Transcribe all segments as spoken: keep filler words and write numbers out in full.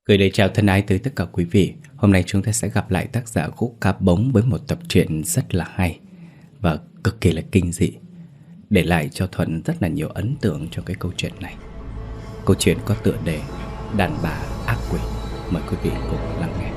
Gửi lời chào thân ái tới tất cả quý vị. Hôm nay chúng ta sẽ gặp lại tác giả Khúc Cá Bống với một tập truyện rất là hay và cực kỳ là kinh dị, để lại cho Thuận rất là nhiều ấn tượng cho cái câu chuyện này. Câu chuyện có tựa đề Đàn bà ác quỷ. Mời quý vị cùng lắng nghe.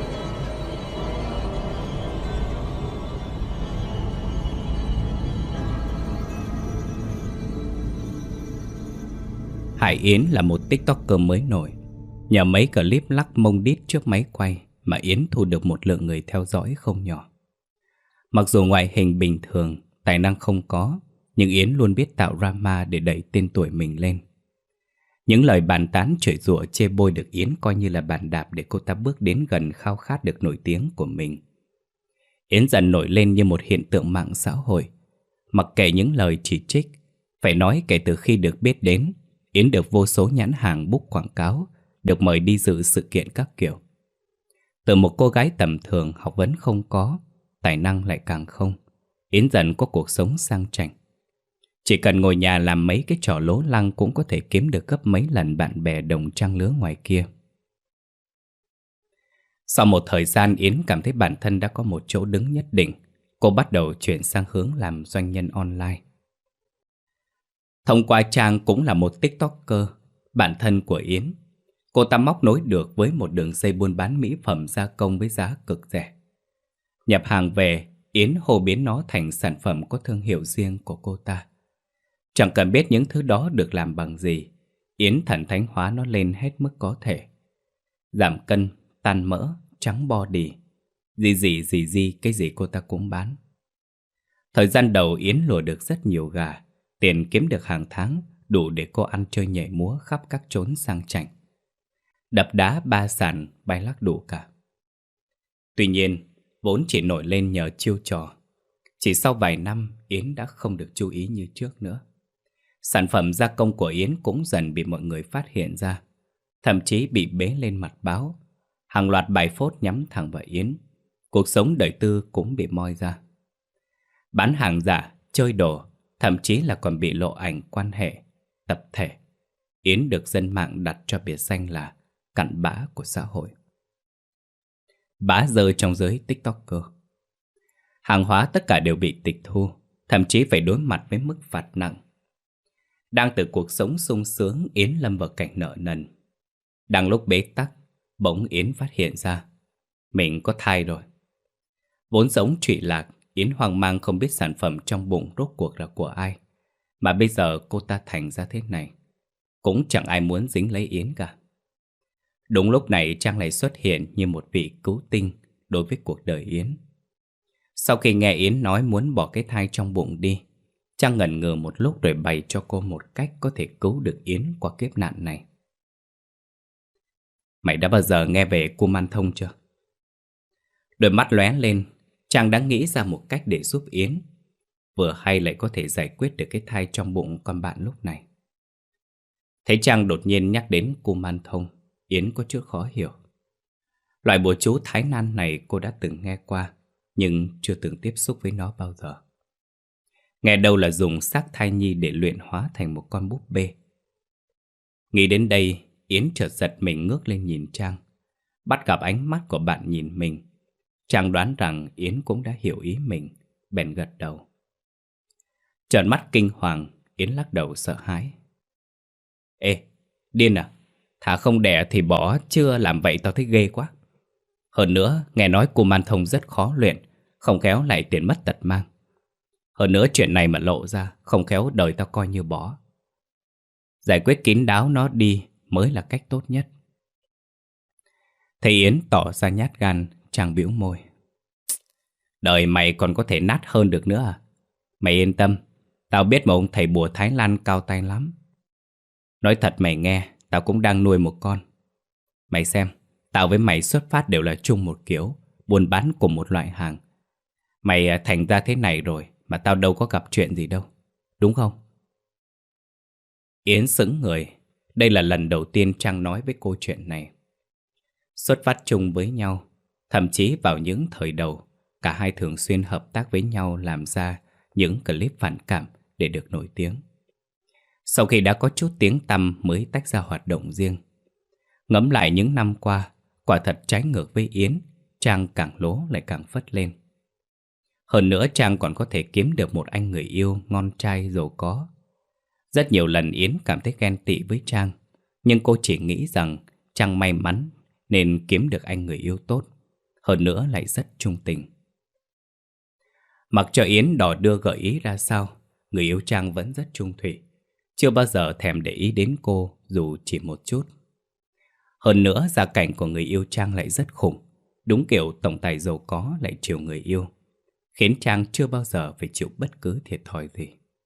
Hải Yến là một tiktoker mới nổi. Nhờ mấy clip lắc mông đít trước máy quay mà Yến thu được một lượng người theo dõi không nhỏ. Mặc dù ngoại hình bình thường, tài năng không có, nhưng Yến luôn biết tạo drama để đẩy tên tuổi mình lên. Những lời bàn tán chửi rủa chê bôi được Yến coi như là bàn đạp để cô ta bước đến gần khao khát được nổi tiếng của mình. Yến dần nổi lên như một hiện tượng mạng xã hội. Mặc kệ những lời chỉ trích, phải nói kể từ khi được biết đến, Yến được vô số nhãn hàng book quảng cáo, được mời đi dự sự kiện các kiểu. Từ một cô gái tầm thường, học vấn không có, tài năng lại càng không, Yến dần có cuộc sống sang chảnh. Chỉ cần ngồi nhà làm mấy cái trò lố lăng cũng có thể kiếm được gấp mấy lần bạn bè đồng trang lứa ngoài kia. Sau một thời gian, Yến cảm thấy bản thân đã có một chỗ đứng nhất định. Cô bắt đầu chuyển sang hướng làm doanh nhân online. Thông qua Trang cũng là một tiktoker, bạn thân của Yến, cô ta móc nối được với một đường dây buôn bán mỹ phẩm gia công với giá cực rẻ. Nhập hàng về, Yến hô biến nó thành sản phẩm có thương hiệu riêng của cô ta. Chẳng cần biết những thứ đó được làm bằng gì, Yến thần thánh hóa nó lên hết mức có thể. Giảm cân, tan mỡ, trắng body, gì gì gì gì cái gì cô ta cũng bán. Thời gian đầu Yến lùa được rất nhiều gà, tiền kiếm được hàng tháng đủ để cô ăn chơi nhảy múa khắp các chốn sang chảnh. Đập đá ba sàn, bay lắc đủ cả. Tuy nhiên, vốn chỉ nổi lên nhờ chiêu trò. Chỉ sau vài năm, Yến đã không được chú ý như trước nữa. Sản phẩm gia công của Yến cũng dần bị mọi người phát hiện ra, thậm chí bị bế lên mặt báo. Hàng loạt bài phốt nhắm thẳng vào Yến. Cuộc sống đời tư cũng bị moi ra. Bán hàng giả, chơi đồ, thậm chí là còn bị lộ ảnh quan hệ, tập thể. Yến được dân mạng đặt cho biệt danh là cặn bã của xã hội. Bã dơ trong giới tiktoker. Hàng hóa tất cả đều bị tịch thu, thậm chí phải đối mặt với mức phạt nặng. Đang từ cuộc sống sung sướng, Yến lâm vào cảnh nợ nần. Đang lúc bế tắc, bỗng Yến phát hiện ra mình có thai rồi. Vốn giống trụy lạc, Yến hoang mang không biết sản phẩm trong bụng rốt cuộc là của ai, mà bây giờ cô ta thành ra thế này. Cũng chẳng ai muốn dính lấy Yến cả. Đúng lúc này Trang lại xuất hiện như một vị cứu tinh đối với cuộc đời Yến. Sau khi nghe Yến nói muốn bỏ cái thai trong bụng đi, Trang ngần ngừ một lúc rồi bày cho cô một cách có thể cứu được Yến qua kiếp nạn này. Mày đã bao giờ nghe về Kumanthong chưa? Đôi mắt lóe lên, Trang đã nghĩ ra một cách để giúp Yến, vừa hay lại có thể giải quyết được cái thai trong bụng con bạn lúc này. Thấy Trang đột nhiên nhắc đến Kumanthong, Yến có chút khó hiểu. Loại bùa chú Thái Nan này cô đã từng nghe qua, nhưng chưa từng tiếp xúc với nó bao giờ. Nghe đâu là dùng xác thai nhi để luyện hóa thành một con búp bê. Nghĩ đến đây, Yến chợt giật mình ngước lên nhìn Trang. Bắt gặp ánh mắt của bạn nhìn mình, Trang đoán rằng Yến cũng đã hiểu ý mình, bèn gật đầu. Trợn mắt kinh hoàng, Yến lắc đầu sợ hãi. Ê, điên à? Thà không đẻ thì bỏ, chưa làm vậy tao thấy ghê quá. Hơn nữa, nghe nói Kumanthong rất khó luyện, không khéo lại tiền mất tật mang. Hơn nữa chuyện này mà lộ ra, không khéo đời tao coi như bỏ. Giải quyết kín đáo nó đi mới là cách tốt nhất. Thấy Yến tỏ ra nhát gan, Trang bĩu môi. Đời mày còn có thể nát hơn được nữa à? Mày yên tâm, tao biết một ông thầy bùa Thái Lan cao tay lắm. Nói thật mày nghe, tao cũng đang nuôi một con. Mày xem, tao với mày xuất phát đều là chung một kiểu, buôn bán cùng một loại hàng. Mày thành ra thế này rồi mà tao đâu có gặp chuyện gì đâu, đúng không? Yến sững người. Đây là lần đầu tiên Trang nói với cô chuyện này. Xuất phát chung với nhau, thậm chí vào những thời đầu, cả hai thường xuyên hợp tác với nhau làm ra những clip phản cảm để được nổi tiếng. Sau khi đã có chút tiếng tăm mới tách ra hoạt động riêng. Ngẫm lại những năm qua, quả thật trái ngược với Yến, Trang càng lố lại càng phất lên. Hơn nữa Trang còn có thể kiếm được một anh người yêu ngon trai giàu có. Rất nhiều lần Yến cảm thấy ghen tị với Trang, nhưng cô chỉ nghĩ rằng Trang may mắn nên kiếm được anh người yêu tốt, hơn nữa lại rất trung tình. Mặc cho Yến đò đưa gợi ý ra sao, người yêu Trang vẫn rất trung thủy, chưa bao giờ thèm để ý đến cô dù chỉ một chút. Hơn nữa gia cảnh của người yêu Trang lại rất khủng, đúng kiểu tổng tài giàu có lại chiều người yêu, khiến Trang chưa bao giờ phải chịu bất cứ thiệt thòi gì.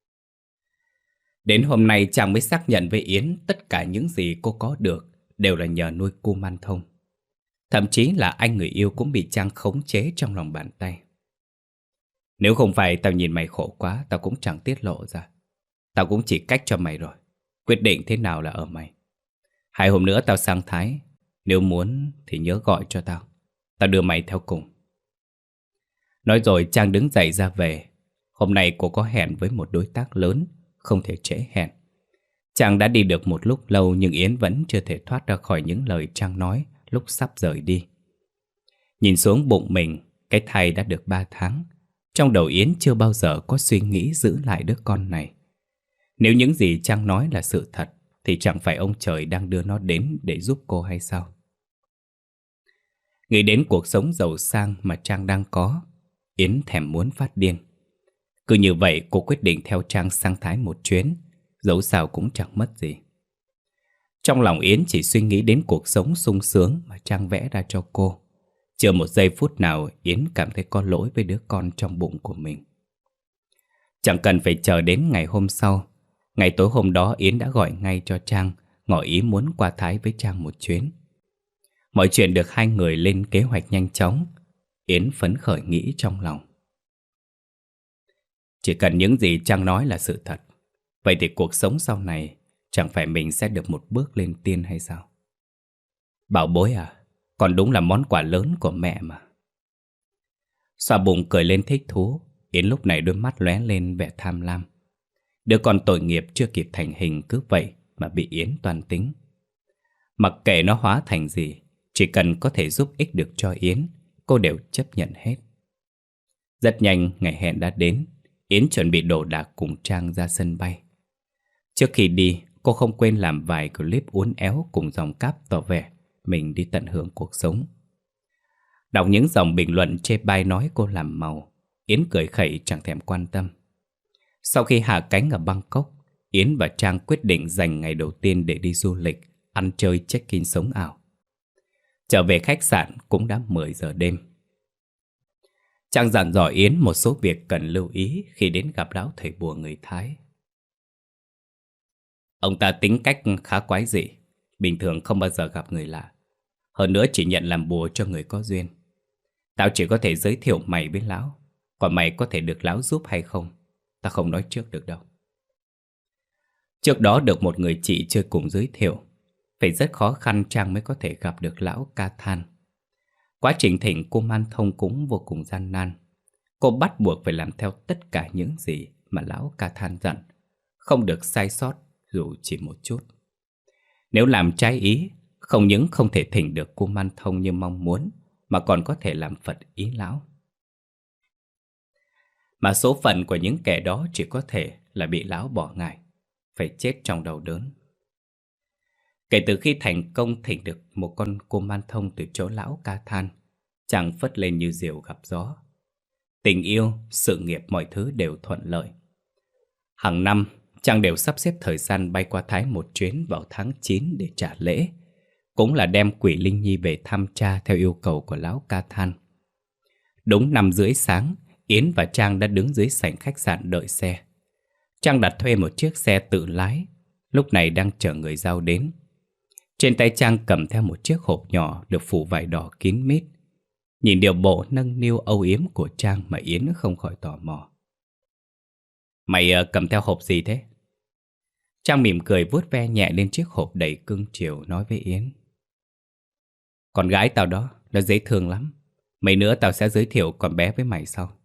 Đến hôm nay Trang mới xác nhận với Yến tất cả những gì cô có được đều là nhờ nuôi Kuman Thông. Thậm chí là anh người yêu cũng bị Trang khống chế trong lòng bàn tay. Nếu không phải tao nhìn mày khổ quá, tao cũng chẳng tiết lộ ra. Tao cũng chỉ cách cho mày rồi. Quyết định thế nào là ở mày. Hai hôm nữa tao sang Thái, nếu muốn thì nhớ gọi cho tao. Tao đưa mày theo cùng. Nói rồi Trang đứng dậy ra về. Hôm nay cô có hẹn với một đối tác lớn, không thể trễ hẹn. Trang đã đi được một lúc lâu nhưng Yến vẫn chưa thể thoát ra khỏi những lời Trang nói lúc sắp rời đi. Nhìn xuống bụng mình, cái thai đã được ba tháng. Trong đầu Yến chưa bao giờ có suy nghĩ giữ lại đứa con này. Nếu những gì Trang nói là sự thật thì chẳng phải ông trời đang đưa nó đến để giúp cô hay sao? Nghĩ đến cuộc sống giàu sang mà Trang đang có, Yến thèm muốn phát điên. Cứ như vậy cô quyết định theo Trang sang Thái một chuyến, dẫu sao cũng chẳng mất gì. Trong lòng Yến chỉ suy nghĩ đến cuộc sống sung sướng mà Trang vẽ ra cho cô. Chưa một giây phút nào Yến cảm thấy có lỗi với đứa con trong bụng của mình. Chẳng cần phải chờ đến ngày hôm sau. Ngày tối hôm đó Yến đã gọi ngay cho Trang, ngỏ ý muốn qua Thái với Trang một chuyến. Mọi chuyện được hai người lên kế hoạch nhanh chóng. Yến phấn khởi nghĩ trong lòng. Chỉ cần những gì Trang nói là sự thật, vậy thì cuộc sống sau này chẳng phải mình sẽ được một bước lên tiên hay sao? Bảo bối à, còn đúng là món quà lớn của mẹ mà. Xoa bụng cười lên thích thú, Yến lúc này đôi mắt lóe lên vẻ tham lam. Đứa con tội nghiệp chưa kịp thành hình cứ vậy mà bị Yến toan tính. Mặc kệ nó hóa thành gì, chỉ cần có thể giúp ích được cho Yến, cô đều chấp nhận hết. Rất nhanh ngày hẹn đã đến. Yến chuẩn bị đồ đạc cùng Trang ra sân bay. Trước khi đi, cô không quên làm vài clip uốn éo cùng dòng cáp tỏ vẻ mình đi tận hưởng cuộc sống. Đọc những dòng bình luận chê bai nói cô làm màu, Yến cười khẩy chẳng thèm quan tâm. Sau khi hạ cánh ở Bangkok, Yến và Trang quyết định dành ngày đầu tiên để đi du lịch, ăn chơi check-in sống ảo. Trở về khách sạn cũng đã mười giờ đêm. Trang dặn dò Yến một số việc cần lưu ý khi đến gặp lão thầy bùa người Thái. Ông ta tính cách khá quái dị, bình thường không bao giờ gặp người lạ. Hơn nữa chỉ nhận làm bùa cho người có duyên. Tao chỉ có thể giới thiệu mày với lão, còn mày có thể được lão giúp hay không, tao không nói trước được đâu. Trước đó được một người chị chơi cùng giới thiệu, phải rất khó khăn Trang mới có thể gặp được lão Ca Than. Quá trình thỉnh Kuman Thông cũng vô cùng gian nan. Cô bắt buộc phải làm theo tất cả những gì mà lão Ca Than dặn, không được sai sót dù chỉ một chút. Nếu làm trái ý, không những không thể thỉnh được Kuman Thông như mong muốn, mà còn có thể làm phật ý lão. Mà số phận của những kẻ đó chỉ có thể là bị lão bỏ ngại, phải chết trong đau đớn. Kể từ khi thành công thỉnh được một con Kuman Thông từ chỗ lão Ca Than, Trang phất lên như diều gặp gió. Tình yêu, sự nghiệp mọi thứ đều thuận lợi. Hàng năm, Trang đều sắp xếp thời gian bay qua Thái một chuyến vào tháng chín để trả lễ, cũng là đem Quỷ Linh Nhi về thăm cha theo yêu cầu của lão Ca Than. Đúng năm rưỡi sáng, Yến và Trang đã đứng dưới sảnh khách sạn đợi xe. Trang đặt thuê một chiếc xe tự lái, lúc này đang chờ người giao đến. Trên tay Trang cầm theo một chiếc hộp nhỏ được phủ vải đỏ kín mít. Nhìn điệu bộ nâng niu âu yếm của Trang mà Yến không khỏi tò mò. Mày uh, cầm theo hộp gì thế? Trang mỉm cười vuốt ve nhẹ lên chiếc hộp đầy cưng chiều nói với Yến. Con gái tao đó, nó dễ thương lắm. Mấy nữa tao sẽ giới thiệu con bé với mày sau.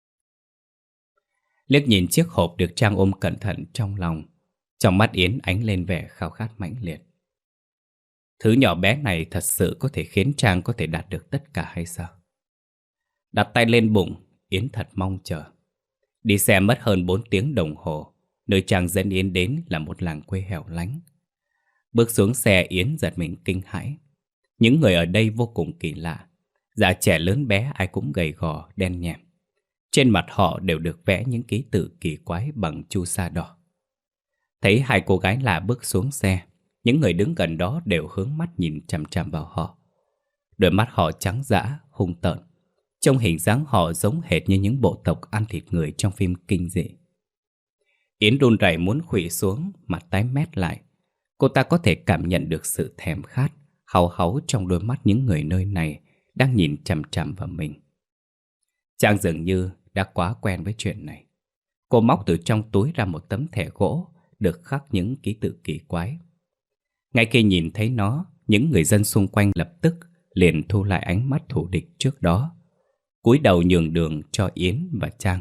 Liếc nhìn chiếc hộp được Trang ôm cẩn thận trong lòng, trong mắt Yến ánh lên vẻ khao khát mãnh liệt. Thứ nhỏ bé này thật sự có thể khiến Trang có thể đạt được tất cả hay sao? Đặt tay lên bụng, Yến thật mong chờ. Đi xe mất hơn bốn tiếng đồng hồ. Nơi Trang dẫn Yến đến là một làng quê hẻo lánh. Bước xuống xe, Yến giật mình kinh hãi. Những người ở đây vô cùng kỳ lạ. Già trẻ lớn bé ai cũng gầy gò, đen nhèm. Trên mặt họ đều được vẽ những ký tự kỳ quái bằng chu sa đỏ. Thấy hai cô gái lạ bước xuống xe, những người đứng gần đó đều hướng mắt nhìn chằm chằm vào họ. Đôi mắt họ trắng dã, hung tợn. Trông hình dáng họ giống hệt như những bộ tộc ăn thịt người trong phim kinh dị. Yến run rẩy muốn khuỵu xuống, mặt tái mét lại. Cô ta có thể cảm nhận được sự thèm khát, háo háu trong đôi mắt những người nơi này đang nhìn chằm chằm vào mình. Trang dường như đã quá quen với chuyện này. Cô móc từ trong túi ra một tấm thẻ gỗ được khắc những ký tự kỳ quái. Ngay khi nhìn thấy nó, những người dân xung quanh lập tức liền thu lại ánh mắt thù địch trước đó, cúi đầu nhường đường cho Yến và Trang.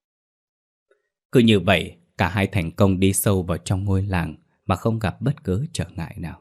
Cứ như vậy, cả hai thành công đi sâu vào trong ngôi làng mà không gặp bất cứ trở ngại nào.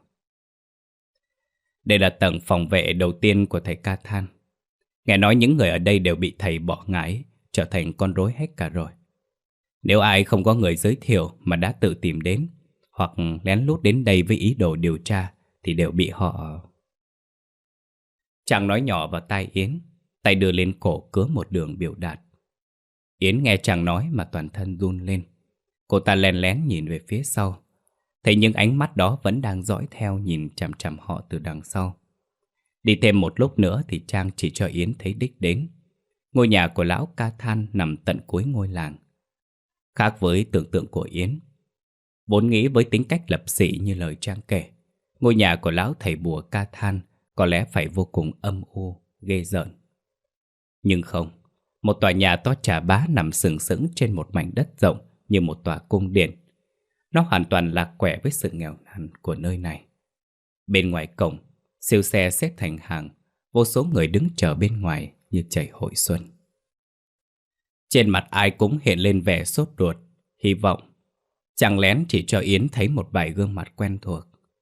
Đây là tầng phòng vệ đầu tiên của thầy Ca Than. Nghe nói những người ở đây đều bị thầy bỏ ngải, trở thành con rối hết cả rồi. Nếu ai không có người giới thiệu mà đã tự tìm đến, hoặc lén lút đến đây với ý đồ điều tra, thì đều bị họ... Chàng nói nhỏ vào tai Yến, tay đưa lên cổ cứa một đường biểu đạt. Yến nghe chàng nói mà toàn thân run lên. Cô ta lén lén nhìn về phía sau, thấy những ánh mắt đó vẫn đang dõi theo nhìn chằm chằm họ từ đằng sau. Đi thêm một lúc nữa thì Trang chỉ cho Yến thấy đích đến. Ngôi nhà của lão Ca Than nằm tận cuối ngôi làng. Khác với tưởng tượng của Yến, vốn nghĩ với tính cách lập dị như lời Trang kể, ngôi nhà của lão thầy bùa Ca Than có lẽ phải vô cùng âm u, ghê rợn. Nhưng không, một tòa nhà to chà bá nằm sừng sững trên một mảnh đất rộng như một tòa cung điện. Nó hoàn toàn lạc quẻ với sự nghèo nàn của nơi này. Bên ngoài cổng, siêu xe xếp thành hàng, vô số người đứng chờ bên ngoài như chảy hội xuân. Trên mặt ai cũng hiện lên vẻ sốt ruột, hy vọng. Chàng lén chỉ cho Yến thấy một vài gương mặt quen thuộc.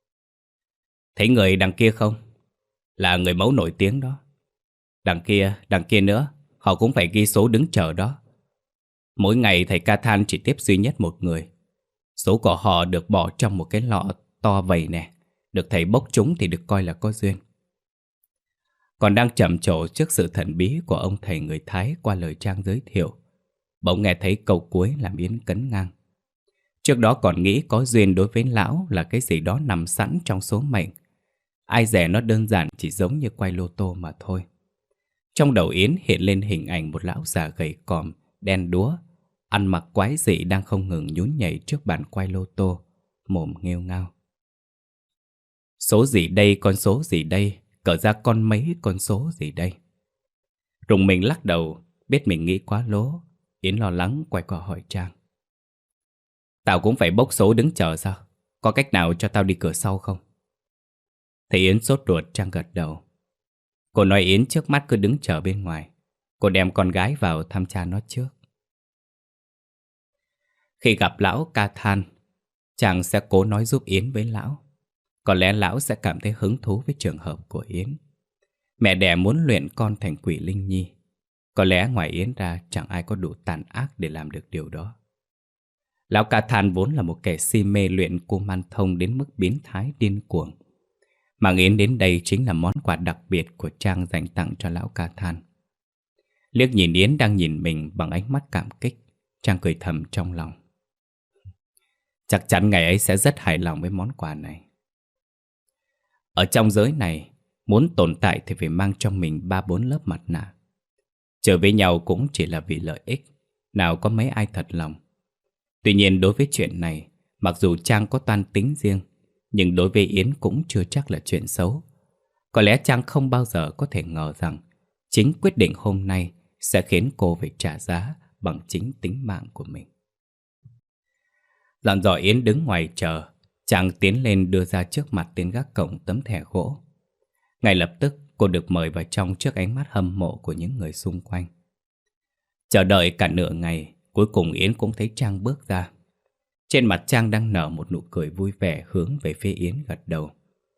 Thấy người đằng kia không? Là người mẫu nổi tiếng đó. Đằng kia, đằng kia nữa, họ cũng phải ghi số đứng chờ đó. Mỗi ngày thầy Ca Than chỉ tiếp duy nhất một người. Số của họ được bỏ trong một cái lọ to vầy nè. Được thầy bốc chúng thì được coi là có duyên. Còn đang trầm trồ trước sự thần bí của ông thầy người Thái qua lời Trang giới thiệu, bỗng nghe thấy câu cuối làm Yến cấn ngang. Trước đó còn nghĩ có duyên đối với lão là cái gì đó nằm sẵn trong số mệnh. Ai dè nó đơn giản chỉ giống như quay lô tô mà thôi. Trong đầu Yến hiện lên hình ảnh một lão già gầy còm, đen đúa, ăn mặc quái dị đang không ngừng nhún nhảy trước bàn quay lô tô, mồm nghêu ngao. Số gì đây, con số gì đây, cỡ ra con mấy con số gì đây. Rùng mình lắc đầu, biết mình nghĩ quá lố. Yến lo lắng quay qua hỏi Trang. Tao cũng phải bốc số đứng chờ sao? Có cách nào cho tao đi cửa sau không? Thấy Yến sốt ruột, Trang gật đầu. Cô nói Yến trước mắt cứ đứng chờ bên ngoài. Cô đem con gái vào thăm cha nó trước. Khi gặp lão Ca Than, Trang sẽ cố nói giúp Yến với lão. Có lẽ lão sẽ cảm thấy hứng thú với trường hợp của Yến. Mẹ đẻ muốn luyện con thành quỷ linh nhi. Có lẽ ngoài Yến ra chẳng ai có đủ tàn ác để làm được điều đó. Lão Ca Than vốn là một kẻ si mê luyện cung man thông đến mức biến thái điên cuồng. Mang Yến đến đây chính là món quà đặc biệt của Trang dành tặng cho lão Ca Than. Liếc nhìn Yến đang nhìn mình bằng ánh mắt cảm kích, Trang cười thầm trong lòng. Chắc chắn ngày ấy sẽ rất hài lòng với món quà này. Ở trong giới này, muốn tồn tại thì phải mang trong mình ba bốn lớp mặt nạ. Trở với nhau cũng chỉ là vì lợi ích, nào có mấy ai thật lòng. Tuy nhiên đối với chuyện này, mặc dù Trang có toan tính riêng, nhưng đối với Yến cũng chưa chắc là chuyện xấu. Có lẽ Trang không bao giờ có thể ngờ rằng chính quyết định hôm nay sẽ khiến cô phải trả giá bằng chính tính mạng của mình. Dặn dò Yến đứng ngoài chờ, Trang tiến lên đưa ra trước mặt tên gác cổng tấm thẻ gỗ. Ngay lập tức cô được mời vào trong trước ánh mắt hâm mộ của những người xung quanh. Chờ đợi cả nửa ngày, cuối cùng Yến cũng thấy Trang bước ra. Trên mặt Trang đang nở một nụ cười vui vẻ hướng về phía Yến gật đầu.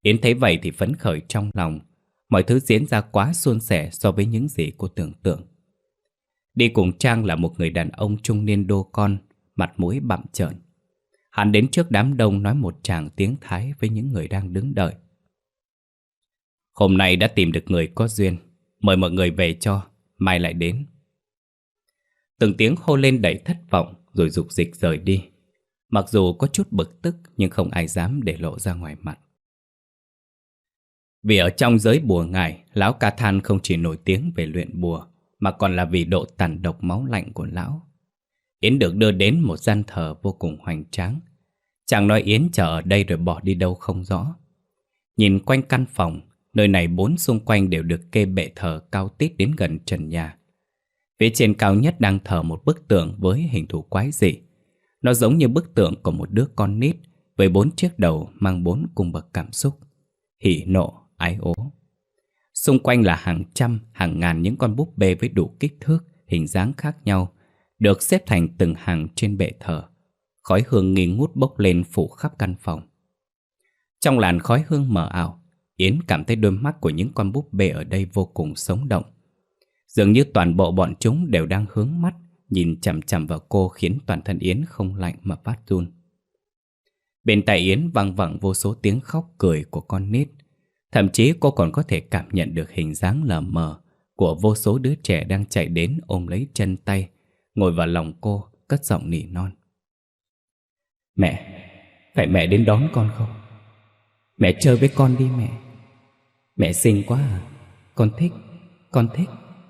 Yến thấy vậy thì phấn khởi trong lòng. Mọi thứ diễn ra quá suôn sẻ so với những gì cô tưởng tượng. Đi cùng Trang là một người đàn ông trung niên đô con, mặt mũi bặm trợn. Hắn đến trước đám đông nói một tràng tiếng Thái với những người đang đứng đợi. Hôm nay đã tìm được người có duyên, mời mọi người về cho, mai lại đến. Từng tiếng hô lên đầy thất vọng rồi dục dịch rời đi. Mặc dù có chút bực tức nhưng không ai dám để lộ ra ngoài mặt. Vì ở trong giới bùa ngải, lão Ca Than không chỉ nổi tiếng về luyện bùa, mà còn là vì độ tàn độc máu lạnh của lão. Yến được đưa đến một gian thờ vô cùng hoành tráng. Chàng nói Yến chờ ở đây rồi bỏ đi đâu không rõ. Nhìn quanh căn phòng, nơi này bốn xung quanh đều được kê bệ thờ cao tít đến gần trần nhà. Phía trên cao nhất đang thờ một bức tượng với hình thù quái dị. Nó giống như bức tượng của một đứa con nít với bốn chiếc đầu mang bốn cung bậc cảm xúc: hỉ, nộ, ái, ố. Xung quanh là hàng trăm, hàng ngàn những con búp bê với đủ kích thước, hình dáng khác nhau, được xếp thành từng hàng trên bệ thờ. Khói hương nghi ngút bốc lên phủ khắp căn phòng. Trong làn khói hương mờ ảo, Yến cảm thấy đôi mắt của những con búp bê ở đây vô cùng sống động. Dường như toàn bộ bọn chúng đều đang hướng mắt nhìn chằm chằm vào cô, khiến toàn thân Yến không lạnh mà phát run. Bên tai Yến vang vẳng vô số tiếng khóc cười của con nít. Thậm chí cô còn có thể cảm nhận được hình dáng lờ mờ của vô số đứa trẻ đang chạy đến ôm lấy chân tay, ngồi vào lòng cô, cất giọng nỉ non. Mẹ, phải mẹ đến đón con không? Mẹ chơi với con đi mẹ. Mẹ xinh quá à, con thích, con thích.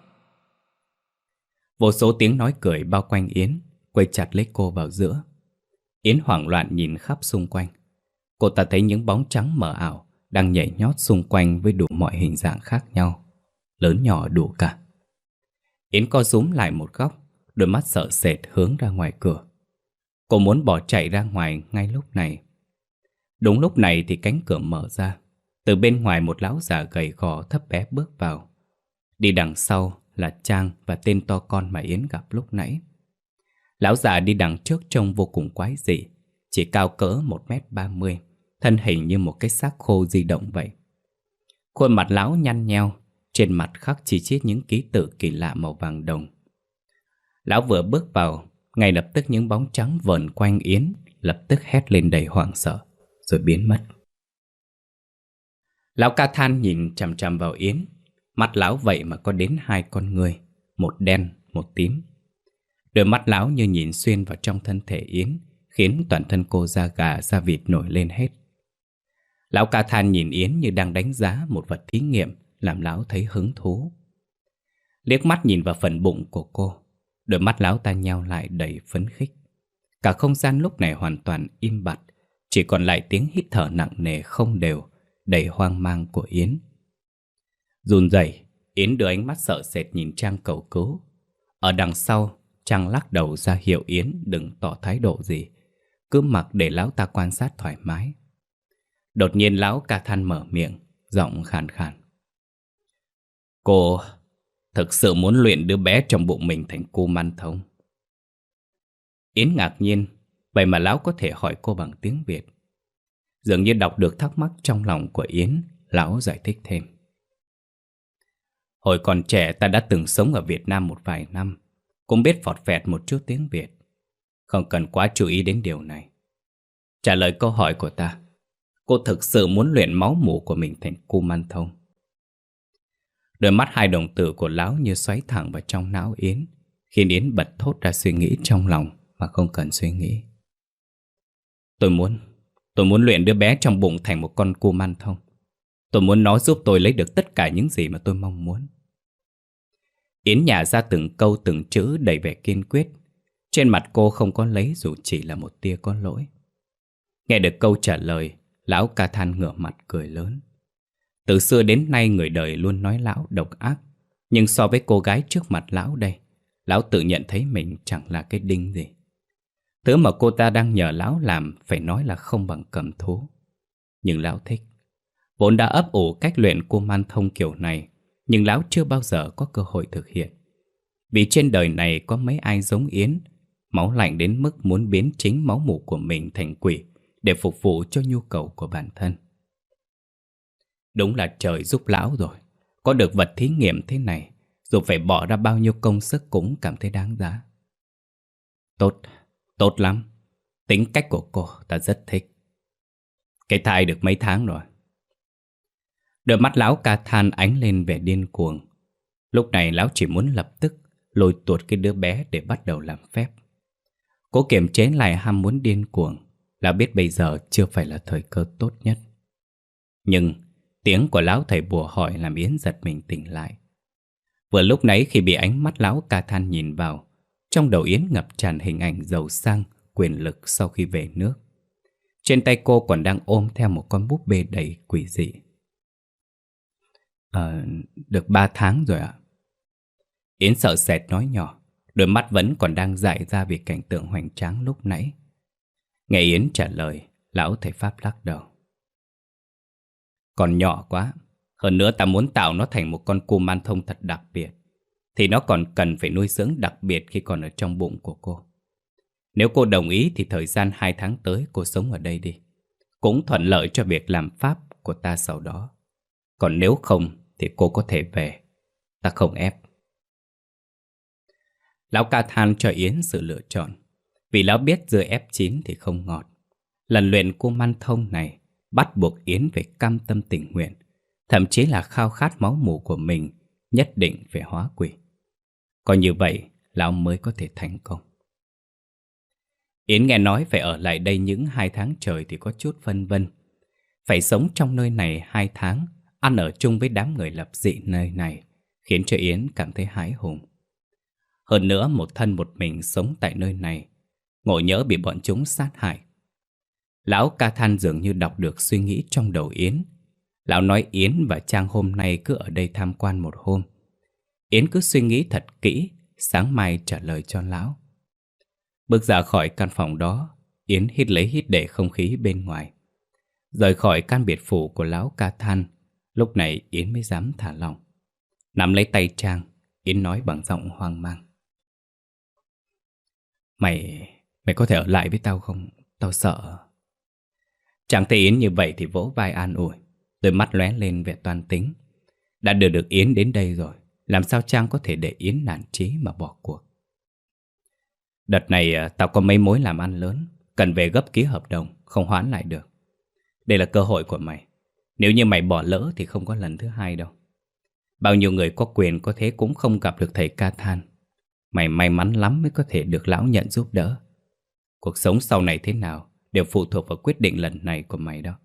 Vô số tiếng nói cười bao quanh Yến, quây chặt lấy cô vào giữa. Yến hoảng loạn nhìn khắp xung quanh. Cô ta thấy những bóng trắng mờ ảo đang nhảy nhót xung quanh với đủ mọi hình dạng khác nhau, lớn nhỏ đủ cả. Yến co rúm lại một góc, đôi mắt sợ sệt hướng ra ngoài cửa. Cô muốn bỏ chạy ra ngoài ngay lúc này. Đúng lúc này thì cánh cửa mở ra. Từ bên ngoài một lão già gầy gò thấp bé bước vào. Đi đằng sau là Trang và tên to con mà Yến gặp lúc nãy. Lão già đi đằng trước trông vô cùng quái dị, chỉ cao cỡ một mét ba mươi, thân hình như một cái xác khô di động vậy. Khuôn mặt lão nhăn nheo, trên mặt khắc chi chít những ký tự kỳ lạ màu vàng đồng. Lão vừa bước vào, ngay lập tức những bóng trắng vờn quanh Yến lập tức hét lên đầy hoảng sợ, rồi biến mất. Lão Ca Than nhìn chằm chằm vào Yến. Mắt lão vậy mà có đến hai con người, một đen, một tím. Đôi mắt lão như nhìn xuyên vào trong thân thể Yến, khiến toàn thân cô da gà da vịt nổi lên hết. Lão Ca Than nhìn Yến như đang đánh giá một vật thí nghiệm, làm lão thấy hứng thú. Liếc mắt nhìn vào phần bụng của cô, đôi mắt lão ta nheo lại đầy phấn khích. Cả không gian lúc này hoàn toàn im bặt, chỉ còn lại tiếng hít thở nặng nề không đều, đầy hoang mang của Yến. Run rẩy, Yến đưa ánh mắt sợ sệt nhìn Trang cầu cứu. Ở đằng sau, Trang lắc đầu ra hiệu Yến đừng tỏ thái độ gì, cứ mặc để lão ta quan sát thoải mái. Đột nhiên lão Ca Than mở miệng, giọng khàn khàn. Cô thực sự muốn luyện đứa bé trong bụng mình thành Kuman Thông? Yến ngạc nhiên, vậy mà lão có thể hỏi cô bằng tiếng Việt. Dường như đọc được thắc mắc trong lòng của Yến, lão giải thích thêm. Hồi còn trẻ ta đã từng sống ở Việt Nam một vài năm, cũng biết phọt phẹt một chút tiếng Việt. Không cần quá chú ý đến điều này. Trả lời câu hỏi của ta, cô thực sự muốn luyện máu mủ của mình thành Kuman Thông? Đôi mắt hai đồng tử của lão như xoáy thẳng vào trong não Yến, khiến Yến bật thốt ra suy nghĩ trong lòng mà không cần suy nghĩ. Tôi muốn, tôi muốn luyện đứa bé trong bụng thành một con Kuman Thông. Tôi muốn nó giúp tôi lấy được tất cả những gì mà tôi mong muốn. Yến nhả ra từng câu từng chữ đầy vẻ kiên quyết. Trên mặt cô không có lấy dù chỉ là một tia có lỗi. Nghe được câu trả lời, lão Ca Than ngửa mặt cười lớn. Từ xưa đến nay người đời luôn nói lão độc ác, nhưng so với cô gái trước mặt lão đây, lão tự nhận thấy mình chẳng là cái đinh gì. Thứ mà cô ta đang nhờ lão làm phải nói là không bằng cầm thú. Nhưng lão thích. Vốn đã ấp ủ cách luyện Kuman Thông kiểu này, nhưng lão chưa bao giờ có cơ hội thực hiện. Vì trên đời này có mấy ai giống Yến, máu lạnh đến mức muốn biến chính máu mủ của mình thành quỷ để phục vụ cho nhu cầu của bản thân. Đúng là trời giúp lão rồi. Có được vật thí nghiệm thế này, dù phải bỏ ra bao nhiêu công sức cũng cảm thấy đáng giá. Tốt, tốt lắm. Tính cách của cô ta rất thích. Cái thai được mấy tháng rồi? Đôi mắt lão ca than ánh lên vẻ điên cuồng. Lúc này lão chỉ muốn lập tức lôi tuột cái đứa bé để bắt đầu làm phép. Cố kiềm chế lại ham muốn điên cuồng. Lão biết bây giờ chưa phải là thời cơ tốt nhất. Nhưng tiếng của lão thầy bùa hỏi làm Yến giật mình tỉnh lại. Vừa lúc nãy khi bị ánh mắt lão ca than nhìn vào, trong đầu Yến ngập tràn hình ảnh giàu sang, quyền lực sau khi về nước. Trên tay cô còn đang ôm theo một con búp bê đầy quỷ dị. Ờ, được ba tháng rồi ạ. Yến sợ sệt nói nhỏ, đôi mắt vẫn còn đang dại ra vì cảnh tượng hoành tráng lúc nãy. Nghe Yến trả lời, lão thầy Pháp lắc đầu. Còn nhỏ quá. Hơn nữa ta muốn tạo nó thành một con Kuman thông thật đặc biệt, thì nó còn cần phải nuôi dưỡng đặc biệt khi còn ở trong bụng của cô. Nếu cô đồng ý thì thời gian hai tháng tới cô sống ở đây đi. Cũng thuận lợi cho việc làm pháp của ta sau đó. Còn nếu không thì cô có thể về. Ta không ép. Lão ca than cho Yến sự lựa chọn, vì lão biết dưa ép chín thì không ngọt. Lần luyện Kuman thông này bắt buộc Yến phải cam tâm tình nguyện, thậm chí là khao khát máu mủ của mình nhất định phải hóa quỷ. Còn như vậy lão mới có thể thành công. Yến nghe nói phải ở lại đây những hai tháng trời thì có chút phân vân. Phải sống trong nơi này hai tháng, ăn ở chung với đám người lập dị nơi này, khiến cho Yến cảm thấy hãi hùng. Hơn nữa một thân một mình sống tại nơi này, ngộ nhỡ bị bọn chúng sát hại. Lão ca than dường như đọc được suy nghĩ trong đầu Yến. Lão nói Yến và Trang hôm nay cứ ở đây tham quan một hôm. Yến cứ suy nghĩ thật kỹ, sáng mai trả lời cho lão. Bước ra khỏi căn phòng đó, Yến hít lấy hít để không khí bên ngoài. Rời khỏi căn biệt phủ của lão ca than, lúc này Yến mới dám thả lỏng. Nắm lấy tay Trang, Yến nói bằng giọng hoang mang. Mày, mày có thể ở lại với tao không? Tao sợ. Trang thấy Yến như vậy thì vỗ vai an ủi, đôi mắt lóe lên vẻ toan tính. Đã đưa được Yến đến đây rồi, làm sao Trang có thể để Yến nản chí mà bỏ cuộc. Đợt này tao có mấy mối làm ăn lớn, cần về gấp ký hợp đồng, không hoãn lại được. Đây là cơ hội của mày. Nếu như mày bỏ lỡ thì không có lần thứ hai đâu. Bao nhiêu người có quyền có thế cũng không gặp được thầy ca than. Mày may mắn lắm mới có thể được lão nhận giúp đỡ. Cuộc sống sau này thế nào đều phụ thuộc vào quyết định lần này của mày đó.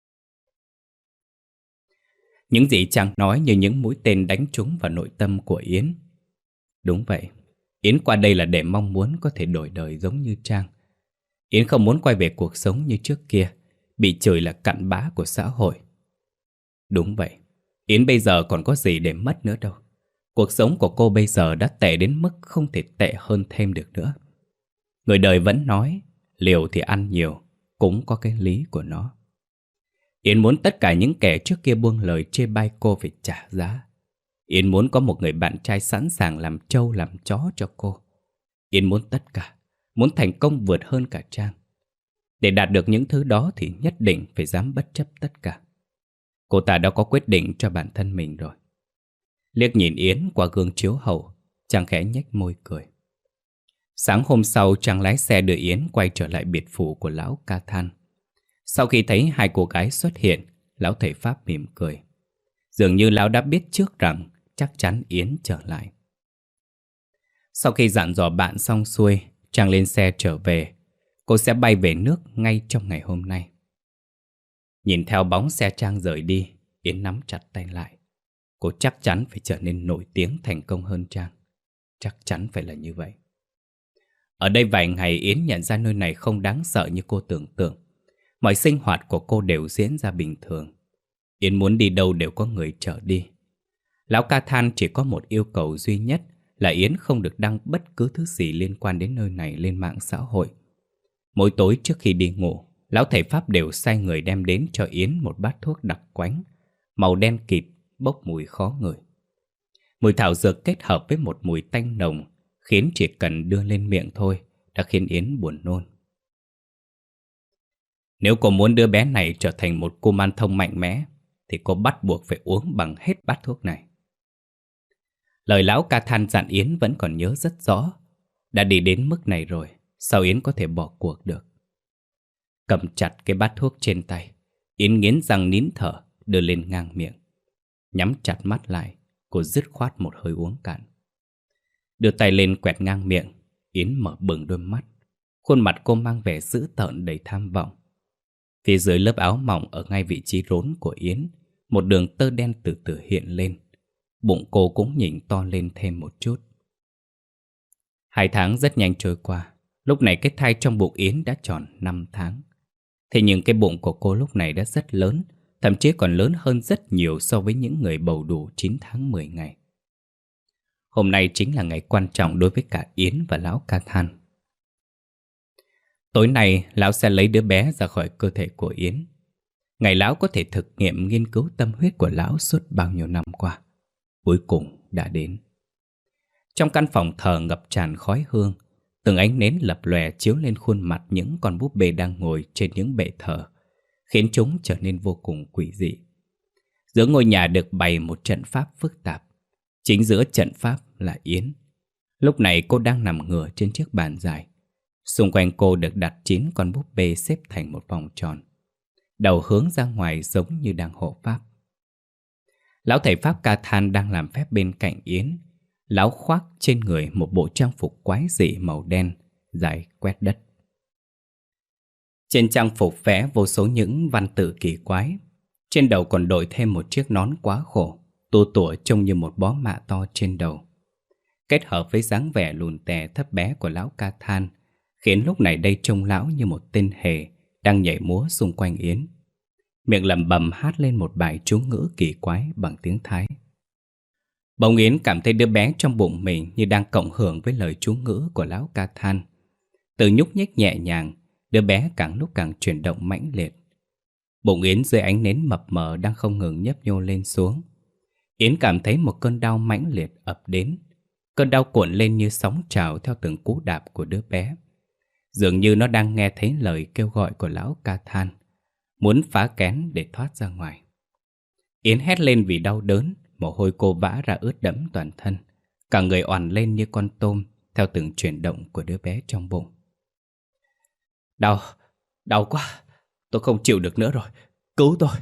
Những gì Trang nói như những mũi tên đánh trúng vào nội tâm của Yến. Đúng vậy, Yến qua đây là để mong muốn có thể đổi đời giống như Trang. Yến không muốn quay về cuộc sống như trước kia, bị chửi là cặn bã của xã hội. Đúng vậy, Yến bây giờ còn có gì để mất nữa đâu. Cuộc sống của cô bây giờ đã tệ đến mức không thể tệ hơn thêm được nữa. Người đời vẫn nói, liều thì ăn nhiều, cũng có cái lý của nó. Yến muốn tất cả những kẻ trước kia buông lời chê bai cô phải trả giá. Yến muốn có một người bạn trai sẵn sàng làm trâu làm chó cho cô. Yến muốn tất cả, muốn thành công vượt hơn cả Trang. Để đạt được những thứ đó thì nhất định phải dám bất chấp tất cả. Cô ta đã có quyết định cho bản thân mình rồi. Liếc nhìn Yến qua gương chiếu hậu, Trang khẽ nhếch môi cười. Sáng hôm sau, Trang lái xe đưa Yến quay trở lại biệt phủ của lão ca than. Sau khi thấy hai cô gái xuất hiện, lão thầy Pháp mỉm cười. Dường như lão đã biết trước rằng chắc chắn Yến trở lại. Sau khi dặn dò bạn xong xuôi, Trang lên xe trở về. Cô sẽ bay về nước ngay trong ngày hôm nay. Nhìn theo bóng xe Trang rời đi, Yến nắm chặt tay lại. Cô chắc chắn phải trở nên nổi tiếng thành công hơn Trang. Chắc chắn phải là như vậy. Ở đây vài ngày Yến nhận ra nơi này không đáng sợ như cô tưởng tượng. Mọi sinh hoạt của cô đều diễn ra bình thường. Yến muốn đi đâu đều có người chở đi. Lão ca than chỉ có một yêu cầu duy nhất là Yến không được đăng bất cứ thứ gì liên quan đến nơi này lên mạng xã hội. Mỗi tối trước khi đi ngủ, lão thầy Pháp đều sai người đem đến cho Yến một bát thuốc đặc quánh, màu đen kịt, bốc mùi khó ngửi. Mùi thảo dược kết hợp với một mùi tanh nồng khiến chỉ cần đưa lên miệng thôi đã khiến Yến buồn nôn. Nếu cô muốn đứa bé này trở thành một Kuman thông mạnh mẽ thì cô bắt buộc phải uống bằng hết bát thuốc này. Lời lão ca than dặn Yến vẫn còn nhớ rất rõ. Đã đi đến mức này rồi, sao Yến có thể bỏ cuộc được? Cầm chặt cái bát thuốc trên tay, Yến nghiến răng nín thở, đưa lên ngang miệng. Nhắm chặt mắt lại, cô dứt khoát một hơi uống cạn. Đưa tay lên quẹt ngang miệng, Yến mở bừng đôi mắt. Khuôn mặt cô mang vẻ dữ tợn đầy tham vọng. Phía dưới lớp áo mỏng ở ngay vị trí rốn của Yến, một đường tơ đen từ từ hiện lên. Bụng cô cũng nhỉnh to lên thêm một chút. Hai tháng rất nhanh trôi qua. Lúc này cái thai trong bụng Yến đã tròn năm tháng. Thế nhưng cái bụng của cô lúc này đã rất lớn, thậm chí còn lớn hơn rất nhiều so với những người bầu đủ chín tháng mười ngày. Hôm nay chính là ngày quan trọng đối với cả Yến và lão ca than. Tối nay, lão sẽ lấy đứa bé ra khỏi cơ thể của Yến. Ngày lão có thể thực nghiệm nghiên cứu tâm huyết của lão suốt bao nhiêu năm qua, cuối cùng đã đến. Trong căn phòng thờ ngập tràn khói hương, từng ánh nến lập lòe chiếu lên khuôn mặt những con búp bê đang ngồi trên những bệ thờ, khiến chúng trở nên vô cùng quỷ dị. Giữa ngôi nhà được bày một trận pháp phức tạp. Chính giữa trận pháp là Yến. Lúc này cô đang nằm ngửa trên chiếc bàn dài. Xung quanh cô được đặt chín con búp bê xếp thành một vòng tròn, đầu hướng ra ngoài giống như đang hộ pháp. Lão thầy pháp ca than đang làm phép bên cạnh Yến. Lão khoác trên người một bộ trang phục quái dị màu đen, dài quét đất. Trên trang phục vẽ vô số những văn tự kỳ quái. Trên đầu còn đội thêm một chiếc nón quá khổ, tua tủa trông như một bó mạ to trên đầu. Kết hợp với dáng vẻ lùn tè thấp bé của lão ca than, khiến lúc này đây trông lão như một tên hề đang nhảy múa xung quanh Yến. Miệng lẩm bẩm hát lên một bài chú ngữ kỳ quái bằng tiếng Thái. Bỗng Yến cảm thấy đứa bé trong bụng mình như đang cộng hưởng với lời chú ngữ của lão ca than. Từ nhúc nhích nhẹ nhàng, đứa bé càng lúc càng chuyển động mãnh liệt. Bụng Yến dưới ánh nến mập mờ đang không ngừng nhấp nhô lên xuống. Yến cảm thấy một cơn đau mãnh liệt ập đến. Cơn đau cuộn lên như sóng trào theo từng cú đạp của đứa bé. Dường như nó đang nghe thấy lời kêu gọi của lão ca than, muốn phá kén để thoát ra ngoài. Yến hét lên vì đau đớn, mồ hôi cô vã ra ướt đẫm toàn thân. Cả người oằn lên như con tôm theo từng chuyển động của đứa bé trong bụng. Đau, đau quá, tôi không chịu được nữa rồi, cứu tôi.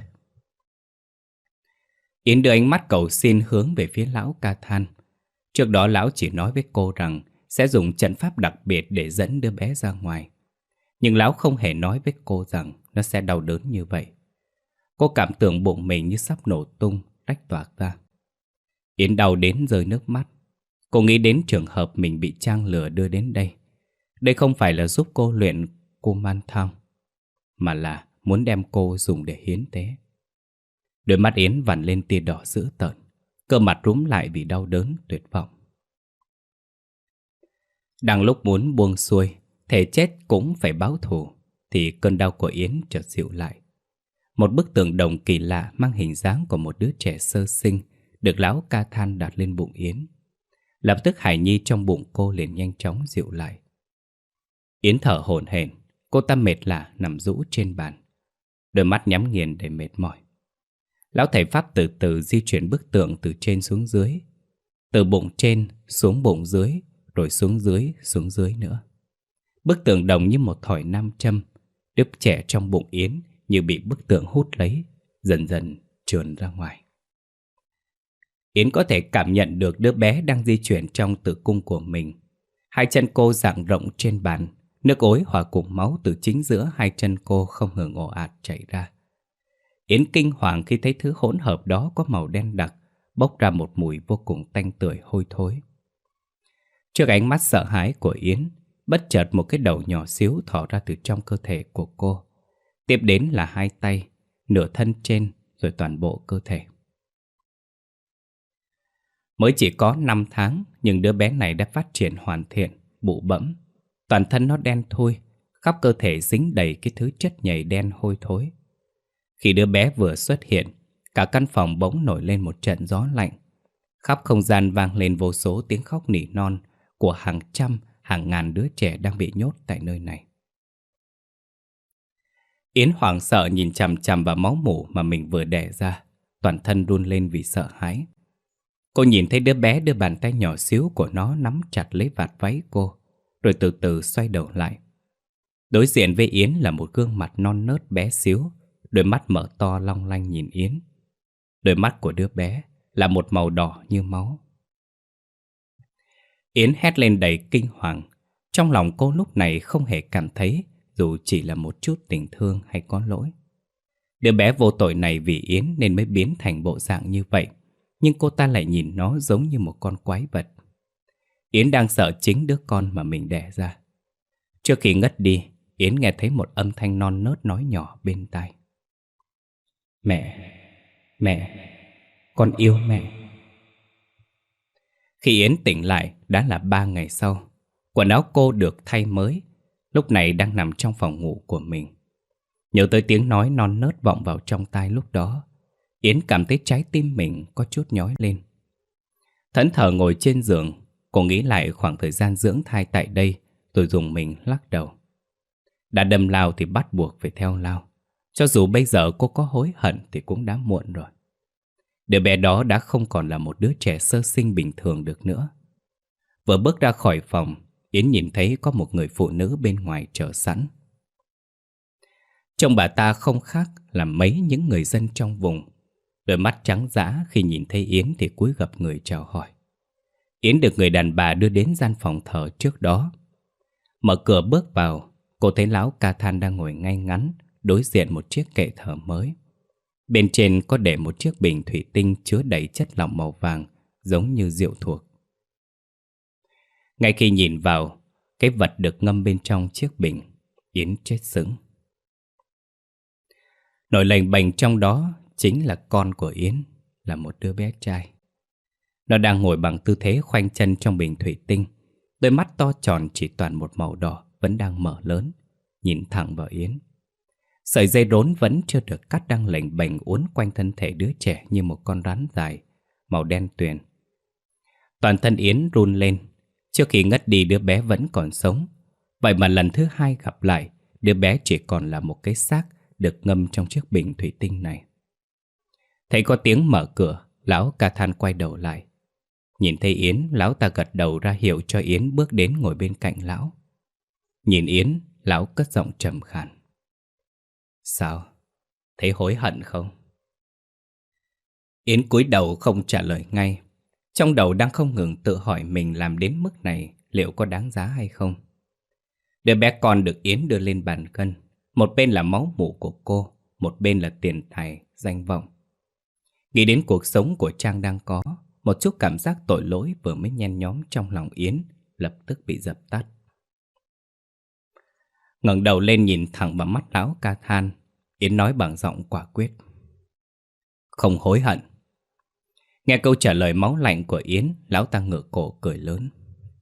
Yến đưa ánh mắt cầu xin hướng về phía lão ca than. Trước đó lão chỉ nói với cô rằng sẽ dùng trận pháp đặc biệt để dẫn đứa bé ra ngoài. Nhưng lão không hề nói với cô rằng nó sẽ đau đớn như vậy. Cô cảm tưởng bụng mình như sắp nổ tung, rách toạc ra. Yến đau đến rơi nước mắt. Cô nghĩ đến trường hợp mình bị Trang lừa đưa đến đây. Đây không phải là giúp cô luyện Kuman Thang, mà là muốn đem cô dùng để hiến tế. Đôi mắt Yến vằn lên tia đỏ dữ tợn, cơ mặt rúm lại vì đau đớn tuyệt vọng. Đang lúc muốn buông xuôi, thể chết cũng phải báo thù, thì cơn đau của Yến chợt dịu lại. Một bức tượng đồng kỳ lạ mang hình dáng của một đứa trẻ sơ sinh được lão ca than đặt lên bụng Yến. Lập tức hài nhi trong bụng cô liền nhanh chóng dịu lại. Yến thở hổn hển, cô ta mệt lả nằm rũ trên bàn, đôi mắt nhắm nghiền để mệt mỏi. Lão thầy pháp từ từ di chuyển bức tượng từ trên xuống dưới, từ bụng trên xuống bụng dưới, rồi xuống dưới xuống dưới nữa. Bức tượng đồng như một thỏi nam châm, đứa trẻ trong bụng Yến như bị bức tượng hút lấy, dần dần trườn ra ngoài. Yến có thể cảm nhận được đứa bé đang di chuyển trong tử cung của mình. Hai chân cô dang rộng trên bàn, nước ối hòa cùng máu từ chính giữa hai chân cô không ngừng ồ ạt chảy ra. Yến kinh hoàng khi thấy thứ hỗn hợp đó có màu đen đặc, bốc ra một mùi vô cùng tanh tưởi hôi thối. Trước ánh mắt sợ hãi của Yến, bất chợt một cái đầu nhỏ xíu thò ra từ trong cơ thể của cô. Tiếp đến là hai tay, nửa thân trên, rồi toàn bộ cơ thể. Mới chỉ có năm tháng, nhưng đứa bé này đã phát triển hoàn thiện, bụ bẫm. Toàn thân nó đen thui, khắp cơ thể dính đầy cái thứ chất nhầy đen hôi thối. Khi đứa bé vừa xuất hiện, cả căn phòng bỗng nổi lên một trận gió lạnh. Khắp không gian vang lên vô số tiếng khóc nỉ non của hàng trăm, hàng ngàn đứa trẻ đang bị nhốt tại nơi này. Yến hoảng sợ nhìn chằm chằm vào máu mủ mà mình vừa đẻ ra. toàn thân run lên vì sợ hãi. Cô nhìn thấy đứa bé đưa bàn tay nhỏ xíu của nó nắm chặt lấy vạt váy cô, rồi từ từ xoay đầu lại. Đối diện với Yến là một gương mặt non nớt bé xíu, đôi mắt mở to long lanh nhìn Yến. Đôi mắt của đứa bé là một màu đỏ như máu. Yến hét lên đầy kinh hoàng. Trong lòng cô lúc này không hề cảm thấy dù chỉ là một chút tình thương hay có lỗi. Đứa bé vô tội này vì Yến nên mới biến thành bộ dạng như vậy, nhưng cô ta lại nhìn nó giống như một con quái vật. Yến đang sợ chính đứa con mà mình đẻ ra. Trước khi ngất đi, Yến nghe thấy một âm thanh non nớt nói nhỏ bên tai. Mẹ, mẹ, con yêu mẹ. Khi Yến tỉnh lại đã là ba ngày sau. Quần áo cô được thay mới, lúc này đang nằm trong phòng ngủ của mình. Nhớ tới tiếng nói non nớt vọng vào trong tai lúc đó, Yến cảm thấy trái tim mình có chút nhói lên. Thẫn thờ ngồi trên giường, cô nghĩ lại khoảng thời gian dưỡng thai tại đây, rồi dùng mình lắc đầu. Đã đâm lao thì bắt buộc phải theo lao. Cho dù bây giờ cô có hối hận thì cũng đã muộn rồi. Đứa bé đó đã không còn là một đứa trẻ sơ sinh bình thường được nữa. Vừa bước ra khỏi phòng, Yến nhìn thấy có một người phụ nữ bên ngoài chờ sẵn. Trông bà ta không khác là mấy những người dân trong vùng. Đôi mắt trắng dã khi nhìn thấy Yến thì cúi gập người chào hỏi. Yến được người đàn bà đưa đến gian phòng thờ trước đó. Mở cửa bước vào, cô thấy lão Ca Than đang ngồi ngay ngắn đối diện một chiếc kệ thờ mới. Bên trên có để một chiếc bình thủy tinh chứa đầy chất lỏng màu vàng giống như rượu thuốc. Ngay khi nhìn vào cái vật được ngâm bên trong chiếc bình, Yến chết sững. Nổi lềnh bềnh trong đó chính là con của Yến, là một đứa bé trai. Nó đang ngồi bằng tư thế khoanh chân trong bình thủy tinh. Đôi mắt to tròn chỉ toàn một màu đỏ vẫn đang mở lớn, nhìn thẳng vào Yến. Sợi dây rốn vẫn chưa được cắt đang lềnh bềnh uốn quanh thân thể đứa trẻ như một con rắn dài, màu đen tuyền. Toàn thân Yến run lên. Trước khi ngất đi đứa bé vẫn còn sống. Vậy mà lần thứ hai gặp lại, đứa bé chỉ còn là một cái xác được ngâm trong chiếc bình thủy tinh này. Thấy có tiếng mở cửa, lão Ca Than quay đầu lại. Nhìn thấy Yến, lão ta gật đầu ra hiệu cho Yến bước đến ngồi bên cạnh lão. Nhìn Yến, lão cất giọng trầm khàn. Sao? Thấy hối hận không? Yến cúi đầu không trả lời ngay. Trong đầu đang không ngừng tự hỏi mình làm đến mức này liệu có đáng giá hay không. Đứa bé con được Yến đưa lên bàn cân. Một bên là máu mủ của cô, một bên là tiền tài, danh vọng. Nghĩ đến cuộc sống của Trang đang có, một chút cảm giác tội lỗi vừa mới nhen nhóm trong lòng Yến lập tức bị dập tắt. Ngẩng đầu lên nhìn thẳng vào mắt lão Ca Than, Yến nói bằng giọng quả quyết. Không hối hận. Nghe câu trả lời máu lạnh của Yến, lão ta ngửa cổ cười lớn.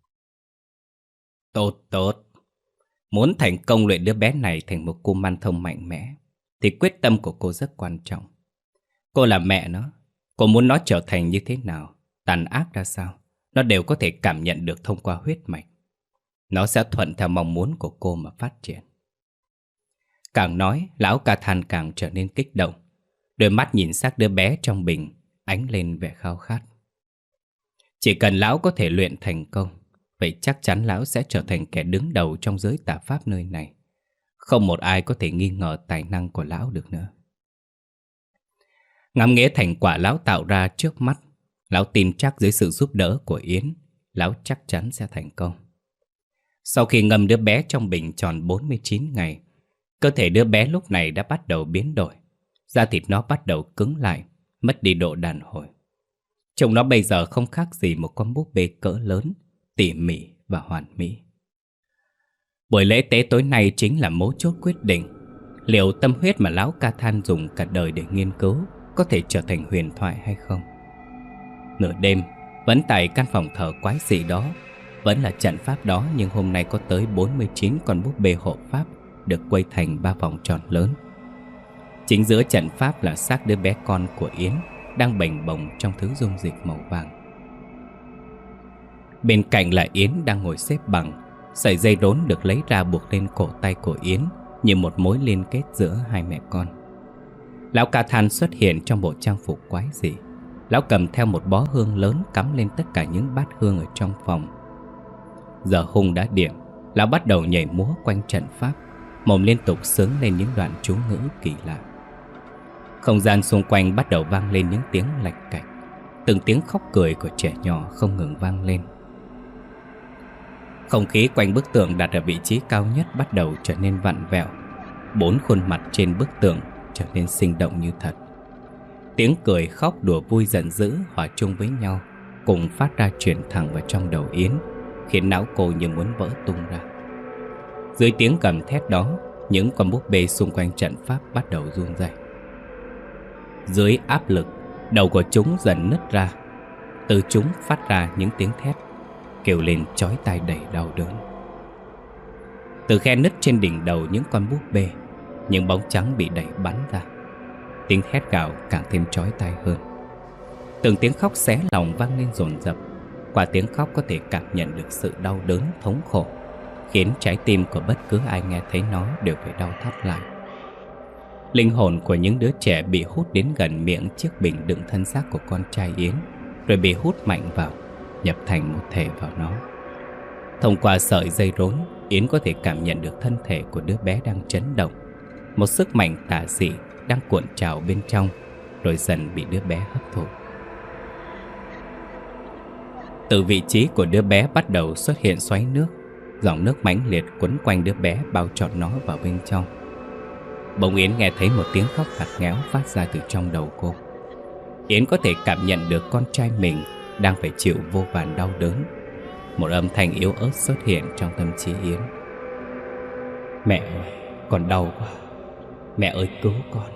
Tốt tốt. Muốn thành công luyện đứa bé này thành một cô man thông mạnh mẽ thì quyết tâm của cô rất quan trọng. Cô là mẹ nó, cô muốn nó trở thành như thế nào, tàn ác ra sao, nó đều có thể cảm nhận được thông qua huyết mạch. Nó sẽ thuận theo mong muốn của cô mà phát triển. Càng nói, lão Ca Than càng trở nên kích động. Đôi mắt nhìn xác đứa bé trong bình ánh lên vẻ khao khát. Chỉ cần lão có thể luyện thành công, vậy chắc chắn lão sẽ trở thành kẻ đứng đầu trong giới tà pháp nơi này. Không một ai có thể nghi ngờ tài năng của lão được nữa. Ngắm nghĩa thành quả lão tạo ra trước mắt, lão tin chắc dưới sự giúp đỡ của Yến, lão chắc chắn sẽ thành công. Sau khi ngâm đứa bé trong bình tròn bốn mươi chín ngày, cơ thể đứa bé lúc này đã bắt đầu biến đổi. Da thịt nó bắt đầu cứng lại, mất đi độ đàn hồi. Trông nó bây giờ không khác gì một con búp bê cỡ lớn, tỉ mỉ và hoàn mỹ. Buổi lễ tế tối nay chính là mấu chốt quyết định liệu tâm huyết mà lão Ca Than dùng cả đời để nghiên cứu có thể trở thành huyền thoại hay không. Nửa đêm, vẫn tại căn phòng thờ quái dị đó, vẫn là trận pháp đó, nhưng hôm nay có tới bốn mươi chín con búp bê hộ pháp được quây thành ba vòng tròn lớn. Chính giữa trận pháp là xác đứa bé con của Yến đang bềnh bồng trong thứ dung dịch màu vàng. Bên cạnh là Yến đang ngồi xếp bằng. Sợi dây rốn được lấy ra buộc lên cổ tay của Yến như một mối liên kết giữa hai mẹ con. Lão Ca Than xuất hiện trong bộ trang phục quái dị. Lão cầm theo một bó hương lớn cắm lên tất cả những bát hương ở trong phòng. Giờ hung đã điểm, lão bắt đầu nhảy múa quanh trận pháp, mồm liên tục xướng lên những đoạn chú ngữ kỳ lạ. Không gian xung quanh bắt đầu vang lên những tiếng lạch cạch, từng tiếng khóc cười của trẻ nhỏ không ngừng vang lên. Không khí quanh bức tượng đặt ở vị trí cao nhất bắt đầu trở nên vặn vẹo. Bốn khuôn mặt trên bức tượng trở nên sinh động như thật. Tiếng cười khóc đùa vui giận dữ hòa chung với nhau, cùng phát ra truyền thẳng vào trong đầu Yến, khiến não cô như muốn vỡ tung ra. Dưới tiếng gầm thét đó, những con búp bê xung quanh trận pháp bắt đầu run rẩy. Dưới áp lực, đầu của chúng dần nứt ra. Từ chúng phát ra những tiếng thét, kêu lên chói tai đầy đau đớn. Từ khe nứt trên đỉnh đầu những con búp bê, những bóng trắng bị đẩy bắn ra. Tiếng hét gào càng thêm chói tai hơn. Từng tiếng khóc xé lòng vang lên dồn dập. Qua tiếng khóc có thể cảm nhận được sự đau đớn thống khổ, khiến trái tim của bất cứ ai nghe thấy nó đều phải đau thắt lại. Linh hồn của những đứa trẻ bị hút đến gần miệng chiếc bình đựng thân xác của con trai Yến, rồi bị hút mạnh vào, nhập thành một thể vào nó. Thông qua sợi dây rốn, Yến có thể cảm nhận được thân thể của đứa bé đang chấn động. Một sức mạnh tà dị đang cuộn trào bên trong, rồi dần bị đứa bé hấp thụ. Từ vị trí của đứa bé bắt đầu xuất hiện xoáy nước. Dòng nước mãnh liệt quấn quanh đứa bé, bao trọn nó vào bên trong. Bỗng Yến nghe thấy một tiếng khóc ngặt nghẽo phát ra từ trong đầu cô. Yến có thể cảm nhận được con trai mình đang phải chịu vô vàn đau đớn. Một âm thanh yếu ớt xuất hiện trong tâm trí Yến. Mẹ ơi, con đau quá. Mẹ ơi, cứu con.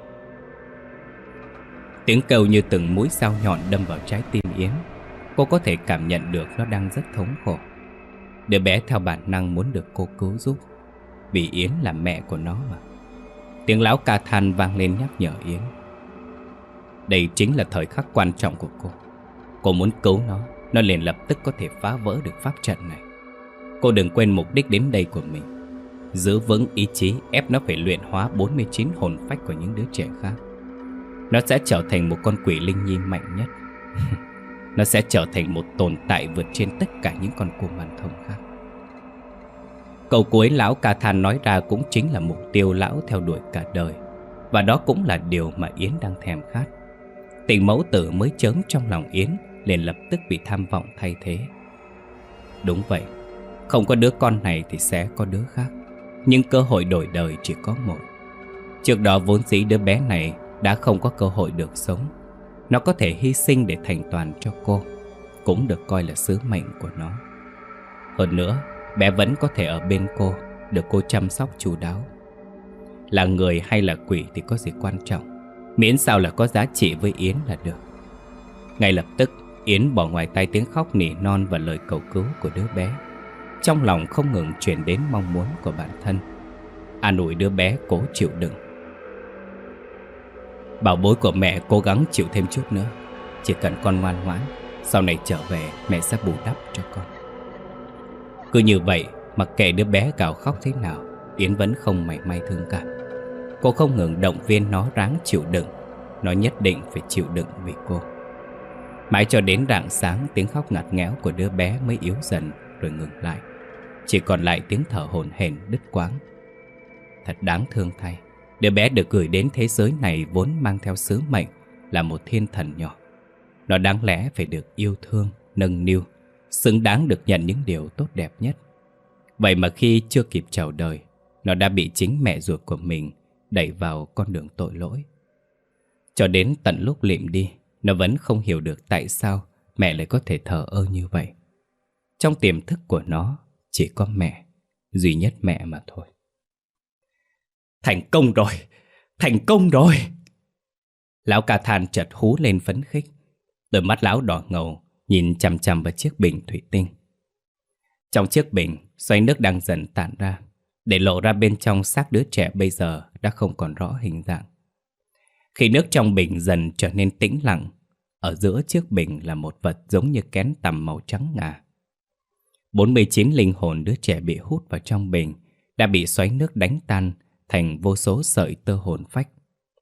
Tiếng kêu như từng mũi dao nhọn đâm vào trái tim Yến. Cô có thể cảm nhận được nó đang rất thống khổ. Đứa bé theo bản năng muốn được cô cứu giúp, vì Yến là mẹ của nó mà. Tiếng lão Ca Than vang lên nhắc nhở Yến. Đây chính là thời khắc quan trọng của cô. Cô muốn cứu nó, nó liền lập tức có thể phá vỡ được pháp trận này. Cô đừng quên mục đích đến đây của mình. Giữ vững ý chí, ép nó phải luyện hóa bốn mươi chín hồn phách của những đứa trẻ khác. Nó sẽ trở thành một con quỷ linh nhi mạnh nhất. Nó sẽ trở thành một tồn tại vượt trên tất cả những con cua màn thông khác. Câu cuối lão Ca Than nói ra cũng chính là mục tiêu lão theo đuổi cả đời. Và đó cũng là điều mà Yến đang thèm khát. Tình mẫu tử mới chớm trong lòng Yến liền lập tức bị tham vọng thay thế. Đúng vậy, không có đứa con này thì sẽ có đứa khác. Nhưng cơ hội đổi đời chỉ có một. Trước đó vốn dĩ đứa bé này đã không có cơ hội được sống. Nó có thể hy sinh để thành toàn cho cô, cũng được coi là sứ mệnh của nó. Hơn nữa, bé vẫn có thể ở bên cô, được cô chăm sóc chu đáo. Là người hay là quỷ thì có gì quan trọng, miễn sao là có giá trị với Yến là được. Ngay lập tức, Yến bỏ ngoài tai tiếng khóc nỉ non và lời cầu cứu của đứa bé. Trong lòng không ngừng truyền đến mong muốn của bản thân, an ủi đứa bé cố chịu đựng. Bảo bối của mẹ cố gắng chịu thêm chút nữa. Chỉ cần con ngoan ngoãn, sau này trở về mẹ sẽ bù đắp cho con. Cứ như vậy, mặc kệ đứa bé gào khóc thế nào, Yến vẫn không mảy may thương cảm. Cô không ngừng động viên nó ráng chịu đựng. Nó nhất định phải chịu đựng vì cô. Mãi cho đến rạng sáng, tiếng khóc ngặt nghẽo của đứa bé mới yếu dần rồi ngừng lại. Chỉ còn lại tiếng thở hổn hển đứt quãng. Thật đáng thương thay, đứa bé được gửi đến thế giới này vốn mang theo sứ mệnh là một thiên thần nhỏ. Nó đáng lẽ phải được yêu thương, nâng niu, xứng đáng được nhận những điều tốt đẹp nhất. Vậy mà khi chưa kịp chào đời, nó đã bị chính mẹ ruột của mình đẩy vào con đường tội lỗi. Cho đến tận lúc lịm đi, nó vẫn không hiểu được tại sao mẹ lại có thể thờ ơ như vậy. Trong tiềm thức của nó chỉ có mẹ, duy nhất mẹ mà thôi. Thành công rồi! Thành công rồi! Lão Ca Than chợt hú lên phấn khích. Đôi mắt lão đỏ ngầu nhìn chằm chằm vào chiếc bình thủy tinh. Trong chiếc bình, xoáy nước đang dần tản ra, để lộ ra bên trong xác đứa trẻ bây giờ đã không còn rõ hình dạng. Khi nước trong bình dần trở nên tĩnh lặng, ở giữa chiếc bình là một vật giống như kén tằm màu trắng ngà. bốn mươi chín linh hồn đứa trẻ bị hút vào trong bình đã bị xoáy nước đánh tan thành vô số sợi tơ hồn phách,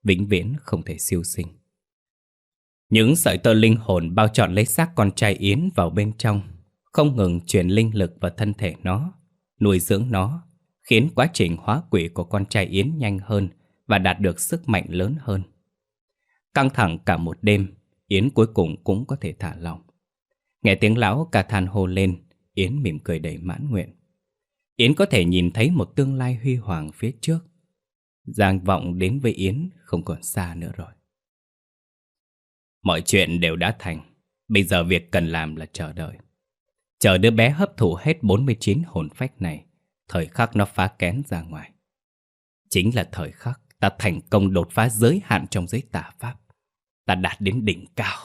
vĩnh viễn không thể siêu sinh. Những sợi tơ linh hồn bao trọn lấy xác con trai Yến vào bên trong, không ngừng truyền linh lực vào thân thể nó, nuôi dưỡng nó, khiến quá trình hóa quỷ của con trai Yến nhanh hơn và đạt được sức mạnh lớn hơn. Căng thẳng cả một đêm, Yến cuối cùng cũng có thể thả lỏng. Nghe tiếng lão ca than hô lên, Yến mỉm cười đầy mãn nguyện. Yến có thể nhìn thấy một tương lai huy hoàng phía trước. Giang vọng đến với Yến không còn xa nữa rồi. Mọi chuyện đều đã thành. Bây giờ việc cần làm là chờ đợi. Chờ đứa bé hấp thụ hết bốn mươi chín hồn phách này, thời khắc nó phá kén ra ngoài. Chính là thời khắc ta thành công đột phá giới hạn trong giới tà pháp. Ta đạt đến đỉnh cao.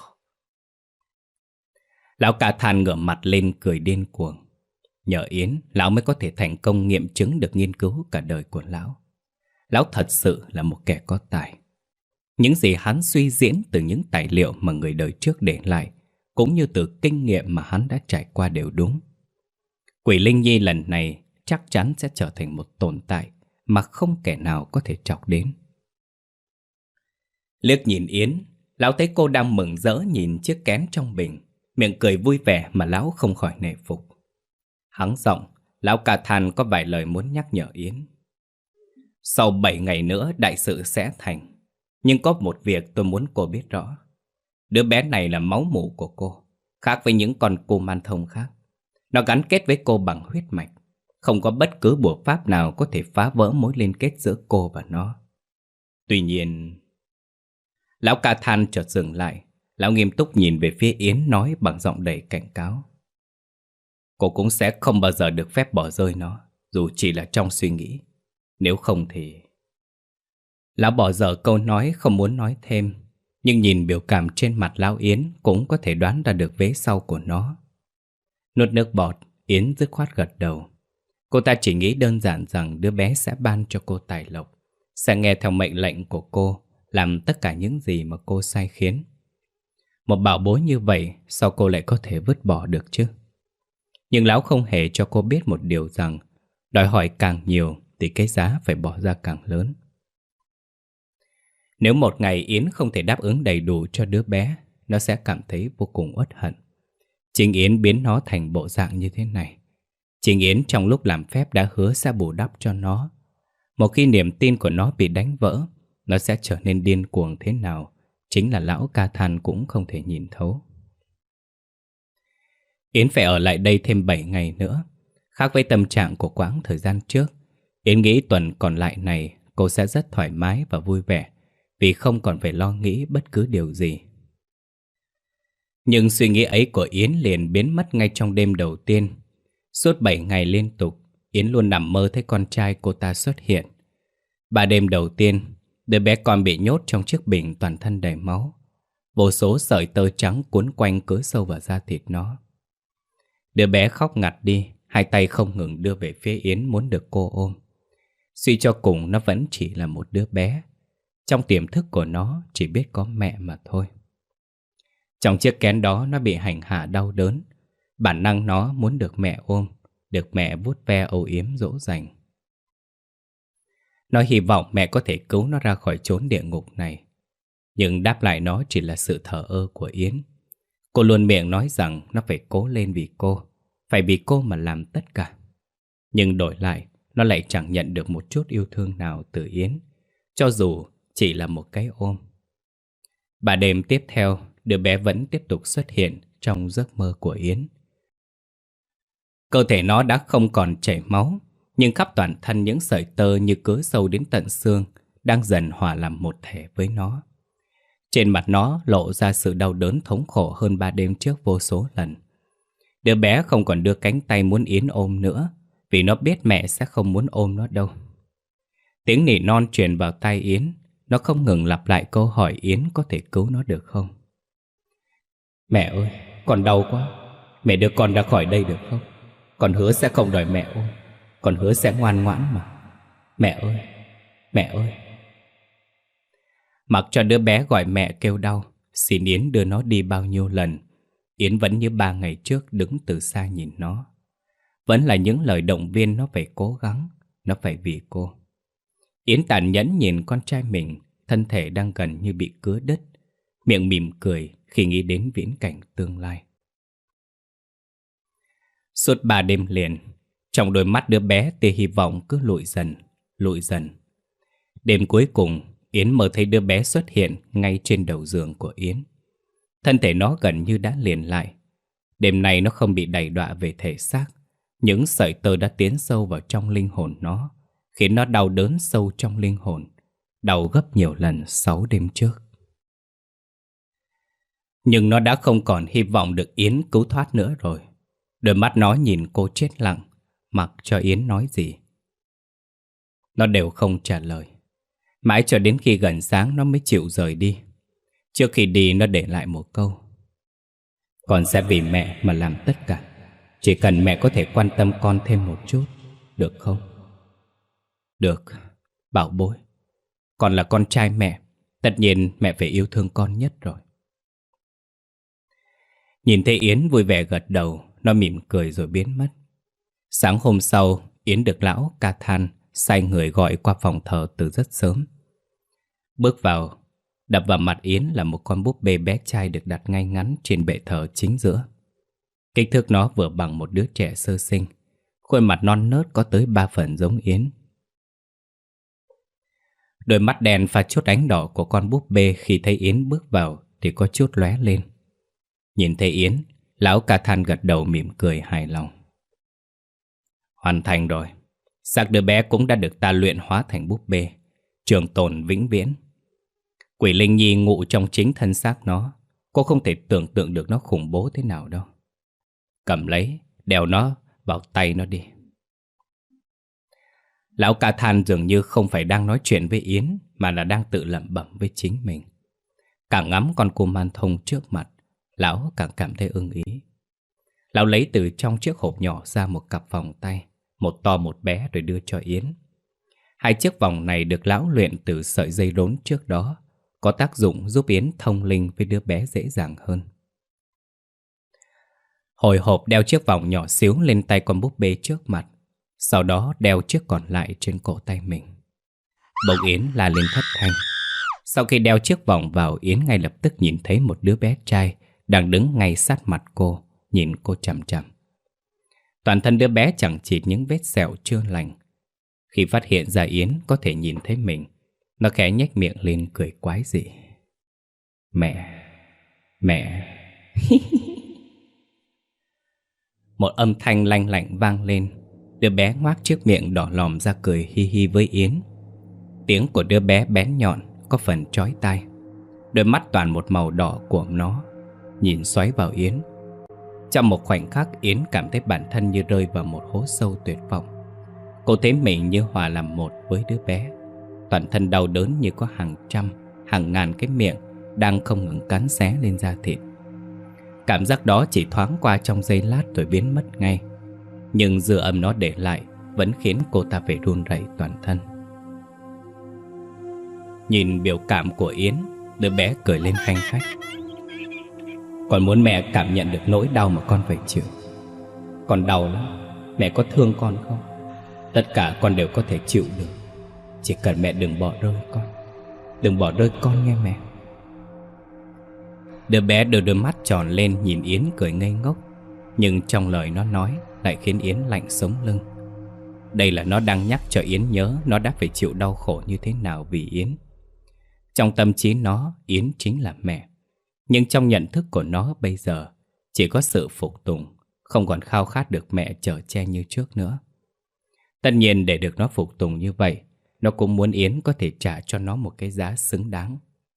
Lão ca than ngửa mặt lên cười điên cuồng. Nhờ Yến, lão mới có thể thành công nghiệm chứng được nghiên cứu cả đời của lão. Lão thật sự là một kẻ có tài. Những gì hắn suy diễn từ những tài liệu mà người đời trước để lại, cũng như từ kinh nghiệm mà hắn đã trải qua đều đúng. Quỷ Linh Nhi lần này chắc chắn sẽ trở thành một tồn tại mà không kẻ nào có thể chọc đến. Liếc nhìn Yến, lão thấy cô đang mừng rỡ nhìn chiếc kén trong bình, miệng cười vui vẻ mà lão không khỏi nể phục. Hắng giọng, lão ca than có vài lời muốn nhắc nhở Yến. Sau bảy ngày nữa đại sự sẽ thành. Nhưng có một việc tôi muốn cô biết rõ. Đứa bé này là máu mủ của cô, khác với những con cô man thông khác. Nó gắn kết với cô bằng huyết mạch. Không có bất cứ bùa pháp nào có thể phá vỡ mối liên kết giữa cô và nó. Tuy nhiên... Lão ca than chợt dừng lại. Lão nghiêm túc nhìn về phía Yến, nói bằng giọng đầy cảnh cáo. Cô cũng sẽ không bao giờ được phép bỏ rơi nó, dù chỉ là trong suy nghĩ. Nếu không thì... Lão bỏ dở câu nói không muốn nói thêm, nhưng nhìn biểu cảm trên mặt lão Yến cũng có thể đoán ra được vế sau của nó. Nuốt nước bọt, Yến dứt khoát gật đầu. Cô ta chỉ nghĩ đơn giản rằng đứa bé sẽ ban cho cô tài lộc, sẽ nghe theo mệnh lệnh của cô, làm tất cả những gì mà cô sai khiến. Một bảo bối như vậy, sao cô lại có thể vứt bỏ được chứ? Nhưng lão không hề cho cô biết một điều rằng, đòi hỏi càng nhiều thì cái giá phải bỏ ra càng lớn. Nếu một ngày Yến không thể đáp ứng đầy đủ cho đứa bé, nó sẽ cảm thấy vô cùng uất hận. Chính Yến biến nó thành bộ dạng như thế này. Chính Yến trong lúc làm phép đã hứa sẽ bù đắp cho nó. Một khi niềm tin của nó bị đánh vỡ, nó sẽ trở nên điên cuồng thế nào, chính là lão ca than cũng không thể nhìn thấu. Yến phải ở lại đây thêm bảy ngày nữa. Khác với tâm trạng của quãng thời gian trước, Yến nghĩ tuần còn lại này cô sẽ rất thoải mái và vui vẻ, vì không còn phải lo nghĩ bất cứ điều gì. Nhưng suy nghĩ ấy của Yến liền biến mất ngay trong đêm đầu tiên. Suốt bảy ngày liên tục, Yến luôn nằm mơ thấy con trai cô ta xuất hiện. Ba đêm đầu tiên, đứa bé con bị nhốt trong chiếc bình toàn thân đầy máu. Vô số sợi tơ trắng cuốn quanh cứa sâu vào da thịt nó. Đứa bé khóc ngặt đi, hai tay không ngừng đưa về phía Yến muốn được cô ôm. Suy cho cùng nó vẫn chỉ là một đứa bé. Trong tiềm thức của nó chỉ biết có mẹ mà thôi. Trong chiếc kén đó nó bị hành hạ đau đớn. Bản năng nó muốn được mẹ ôm, được mẹ vuốt ve âu yếm dỗ dành. Nó hy vọng mẹ có thể cứu nó ra khỏi chốn địa ngục này. Nhưng đáp lại nó chỉ là sự thờ ơ của Yến. Cô luôn miệng nói rằng nó phải cố lên vì cô, phải vì cô mà làm tất cả. Nhưng đổi lại, nó lại chẳng nhận được một chút yêu thương nào từ Yến, cho dù chỉ là một cái ôm. Ba đêm tiếp theo, đứa bé vẫn tiếp tục xuất hiện trong giấc mơ của Yến. Cơ thể nó đã không còn chảy máu, nhưng khắp toàn thân những sợi tơ như cứa sâu đến tận xương đang dần hòa làm một thể với nó. Trên mặt nó lộ ra sự đau đớn thống khổ hơn ba đêm trước vô số lần. Đứa bé không còn đưa cánh tay muốn Yến ôm nữa, vì nó biết mẹ sẽ không muốn ôm nó đâu. Tiếng nỉ non truyền vào tai Yến. Nó không ngừng lặp lại câu hỏi Yến có thể cứu nó được không. Mẹ ơi, con đau quá. Mẹ đưa con ra khỏi đây được không? Con hứa sẽ không đòi mẹ ôm. Con hứa sẽ ngoan ngoãn mà. Mẹ ơi, mẹ ơi. Mặc cho đứa bé gọi mẹ kêu đau, xin Yến đưa nó đi bao nhiêu lần, Yến vẫn như ba ngày trước đứng từ xa nhìn nó. Vẫn là những lời động viên nó phải cố gắng, nó phải vì cô. Yến tàn nhẫn nhìn con trai mình, thân thể đang gần như bị cứa đứt, miệng mỉm cười khi nghĩ đến viễn cảnh tương lai. Suốt ba đêm liền, trong đôi mắt đứa bé tia hy vọng cứ lụi dần, lụi dần. Đêm cuối cùng, Yến mơ thấy đứa bé xuất hiện ngay trên đầu giường của Yến. Thân thể nó gần như đã liền lại. Đêm nay nó không bị đày đọa về thể xác. Những sợi tơ đã tiến sâu vào trong linh hồn nó, khiến nó đau đớn sâu trong linh hồn, đau gấp nhiều lần sáu đêm trước. Nhưng nó đã không còn hy vọng được Yến cứu thoát nữa rồi. Đôi mắt nó nhìn cô chết lặng, mặc cho Yến nói gì. Nó đều không trả lời. Mãi cho đến khi gần sáng nó mới chịu rời đi. Trước khi đi nó để lại một câu: con sẽ vì mẹ mà làm tất cả. Chỉ cần mẹ có thể quan tâm con thêm một chút, được không? Được, bảo bối. Con là con trai mẹ, tất nhiên mẹ phải yêu thương con nhất rồi. Nhìn thấy Yến vui vẻ gật đầu, nó mỉm cười rồi biến mất. Sáng hôm sau, Yến được lão ca than sai người gọi qua phòng thờ từ rất sớm. Bước vào, đập vào mặt Yến là một con búp bê bé trai được đặt ngay ngắn trên bệ thờ chính giữa. Kích thước nó vừa bằng một đứa trẻ sơ sinh, khuôn mặt non nớt có tới ba phần giống Yến. Đôi mắt đen pha chút ánh đỏ của con búp bê khi thấy Yến bước vào thì có chút lóe lên. Nhìn thấy Yến, lão ca than gật đầu mỉm cười hài lòng. Hoàn thành rồi. Xác đứa bé cũng đã được ta luyện hóa thành búp bê, trường tồn vĩnh viễn. Quỷ linh nhi ngụ trong chính thân xác nó. Cô không thể tưởng tượng được nó khủng bố thế nào đâu. Cầm lấy, đeo nó vào tay nó đi. Lão ca than dường như không phải đang nói chuyện với Yến, mà là đang tự lẩm bẩm với chính mình. Càng ngắm con cô man thông trước mặt, lão càng cảm thấy ưng ý. Lão lấy từ trong chiếc hộp nhỏ ra một cặp vòng tay, một to một bé rồi đưa cho Yến. Hai chiếc vòng này được lão luyện từ sợi dây rốn trước đó, có tác dụng giúp Yến thông linh với đứa bé dễ dàng hơn. Hồi hộp đeo chiếc vòng nhỏ xíu lên tay con búp bê trước mặt, sau đó đeo chiếc còn lại trên cổ tay mình. Bỗng Yến la lên thất thanh. Sau khi đeo chiếc vòng vào, Yến ngay lập tức nhìn thấy một đứa bé trai đang đứng ngay sát mặt cô, nhìn cô chằm chằm. Toàn thân đứa bé chẳng chịt những vết sẹo chưa lành. Khi phát hiện ra Yến có thể nhìn thấy mình, nó khẽ nhếch miệng lên cười quái dị. Mẹ, mẹ. Một âm thanh lanh lạnh vang lên. Đứa bé ngoác chiếc miệng đỏ lòm ra cười hi hi với Yến. Tiếng của đứa bé bén nhọn, có phần chói tai. Đôi mắt toàn một màu đỏ của nó nhìn xoáy vào Yến. Trong một khoảnh khắc, Yến cảm thấy bản thân như rơi vào một hố sâu tuyệt vọng. Cô thấy mình như hòa làm một với đứa bé. Toàn thân đau đớn như có hàng trăm, hàng ngàn cái miệng đang không ngừng cắn xé lên da thịt. Cảm giác đó chỉ thoáng qua trong giây lát rồi biến mất ngay. Nhưng dư âm nó để lại vẫn khiến cô ta phải run rẩy toàn thân. Nhìn biểu cảm của Yến, đứa bé cười lên khanh khách. Con muốn mẹ cảm nhận được nỗi đau mà con phải chịu. Con đau lắm, mẹ có thương con không? Tất cả con đều có thể chịu được. Chỉ cần mẹ đừng bỏ rơi con. Đừng bỏ rơi con nghe mẹ. Đứa bé đưa đôi mắt tròn lên nhìn Yến cười ngây ngốc. Nhưng trong lời nó nói lại khiến Yến lạnh sống lưng. Đây là nó đang nhắc cho Yến nhớ nó đã phải chịu đau khổ như thế nào vì Yến. Trong tâm trí nó, Yến chính là mẹ. Nhưng trong nhận thức của nó bây giờ chỉ có sự phục tùng, không còn khao khát được mẹ chở che như trước nữa. Tất nhiên để được nó phục tùng như vậy, nó cũng muốn Yến có thể trả cho nó một cái giá xứng đáng.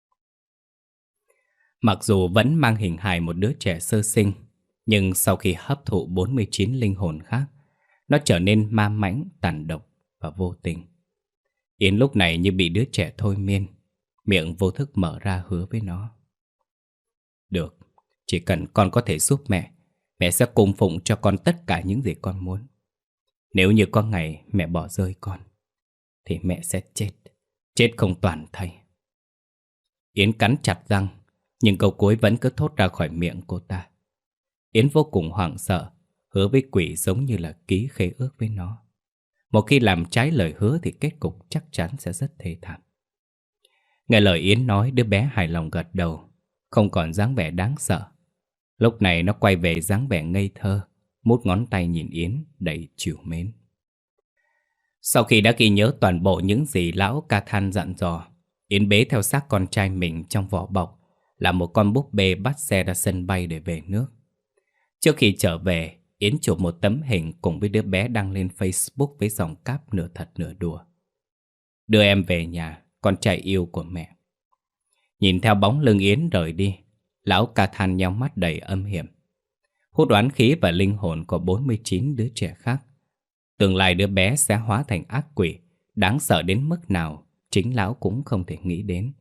Mặc dù vẫn mang hình hài một đứa trẻ sơ sinh, nhưng sau khi hấp thụ bốn mươi chín linh hồn khác, nó trở nên ma mãnh, tàn độc và vô tình. Yến lúc này như bị đứa trẻ thôi miên, miệng vô thức mở ra hứa với nó. Được, chỉ cần con có thể giúp mẹ, mẹ sẽ cung phụng cho con tất cả những gì con muốn. Nếu như có ngày mẹ bỏ rơi con, thì mẹ sẽ chết, chết không toàn thây. Yến cắn chặt răng, nhưng câu cuối vẫn cứ thốt ra khỏi miệng cô ta. Yến vô cùng hoảng sợ, hứa với quỷ giống như là ký khế ước với nó. Một khi làm trái lời hứa thì kết cục chắc chắn sẽ rất thê thảm. Nghe lời Yến nói, đứa bé hài lòng gật đầu, không còn dáng vẻ đáng sợ. Lúc này nó quay về dáng vẻ ngây thơ, mút ngón tay nhìn Yến đầy trìu mến. Sau khi đã ghi nhớ toàn bộ những gì lão Ca Than dặn dò, Yến bế theo xác con trai mình trong vỏ bọc là một con búp bê, bắt xe ra sân bay để về nước. Trước khi trở về, Yến chụp một tấm hình cùng với đứa bé đăng lên Facebook với dòng cáp nửa thật nửa đùa: "Đưa em về nhà, con trai yêu của mẹ." Nhìn theo bóng lưng Yến rời đi, lão Ca Than nhắm mắt đầy âm hiểm, hút oán khí và linh hồn của bốn mươi chín đứa trẻ khác. Tương lai đứa bé sẽ hóa thành ác quỷ, đáng sợ đến mức nào chính lão cũng không thể nghĩ đến.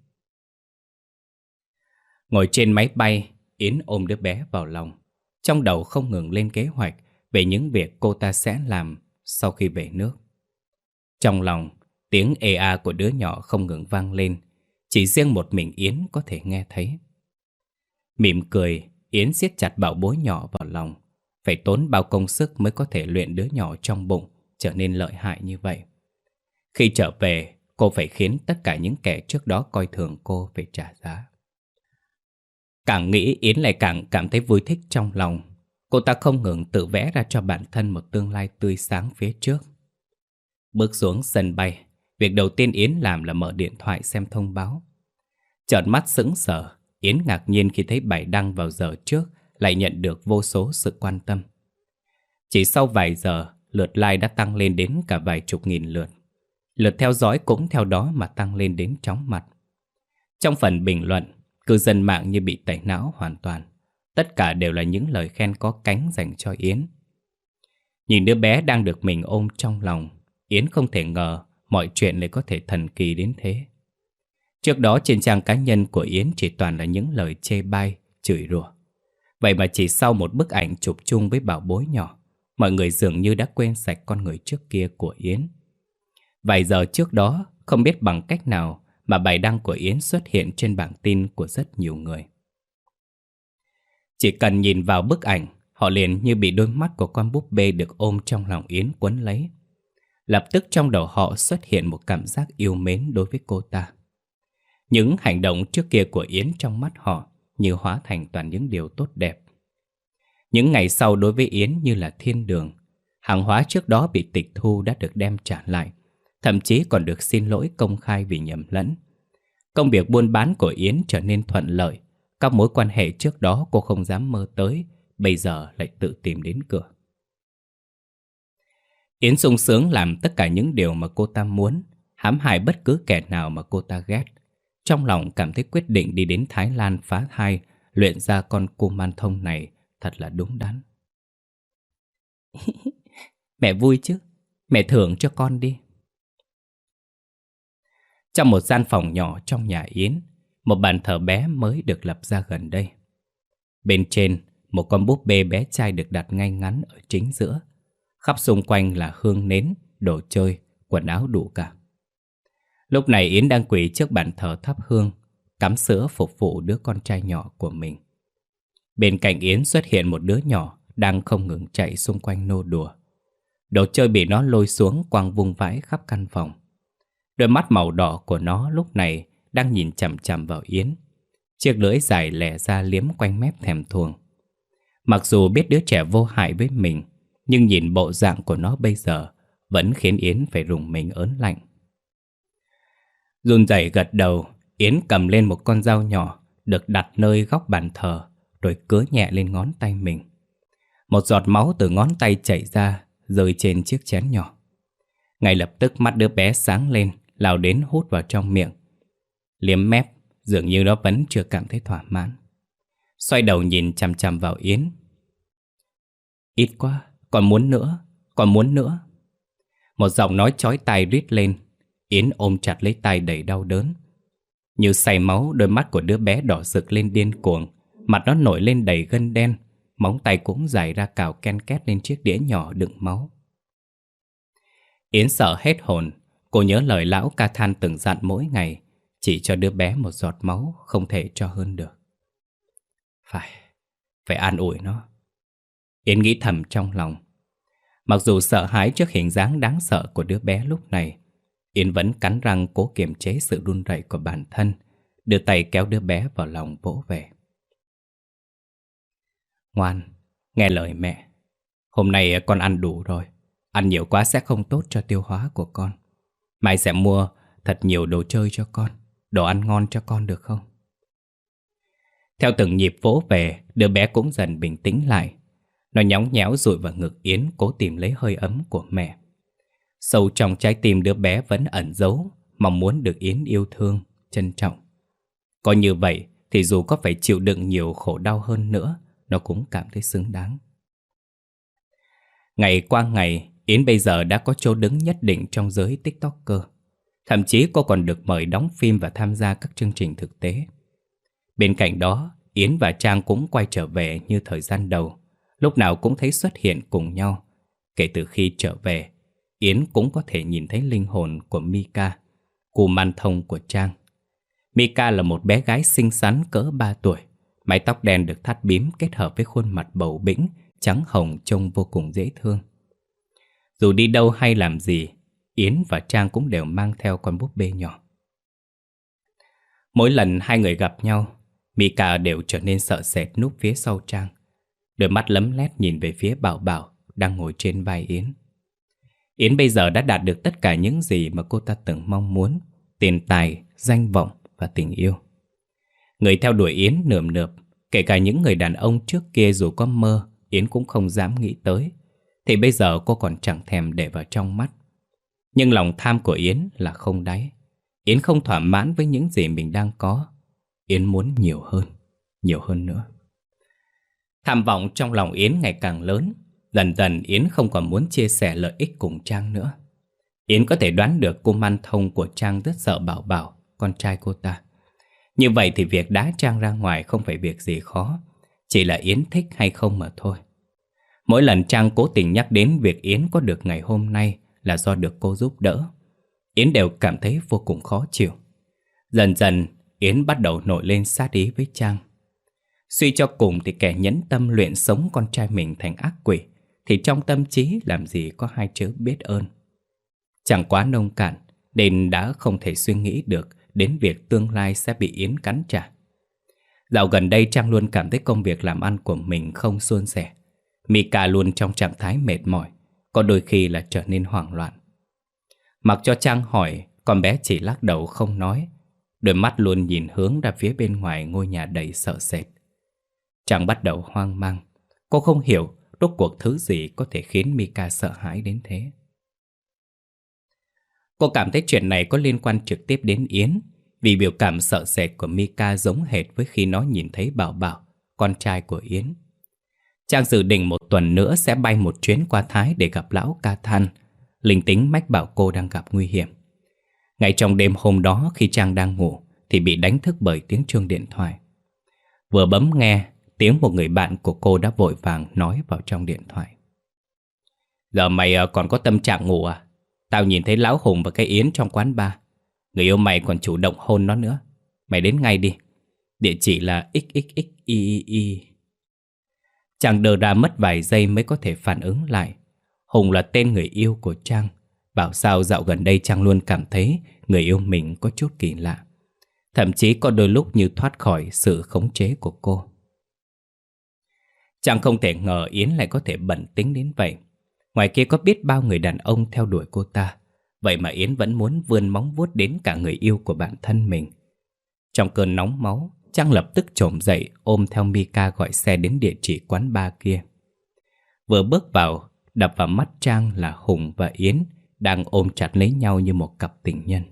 Ngồi trên máy bay, Yến ôm đứa bé vào lòng, trong đầu không ngừng lên kế hoạch về những việc cô ta sẽ làm sau khi về nước. Trong lòng, tiếng ê a của đứa nhỏ không ngừng vang lên, chỉ riêng một mình Yến có thể nghe thấy. Mỉm cười, Yến siết chặt bảo bối nhỏ vào lòng. Phải tốn bao công sức mới có thể luyện đứa nhỏ trong bụng trở nên lợi hại như vậy. Khi trở về, cô phải khiến tất cả những kẻ trước đó coi thường cô phải trả giá. Càng nghĩ, Yến lại càng cảm thấy vui thích trong lòng. Cô ta không ngừng tự vẽ ra cho bản thân một tương lai tươi sáng phía trước. Bước xuống sân bay, việc đầu tiên Yến làm là mở điện thoại xem thông báo. Trợn mắt sững sờ, Yến ngạc nhiên khi thấy bài đăng vào giờ trước lại nhận được vô số sự quan tâm. Chỉ sau vài giờ, lượt like đã tăng lên đến cả vài chục nghìn lượt. Lượt theo dõi cũng theo đó mà tăng lên đến chóng mặt. Trong phần bình luận, cư dân mạng như bị tẩy não hoàn toàn. Tất cả đều là những lời khen có cánh dành cho Yến. Nhìn đứa bé đang được mình ôm trong lòng, Yến không thể ngờ mọi chuyện lại có thể thần kỳ đến thế. Trước đó trên trang cá nhân của Yến chỉ toàn là những lời chê bai, chửi rủa. Vậy mà chỉ sau một bức ảnh chụp chung với bảo bối nhỏ, mọi người dường như đã quên sạch con người trước kia của Yến. Vài giờ trước đó, không biết bằng cách nào mà bài đăng của Yến xuất hiện trên bảng tin của rất nhiều người. Chỉ cần nhìn vào bức ảnh, họ liền như bị đôi mắt của con búp bê được ôm trong lòng Yến quấn lấy. Lập tức trong đầu họ xuất hiện một cảm giác yêu mến đối với cô ta. Những hành động trước kia của Yến trong mắt họ như hóa thành toàn những điều tốt đẹp. Những ngày sau đối với Yến như là thiên đường. Hàng hóa trước đó bị tịch thu đã được đem trả lại, thậm chí còn được xin lỗi công khai vì nhầm lẫn. Công việc buôn bán của Yến trở nên thuận lợi. Các mối quan hệ trước đó cô không dám mơ tới, bây giờ lại tự tìm đến cửa. Yến sung sướng làm tất cả những điều mà cô ta muốn, hãm hại bất cứ kẻ nào mà cô ta ghét. Trong lòng cảm thấy quyết định đi đến Thái Lan phá thai, luyện ra con Kuman Thông này thật là đúng đắn. Mẹ vui chứ, mẹ thưởng cho con đi. Trong một gian phòng nhỏ trong nhà Yến, một bàn thờ bé mới được lập ra gần đây. Bên trên, một con búp bê bé trai được đặt ngay ngắn ở chính giữa. Khắp xung quanh là hương nến, đồ chơi, quần áo đủ cả. Lúc này Yến đang quỳ trước bàn thờ thắp hương, cắm sữa phục vụ đứa con trai nhỏ của mình. Bên cạnh Yến xuất hiện một đứa nhỏ đang không ngừng chạy xung quanh nô đùa. Đồ chơi bị nó lôi xuống quăng vung vãi khắp căn phòng. Đôi mắt màu đỏ của nó lúc này đang nhìn chằm chằm vào Yến. Chiếc lưỡi dài lẻ ra liếm quanh mép thèm thuồng. Mặc dù biết đứa trẻ vô hại với mình, nhưng nhìn bộ dạng của nó bây giờ vẫn khiến Yến phải rùng mình ớn lạnh. Run rẩy gật đầu, Yến cầm lên một con dao nhỏ được đặt nơi góc bàn thờ, rồi cứa nhẹ lên ngón tay mình. Một giọt máu từ ngón tay chảy ra, rơi trên chiếc chén nhỏ. Ngay lập tức mắt đứa bé sáng lên, lao đến hút vào trong miệng. Liếm mép, dường như nó vẫn chưa cảm thấy thỏa mãn. Xoay đầu nhìn chằm chằm vào Yến. Ít quá, còn muốn nữa, còn muốn nữa. Một giọng nói chói tai rít lên. Yến ôm chặt lấy tay đầy đau đớn. Như say máu, đôi mắt của đứa bé đỏ rực lên điên cuồng. Mặt nó nổi lên đầy gân đen. Móng tay cũng dài ra cào ken két lên chiếc đĩa nhỏ đựng máu. Yến sợ hết hồn. Cô nhớ lời lão Ca Than từng dặn mỗi ngày, chỉ cho đứa bé một giọt máu, không thể cho hơn được. Phải, phải an ủi nó. Yến nghĩ thầm trong lòng. Mặc dù sợ hãi trước hình dáng đáng sợ của đứa bé lúc này, Yến vẫn cắn răng cố kiềm chế sự run rẩy của bản thân, đưa tay kéo đứa bé vào lòng vỗ về. Ngoan, nghe lời mẹ. Hôm nay con ăn đủ rồi. Ăn nhiều quá sẽ không tốt cho tiêu hóa của con. Mai sẽ mua thật nhiều đồ chơi cho con, đồ ăn ngon cho con được không? Theo từng nhịp vỗ về, đứa bé cũng dần bình tĩnh lại. Nó nhõng nhẽo dụi vào ngực Yến, cố tìm lấy hơi ấm của mẹ. Sâu trong trái tim đứa bé vẫn ẩn giấu mong muốn được Yến yêu thương, trân trọng. Có như vậy thì dù có phải chịu đựng nhiều khổ đau hơn nữa, nó cũng cảm thấy xứng đáng. Ngày qua ngày, Yến bây giờ đã có chỗ đứng nhất định trong giới TikToker. Thậm chí cô còn được mời đóng phim và tham gia các chương trình thực tế. Bên cạnh đó, Yến và Trang cũng quay trở về như thời gian đầu, lúc nào cũng thấy xuất hiện cùng nhau. Kể từ khi trở về, Yến cũng có thể nhìn thấy linh hồn của Mika, cù man thông của Trang. Mika là một bé gái xinh xắn cỡ ba tuổi, mái tóc đen được thắt bím kết hợp với khuôn mặt bầu bĩnh, trắng hồng trông vô cùng dễ thương. Dù đi đâu hay làm gì, Yến và Trang cũng đều mang theo con búp bê nhỏ. Mỗi lần hai người gặp nhau, Mika đều trở nên sợ sệt núp phía sau Trang. Đôi mắt lấm lét nhìn về phía Bảo Bảo đang ngồi trên vai Yến. Yến bây giờ đã đạt được tất cả những gì mà cô ta từng mong muốn: tiền tài, danh vọng và tình yêu. Người theo đuổi Yến nườm nượp, kể cả những người đàn ông trước kia dù có mơ, Yến cũng không dám nghĩ tới, thì bây giờ cô còn chẳng thèm để vào trong mắt. Nhưng lòng tham của Yến là không đáy. Yến không thỏa mãn với những gì mình đang có. Yến muốn nhiều hơn, nhiều hơn nữa. Tham vọng trong lòng Yến ngày càng lớn. Dần dần Yến không còn muốn chia sẻ lợi ích cùng Trang nữa. Yến có thể đoán được cô man thông của Trang rất sợ Bảo Bảo, con trai cô ta. Như vậy thì việc đá Trang ra ngoài không phải việc gì khó, chỉ là Yến thích hay không mà thôi. Mỗi lần Trang cố tình nhắc đến việc Yến có được ngày hôm nay là do được cô giúp đỡ, Yến đều cảm thấy vô cùng khó chịu. Dần dần Yến bắt đầu nổi lên sát ý với Trang. Suy cho cùng thì kẻ nhẫn tâm luyện sống con trai mình thành ác quỷ, thì trong tâm trí làm gì có hai chữ biết ơn. Chẳng quá nông cạn nên đã không thể suy nghĩ được đến việc tương lai sẽ bị Yến cắn trả. Dạo gần đây Trang luôn cảm thấy công việc làm ăn của mình không suôn sẻ. Mika luôn trong trạng thái mệt mỏi, có đôi khi là trở nên hoảng loạn. Mặc cho Trang hỏi, con bé chỉ lắc đầu không nói, đôi mắt luôn nhìn hướng ra phía bên ngoài ngôi nhà đầy sợ sệt. Trang bắt đầu hoang mang. Cô không hiểu rốt cuộc thứ gì có thể khiến Mika sợ hãi đến thế. Cô cảm thấy chuyện này có liên quan trực tiếp đến Yến, vì biểu cảm sợ sệt của Mika giống hệt với khi nó nhìn thấy Bảo Bảo, con trai của Yến. Trang dự định một tuần nữa sẽ bay một chuyến qua Thái để gặp lão Ca Than, linh tính mách bảo cô đang gặp nguy hiểm. Ngay trong đêm hôm đó khi Trang đang ngủ thì bị đánh thức bởi tiếng chuông điện thoại. Vừa bấm nghe, tiếng một người bạn của cô đã vội vàng nói vào trong điện thoại: "Giờ mày còn có tâm trạng ngủ à? Tao nhìn thấy lão Hùng và cái Yến trong quán bar. Người yêu mày còn chủ động hôn nó nữa. Mày đến ngay đi. Địa chỉ là x x x y y y." Trang đờ ra mất vài giây mới có thể phản ứng lại. Hùng là tên người yêu của Trang. Bảo sao dạo gần đây Trang luôn cảm thấy người yêu mình có chút kỳ lạ. Thậm chí có đôi lúc như thoát khỏi sự khống chế của cô. Trang không thể ngờ Yến lại có thể bẩn tính đến vậy. Ngoài kia có biết bao người đàn ông theo đuổi cô ta, vậy mà Yến vẫn muốn vươn móng vuốt đến cả người yêu của bản thân mình. Trong cơn nóng máu, Trang lập tức trồm dậy ôm theo Mika gọi xe đến địa chỉ quán bar kia. Vừa bước vào, đập vào mắt Trang là Hùng và Yến đang ôm chặt lấy nhau như một cặp tình nhân.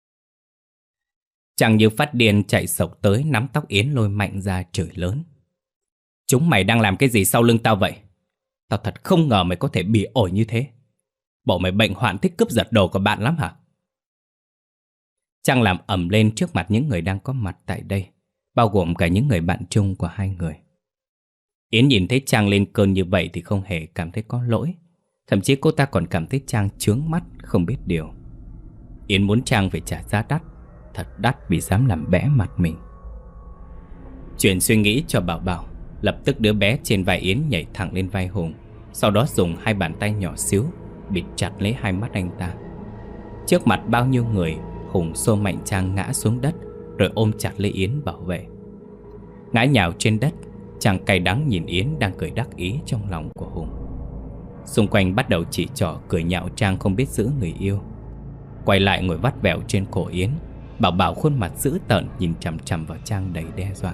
Trang như phát điên chạy sộc tới nắm tóc Yến lôi mạnh ra chửi lớn: "Chúng mày đang làm cái gì sau lưng tao vậy? Tao thật không ngờ mày có thể bỉ ổi như thế. Bộ mày bệnh hoạn thích cướp giật đồ của bạn lắm hả?" Trang làm ầm lên trước mặt những người đang có mặt tại đây, bao gồm cả những người bạn chung của hai người. Yến nhìn thấy Trang lên cơn như vậy thì không hề cảm thấy có lỗi. Thậm chí cô ta còn cảm thấy Trang chướng mắt, không biết điều. Yến muốn Trang phải trả giá đắt, thật đắt vì dám làm bẽ mặt mình. Chuyển suy nghĩ cho Bảo Bảo, lập tức đứa bé trên vai Yến nhảy thẳng lên vai Hùng, sau đó dùng hai bàn tay nhỏ xíu bịt chặt lấy hai mắt anh ta. Trước mặt bao nhiêu người, Hùng xô mạnh Trang ngã xuống đất, rồi ôm chặt lấy Yến bảo vệ. Ngã nhào trên đất, Trang cay đắng nhìn Yến đang cười đắc ý trong lòng của Hùng. Xung quanh bắt đầu chỉ trỏ cười nhạo Trang không biết giữ người yêu. Quay lại ngồi vắt vẻo trên cổ Yến, Bảo Bảo khuôn mặt dữ tợn nhìn chằm chằm vào Trang đầy đe dọa.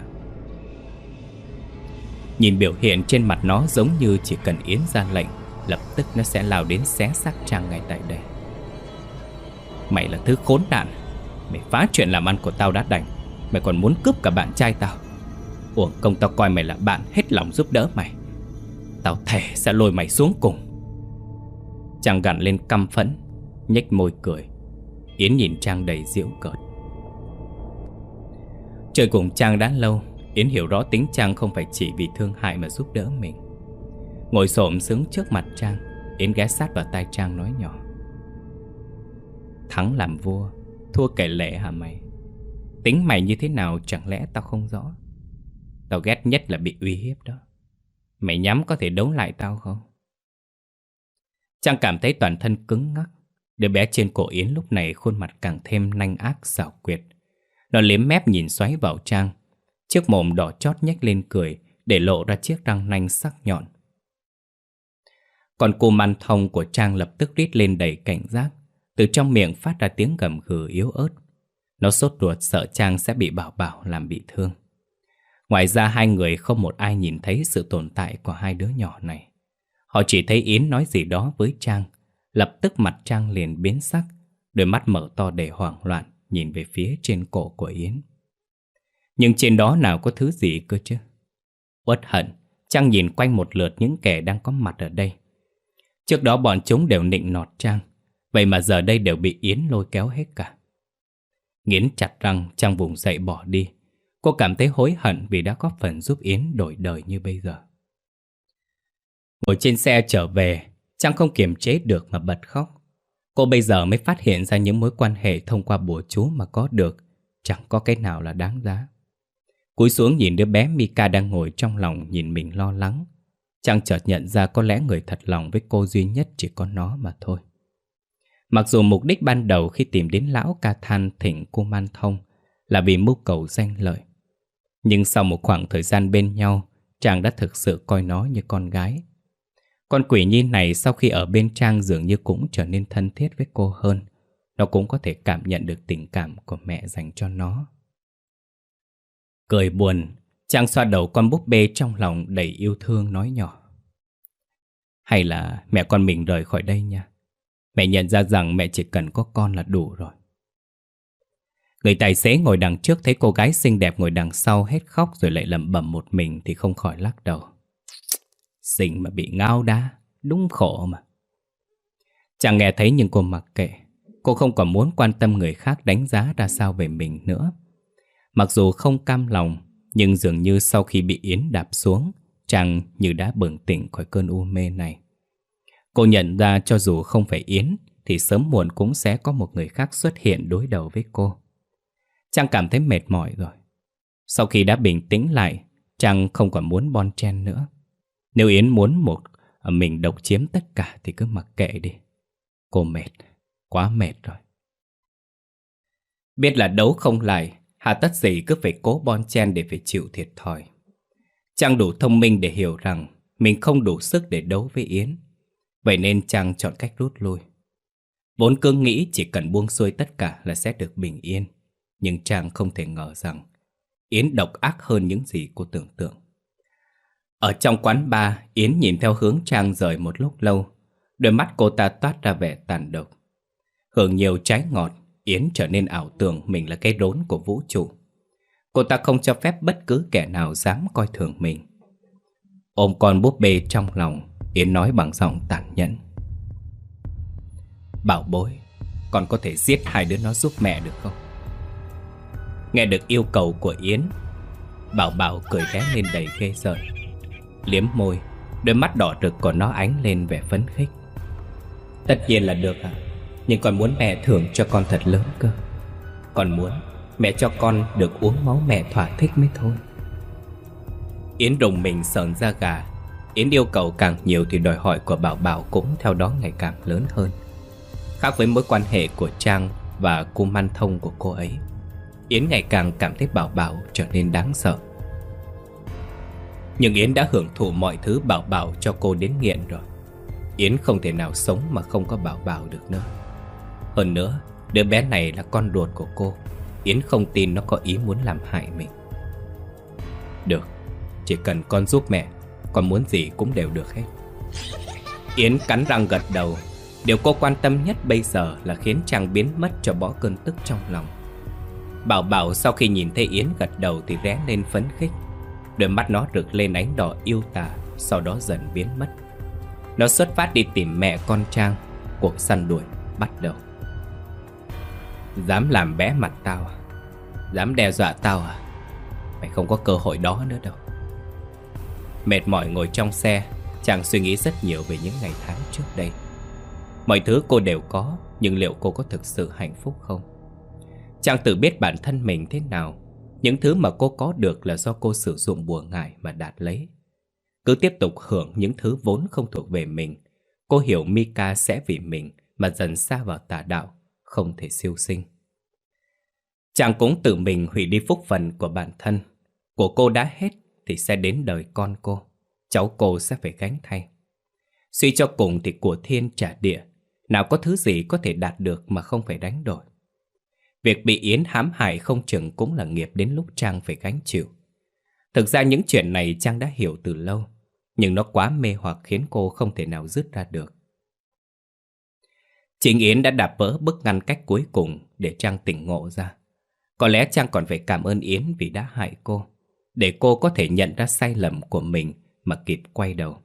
Nhìn biểu hiện trên mặt nó giống như chỉ cần Yến ra lệnh, lập tức nó sẽ lao đến xé xác Trang ngay tại đây. Mày là thứ khốn nạn, mày phá chuyện làm ăn của tao đã đành, mày còn muốn cướp cả bạn trai tao. Uổng công tao coi mày là bạn hết lòng giúp đỡ mày. Tao thề sẽ lôi mày xuống cùng. Trang gằn lên căm phẫn, nhếch môi cười. Yến nhìn Trang đầy giễu cợt. Chơi cùng Trang đã lâu, Yến hiểu rõ tính Trang không phải chỉ vì thương hại mà giúp đỡ mình. Ngồi xổm xuống trước mặt Trang, Yến ghé sát vào tai Trang nói nhỏ: thắng làm vua, thua kể lệ hả mày? Tính mày như thế nào chẳng lẽ tao không rõ? Tao ghét nhất là bị uy hiếp đó. Mày nhắm có thể đấu lại tao không? Trang cảm thấy toàn thân cứng ngắc. Đứa bé trên cổ Yến lúc này khuôn mặt càng thêm nanh ác xảo quyệt. Nó liếm mép nhìn xoáy vào Trang, chiếc mồm đỏ chót nhếch lên cười, để lộ ra chiếc răng nanh sắc nhọn. Còn cô man thông của Trang lập tức rít lên đầy cảnh giác, từ trong miệng phát ra tiếng gầm gừ yếu ớt. Nó sốt ruột sợ Trang sẽ bị Bảo Bảo làm bị thương. Ngoài ra hai người không một ai nhìn thấy sự tồn tại của hai đứa nhỏ này. Họ chỉ thấy Yến nói gì đó với Trang. Lập tức mặt Trang liền biến sắc, đôi mắt mở to đầy hoảng loạn nhìn về phía trên cổ của Yến. Nhưng trên đó nào có thứ gì cơ chứ? Uất hận, Trang nhìn quanh một lượt những kẻ đang có mặt ở đây. Trước đó bọn chúng đều nịnh nọt Trang, vậy mà giờ đây đều bị Yến lôi kéo hết cả. Nghiến chặt răng, Trang vùng dậy bỏ đi. Cô cảm thấy hối hận vì đã góp phần giúp Yến đổi đời như bây giờ. Ngồi trên xe trở về, Trang không kiềm chế được mà bật khóc. Cô bây giờ mới phát hiện ra những mối quan hệ thông qua bùa chú mà có được chẳng có cái nào là đáng giá. Cúi xuống nhìn đứa bé Mika đang ngồi trong lòng nhìn mình lo lắng. Trang chợt nhận ra có lẽ người thật lòng với cô duy nhất chỉ có nó mà thôi. Mặc dù mục đích ban đầu khi tìm đến lão ca than thỉnh cô man thông là vì mưu cầu danh lợi, nhưng sau một khoảng thời gian bên nhau, Trang đã thực sự coi nó như con gái. Con quỷ nhi này sau khi ở bên Trang dường như cũng trở nên thân thiết với cô hơn. Nó cũng có thể cảm nhận được tình cảm của mẹ dành cho nó. Cười buồn, Trang xoa đầu con búp bê trong lòng đầy yêu thương nói nhỏ: hay là mẹ con mình rời khỏi đây nha. Mẹ nhận ra rằng mẹ chỉ cần có con là đủ rồi. Người tài xế ngồi đằng trước thấy cô gái xinh đẹp ngồi đằng sau hết khóc rồi lại lẩm bẩm một mình thì không khỏi lắc đầu. Xinh mà bị ngao đá, đúng khổ mà. Chàng nghe thấy nhưng cô mặc kệ. Cô không còn muốn quan tâm người khác đánh giá ra sao về mình nữa. Mặc dù không cam lòng, nhưng dường như sau khi bị Yến đạp xuống, Trang như đã bừng tỉnh khỏi cơn u mê này. Cô nhận ra cho dù không phải Yến thì sớm muộn cũng sẽ có một người khác xuất hiện đối đầu với cô. Trang cảm thấy mệt mỏi rồi. Sau khi đã bình tĩnh lại, Trang không còn muốn bon chen nữa. Nếu Yến muốn một mình độc chiếm tất cả thì cứ mặc kệ đi. Cô mệt, quá mệt rồi. Biết là đấu không lại, hà tất gì cứ phải cố bon chen để phải chịu thiệt thòi. Trang đủ thông minh để hiểu rằng mình không đủ sức để đấu với Yến. Vậy nên Trang chọn cách rút lui. Vốn cứ nghĩ chỉ cần buông xuôi tất cả là sẽ được bình yên. Nhưng Trang không thể ngờ rằng Yến độc ác hơn những gì cô tưởng tượng. Ở trong quán bar, Yến nhìn theo hướng Trang rời một lúc lâu. Đôi mắt cô ta toát ra vẻ tàn độc. Hưởng nhiều trái ngọt, Yến trở nên ảo tưởng mình là cái rốn của vũ trụ. Cô ta không cho phép bất cứ kẻ nào dám coi thường mình. Ôm con búp bê trong lòng, Yến nói bằng giọng tàn nhẫn: Bảo bối, con có thể giết hai đứa nó giúp mẹ được không? Nghe được yêu cầu của Yến, Bảo Bảo cười khẽ lên đầy ghê rợn. Liếm môi, đôi mắt đỏ rực của nó ánh lên vẻ phấn khích. Tất nhiên là được ạ. Nhưng con muốn mẹ thưởng cho con thật lớn cơ. Con muốn mẹ cho con được uống máu mẹ thỏa thích mới thôi. Yến rùng mình sờn da gà. Yến yêu cầu càng nhiều thì đòi hỏi của Bảo Bảo cũng theo đó ngày càng lớn hơn. Khác với mối quan hệ của Trang và cô man thông của cô ấy, Yến ngày càng cảm thấy Bảo Bảo trở nên đáng sợ. Nhưng Yến đã hưởng thụ mọi thứ Bảo Bảo cho cô đến nghiện rồi. Yến không thể nào sống mà không có Bảo Bảo được nữa. Hơn nữa, đứa bé này là con ruột của cô. Yến không tin nó có ý muốn làm hại mình. Được, chỉ cần con giúp mẹ, con muốn gì cũng đều được hết. Yến cắn răng gật đầu. Điều cô quan tâm nhất bây giờ là khiến Trang biến mất cho bỏ cơn tức trong lòng. Bảo Bảo sau khi nhìn thấy Yến gật đầu thì ré lên phấn khích. Đôi mắt nó rực lên ánh đỏ yêu tả, sau đó dần biến mất. Nó xuất phát đi tìm mẹ con Trang. Cuộc săn đuổi bắt đầu. Dám làm bé mặt tao à? Dám đe dọa tao à? Mày không có cơ hội đó nữa đâu. Mệt mỏi ngồi trong xe, Trang suy nghĩ rất nhiều về những ngày tháng trước đây. Mọi thứ cô đều có, nhưng liệu cô có thực sự hạnh phúc không? Trang tự biết bản thân mình thế nào. Những thứ mà cô có được là do cô sử dụng bùa ngải mà đạt lấy. Cứ tiếp tục hưởng những thứ vốn không thuộc về mình, cô hiểu Mika sẽ vì mình mà dần sa vào tà đạo, không thể siêu sinh. Chàng cũng tự mình hủy đi phúc phần của bản thân. Của cô đã hết thì sẽ đến đời con cô. Cháu cô sẽ phải gánh thay. Suy cho cùng thì của thiên trả địa, nào có thứ gì có thể đạt được mà không phải đánh đổi. Việc bị Yến hãm hại không chừng cũng là nghiệp đến lúc Trang phải gánh chịu. Thực ra những chuyện này Trang đã hiểu từ lâu, nhưng nó quá mê hoặc khiến cô không thể nào dứt ra được. Chính Yến đã đạp vỡ bức ngăn cách cuối cùng để Trang tỉnh ngộ ra. Có lẽ Trang còn phải cảm ơn Yến vì đã hại cô, để cô có thể nhận ra sai lầm của mình mà kịp quay đầu.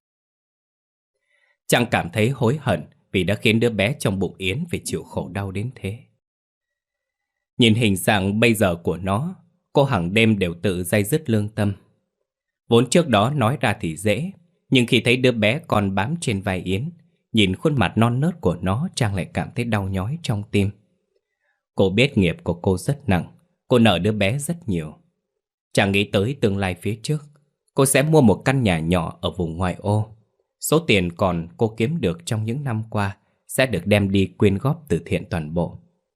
Trang cảm thấy hối hận vì đã khiến đứa bé trong bụng Yến phải chịu khổ đau đến thế. Nhìn hình dạng bây giờ của nó, cô hàng đêm đều tự day dứt lương tâm. Vốn trước đó nói ra thì dễ, nhưng khi thấy đứa bé còn bám trên vai Yến, nhìn khuôn mặt non nớt của nó, Trang lại cảm thấy đau nhói trong tim. Cô biết nghiệp của cô rất nặng, cô nợ đứa bé rất nhiều. Trang nghĩ tới tương lai phía trước, cô sẽ mua một căn nhà nhỏ ở vùng ngoại ô. Số tiền còn cô kiếm được trong những năm qua sẽ được đem đi quyên góp từ thiện toàn bộ.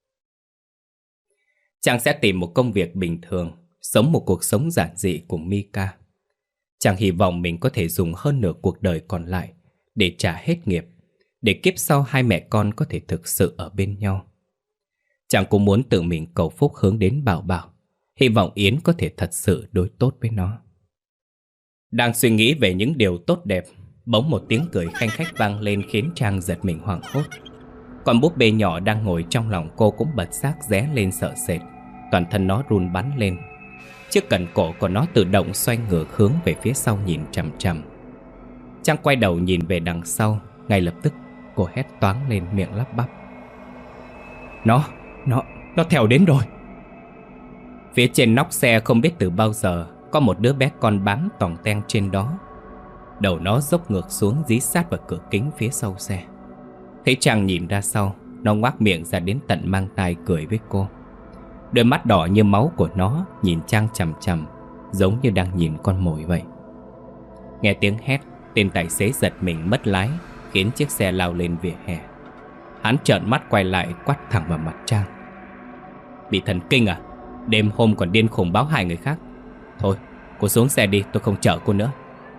Trang sẽ tìm một công việc bình thường, sống một cuộc sống giản dị cùng Mika. Trang hy vọng mình có thể dùng hơn nửa cuộc đời còn lại để trả hết nghiệp, để kiếp sau hai mẹ con có thể thực sự ở bên nhau. Trang cũng muốn tự mình cầu phúc hướng đến Bảo Bảo, hy vọng Yến có thể thật sự đối tốt với nó. Đang suy nghĩ về những điều tốt đẹp, bỗng một tiếng cười khanh khách vang lên khiến Trang giật mình hoảng hốt. Con búp bê nhỏ đang ngồi trong lòng cô cũng bật xác ré lên sợ sệt, toàn thân nó run bắn lên. Chiếc cần cổ của nó tự động xoay ngược hướng về phía sau nhìn chằm chằm. Trang quay đầu nhìn về đằng sau, ngay lập tức cô hét toáng lên miệng lắp bắp. Nó, nó, nó theo đến rồi. Phía trên nóc xe không biết từ bao giờ có một đứa bé con bám tòng teng trên đó. Đầu nó dốc ngược xuống dí sát vào cửa kính phía sau xe. Thấy Trang nhìn ra sau, nó ngoác miệng ra đến tận mang tai cười với cô. Đôi mắt đỏ như máu của nó nhìn Trang chằm chằm, giống như đang nhìn con mồi vậy. Nghe tiếng hét, tên tài xế giật mình mất lái, khiến chiếc xe lao lên vỉa hè. Hắn trợn mắt quay lại quát thẳng vào mặt Trang. Bị thần kinh à? Đêm hôm còn điên khùng báo hại người khác. Thôi, cô xuống xe đi, tôi không chở cô nữa.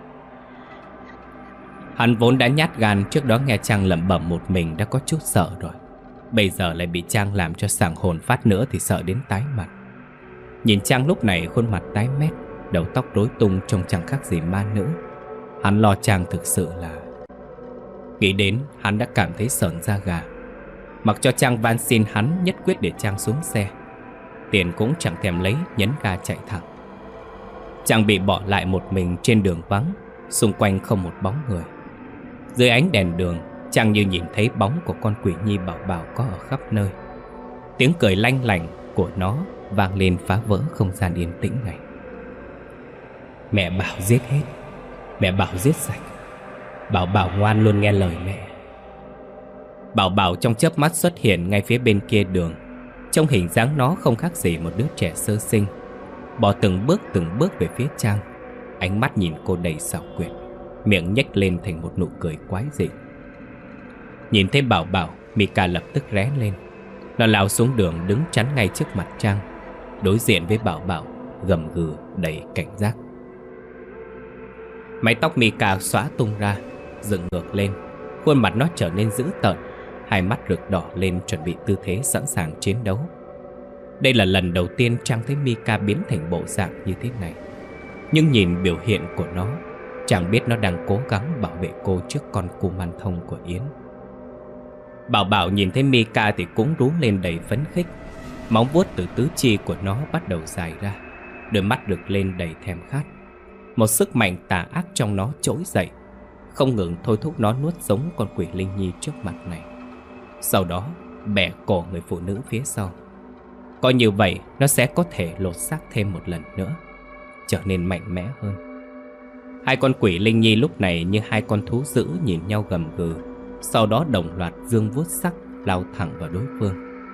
Hắn vốn đã nhát gan, trước đó nghe Trang lẩm bẩm một mình đã có chút sợ rồi. Bây giờ lại bị Trang làm cho sảng hồn phát nữa thì sợ đến tái mặt. Nhìn Trang lúc này khuôn mặt tái mét, đầu tóc rối tung trông chẳng khác gì ma nữ. Hắn lo Trang thực sự là... Nghĩ đến hắn đã cảm thấy sởn da gà. Mặc cho Trang van xin hắn nhất quyết để Trang xuống xe. Tiền cũng chẳng thèm lấy, nhấn ga chạy thẳng. Trang bị bỏ lại một mình trên đường vắng, xung quanh không một bóng người. Dưới ánh đèn đường, Trang như nhìn thấy bóng của con quỷ nhi Bảo Bảo có ở khắp nơi. Tiếng cười lanh lảnh của nó vang lên phá vỡ không gian yên tĩnh này. Mẹ bảo giết hết, mẹ bảo giết sạch. Bảo Bảo ngoan luôn nghe lời mẹ. Bảo Bảo trong chớp mắt xuất hiện ngay phía bên kia đường. Trong hình dáng nó không khác gì một đứa trẻ sơ sinh, bò từng bước từng bước về phía Trang. Ánh mắt nhìn cô đầy xảo quyệt, miệng nhếch lên thành một nụ cười quái dị. Nhìn thấy Bảo Bảo, Mika lập tức ré lên. Nó lao xuống đường đứng chắn ngay trước mặt Trang, đối diện với Bảo Bảo, gầm gừ đầy cảnh giác. Mái tóc Mika xõa tung ra, dựng ngược lên. Khuôn mặt nó trở nên dữ tợn, hai mắt rực đỏ lên chuẩn bị tư thế sẵn sàng chiến đấu. Đây là lần đầu tiên Trang thấy Mika biến thành bộ dạng như thế này. Nhưng nhìn biểu hiện của nó, Trang biết nó đang cố gắng bảo vệ cô trước con Kuman Thông của Yến. Bảo Bảo nhìn thấy Mika thì cũng rú lên đầy phấn khích. Móng vuốt từ tứ chi của nó bắt đầu dài ra, đôi mắt rực lên đầy thèm khát. Một sức mạnh tà ác trong nó trỗi dậy, không ngừng thôi thúc nó nuốt sống con quỷ linh nhi trước mặt này. Sau đó bẻ cổ người phụ nữ phía sau. Coi như vậy nó sẽ có thể lột xác thêm một lần nữa, trở nên mạnh mẽ hơn. Hai con quỷ linh nhi lúc này như hai con thú dữ nhìn nhau gầm gừ, sau đó đồng loạt giương vuốt sắc lao thẳng vào đối phương.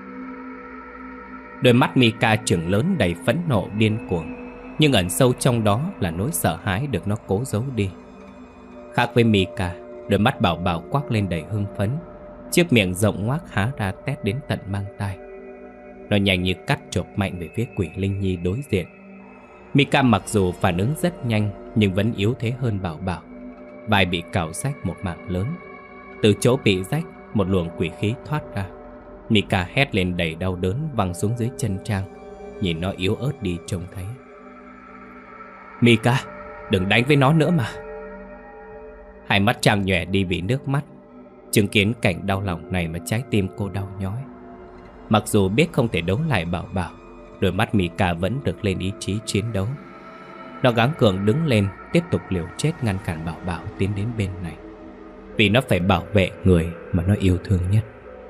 Đôi mắt Mika trừng lớn đầy phẫn nộ điên cuồng, nhưng ẩn sâu trong đó là nỗi sợ hãi được nó cố giấu đi. Khác với Mika, đôi mắt Bảo Bảo quắc lên đầy hưng phấn, chiếc miệng rộng ngoác há ra tét đến tận mang tai. Nó nhanh như cắt chộp mạnh về phía quỷ linh nhi đối diện. Mika mặc dù phản ứng rất nhanh nhưng vẫn yếu thế hơn Bảo Bảo. Vai bị cào rách một mảng lớn. Từ chỗ bị rách, một luồng quỷ khí thoát ra. Mika hét lên đầy đau đớn văng xuống dưới chân Trang, nhìn nó yếu ớt đi trông thấy. Mika, đừng đánh với nó nữa mà. Hai mắt Trang nhòe đi vì nước mắt. Chứng kiến cảnh đau lòng này mà trái tim cô đau nhói. Mặc dù biết không thể đấu lại Bảo Bảo, đôi mắt Mika vẫn được lên ý chí chiến đấu. Nó gắng cường đứng lên, tiếp tục liều chết ngăn cản Bảo Bảo tiến đến bên này, vì nó phải bảo vệ người mà nó yêu thương nhất.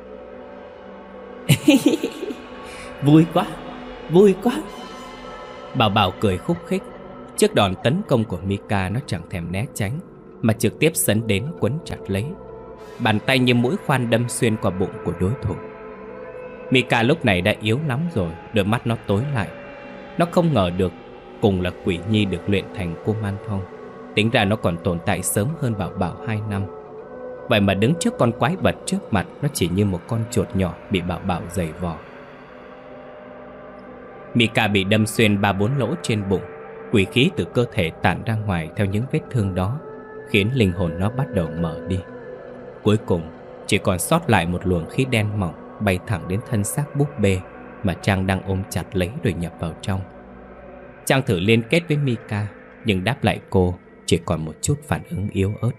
Vui quá, vui quá. Bảo Bảo cười khúc khích. Trước đòn tấn công của Mika, nó chẳng thèm né tránh, mà trực tiếp sấn đến quấn chặt lấy. Bàn tay như mũi khoan đâm xuyên qua bụng của đối thủ. Mika lúc này đã yếu lắm rồi, đôi mắt nó tối lại. Nó không ngờ được cùng là quỷ nhi được luyện thành Kuman Thông, tính ra nó còn tồn tại sớm hơn Bảo Bảo hai năm. Vậy mà đứng trước con quái vật trước mặt, nó chỉ như một con chuột nhỏ bị Bảo Bảo giày vò. Mika bị đâm xuyên ba bốn lỗ trên bụng. Quỷ khí từ cơ thể tản ra ngoài theo những vết thương đó, khiến linh hồn nó bắt đầu mở đi. Cuối cùng chỉ còn sót lại một luồng khí đen mỏng bay thẳng đến thân xác búp bê mà Trang đang ôm chặt lấy rồi nhập vào trong. Trang thử liên kết với Mika, nhưng đáp lại cô chỉ còn một chút phản ứng yếu ớt.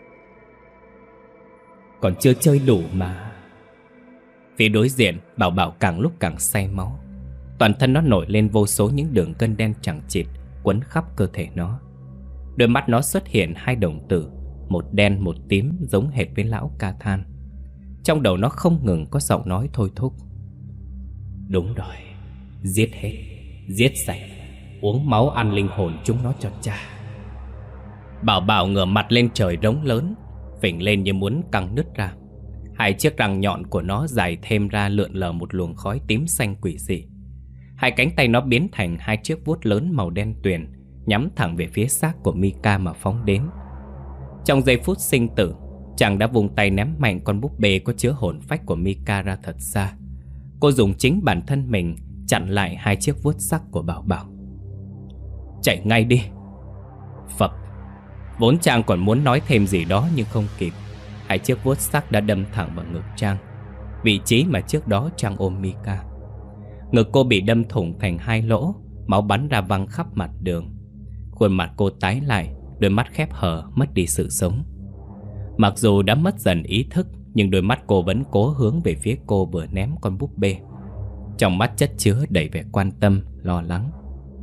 Còn chưa chơi đủ mà. Phía đối diện, Bảo Bảo càng lúc càng say máu. Toàn thân nó nổi lên vô số những đường gân đen chằng chịt quấn khắp cơ thể nó. Đôi mắt nó xuất hiện hai đồng tử, một đen một tím giống hệt với lão ca than. Trong đầu nó không ngừng có giọng nói thôi thúc. Đúng rồi, giết hết, giết sạch, uống máu ăn linh hồn chúng nó cho cha. Bảo Bảo ngửa mặt lên trời rống lớn, phình lên như muốn căng nứt ra. Hai chiếc răng nhọn của nó dài thêm ra lượn lờ một luồng khói tím xanh quỷ dị. Hai cánh tay nó biến thành hai chiếc vuốt lớn màu đen tuyền, nhắm thẳng về phía xác của Mika mà phóng đến. Trong giây phút sinh tử, chàng đã vùng tay ném mạnh con búp bê có chứa hồn phách của Mika ra thật xa. Cô dùng chính bản thân mình chặn lại hai chiếc vuốt sắc của Bảo Bảo. Chạy ngay đi. Phập. Vốn Trang còn muốn nói thêm gì đó nhưng không kịp. Hai chiếc vuốt sắc đã đâm thẳng vào ngực Trang, vị trí mà trước đó Trang ôm Mika. Ngực cô bị đâm thủng thành hai lỗ, máu bắn ra văng khắp mặt đường. Khuôn mặt cô tái lại, đôi mắt khép hờ mất đi sự sống. Mặc dù đã mất dần ý thức, nhưng đôi mắt cô vẫn cố hướng về phía cô vừa ném con búp bê. Trong mắt chất chứa đầy vẻ quan tâm, lo lắng.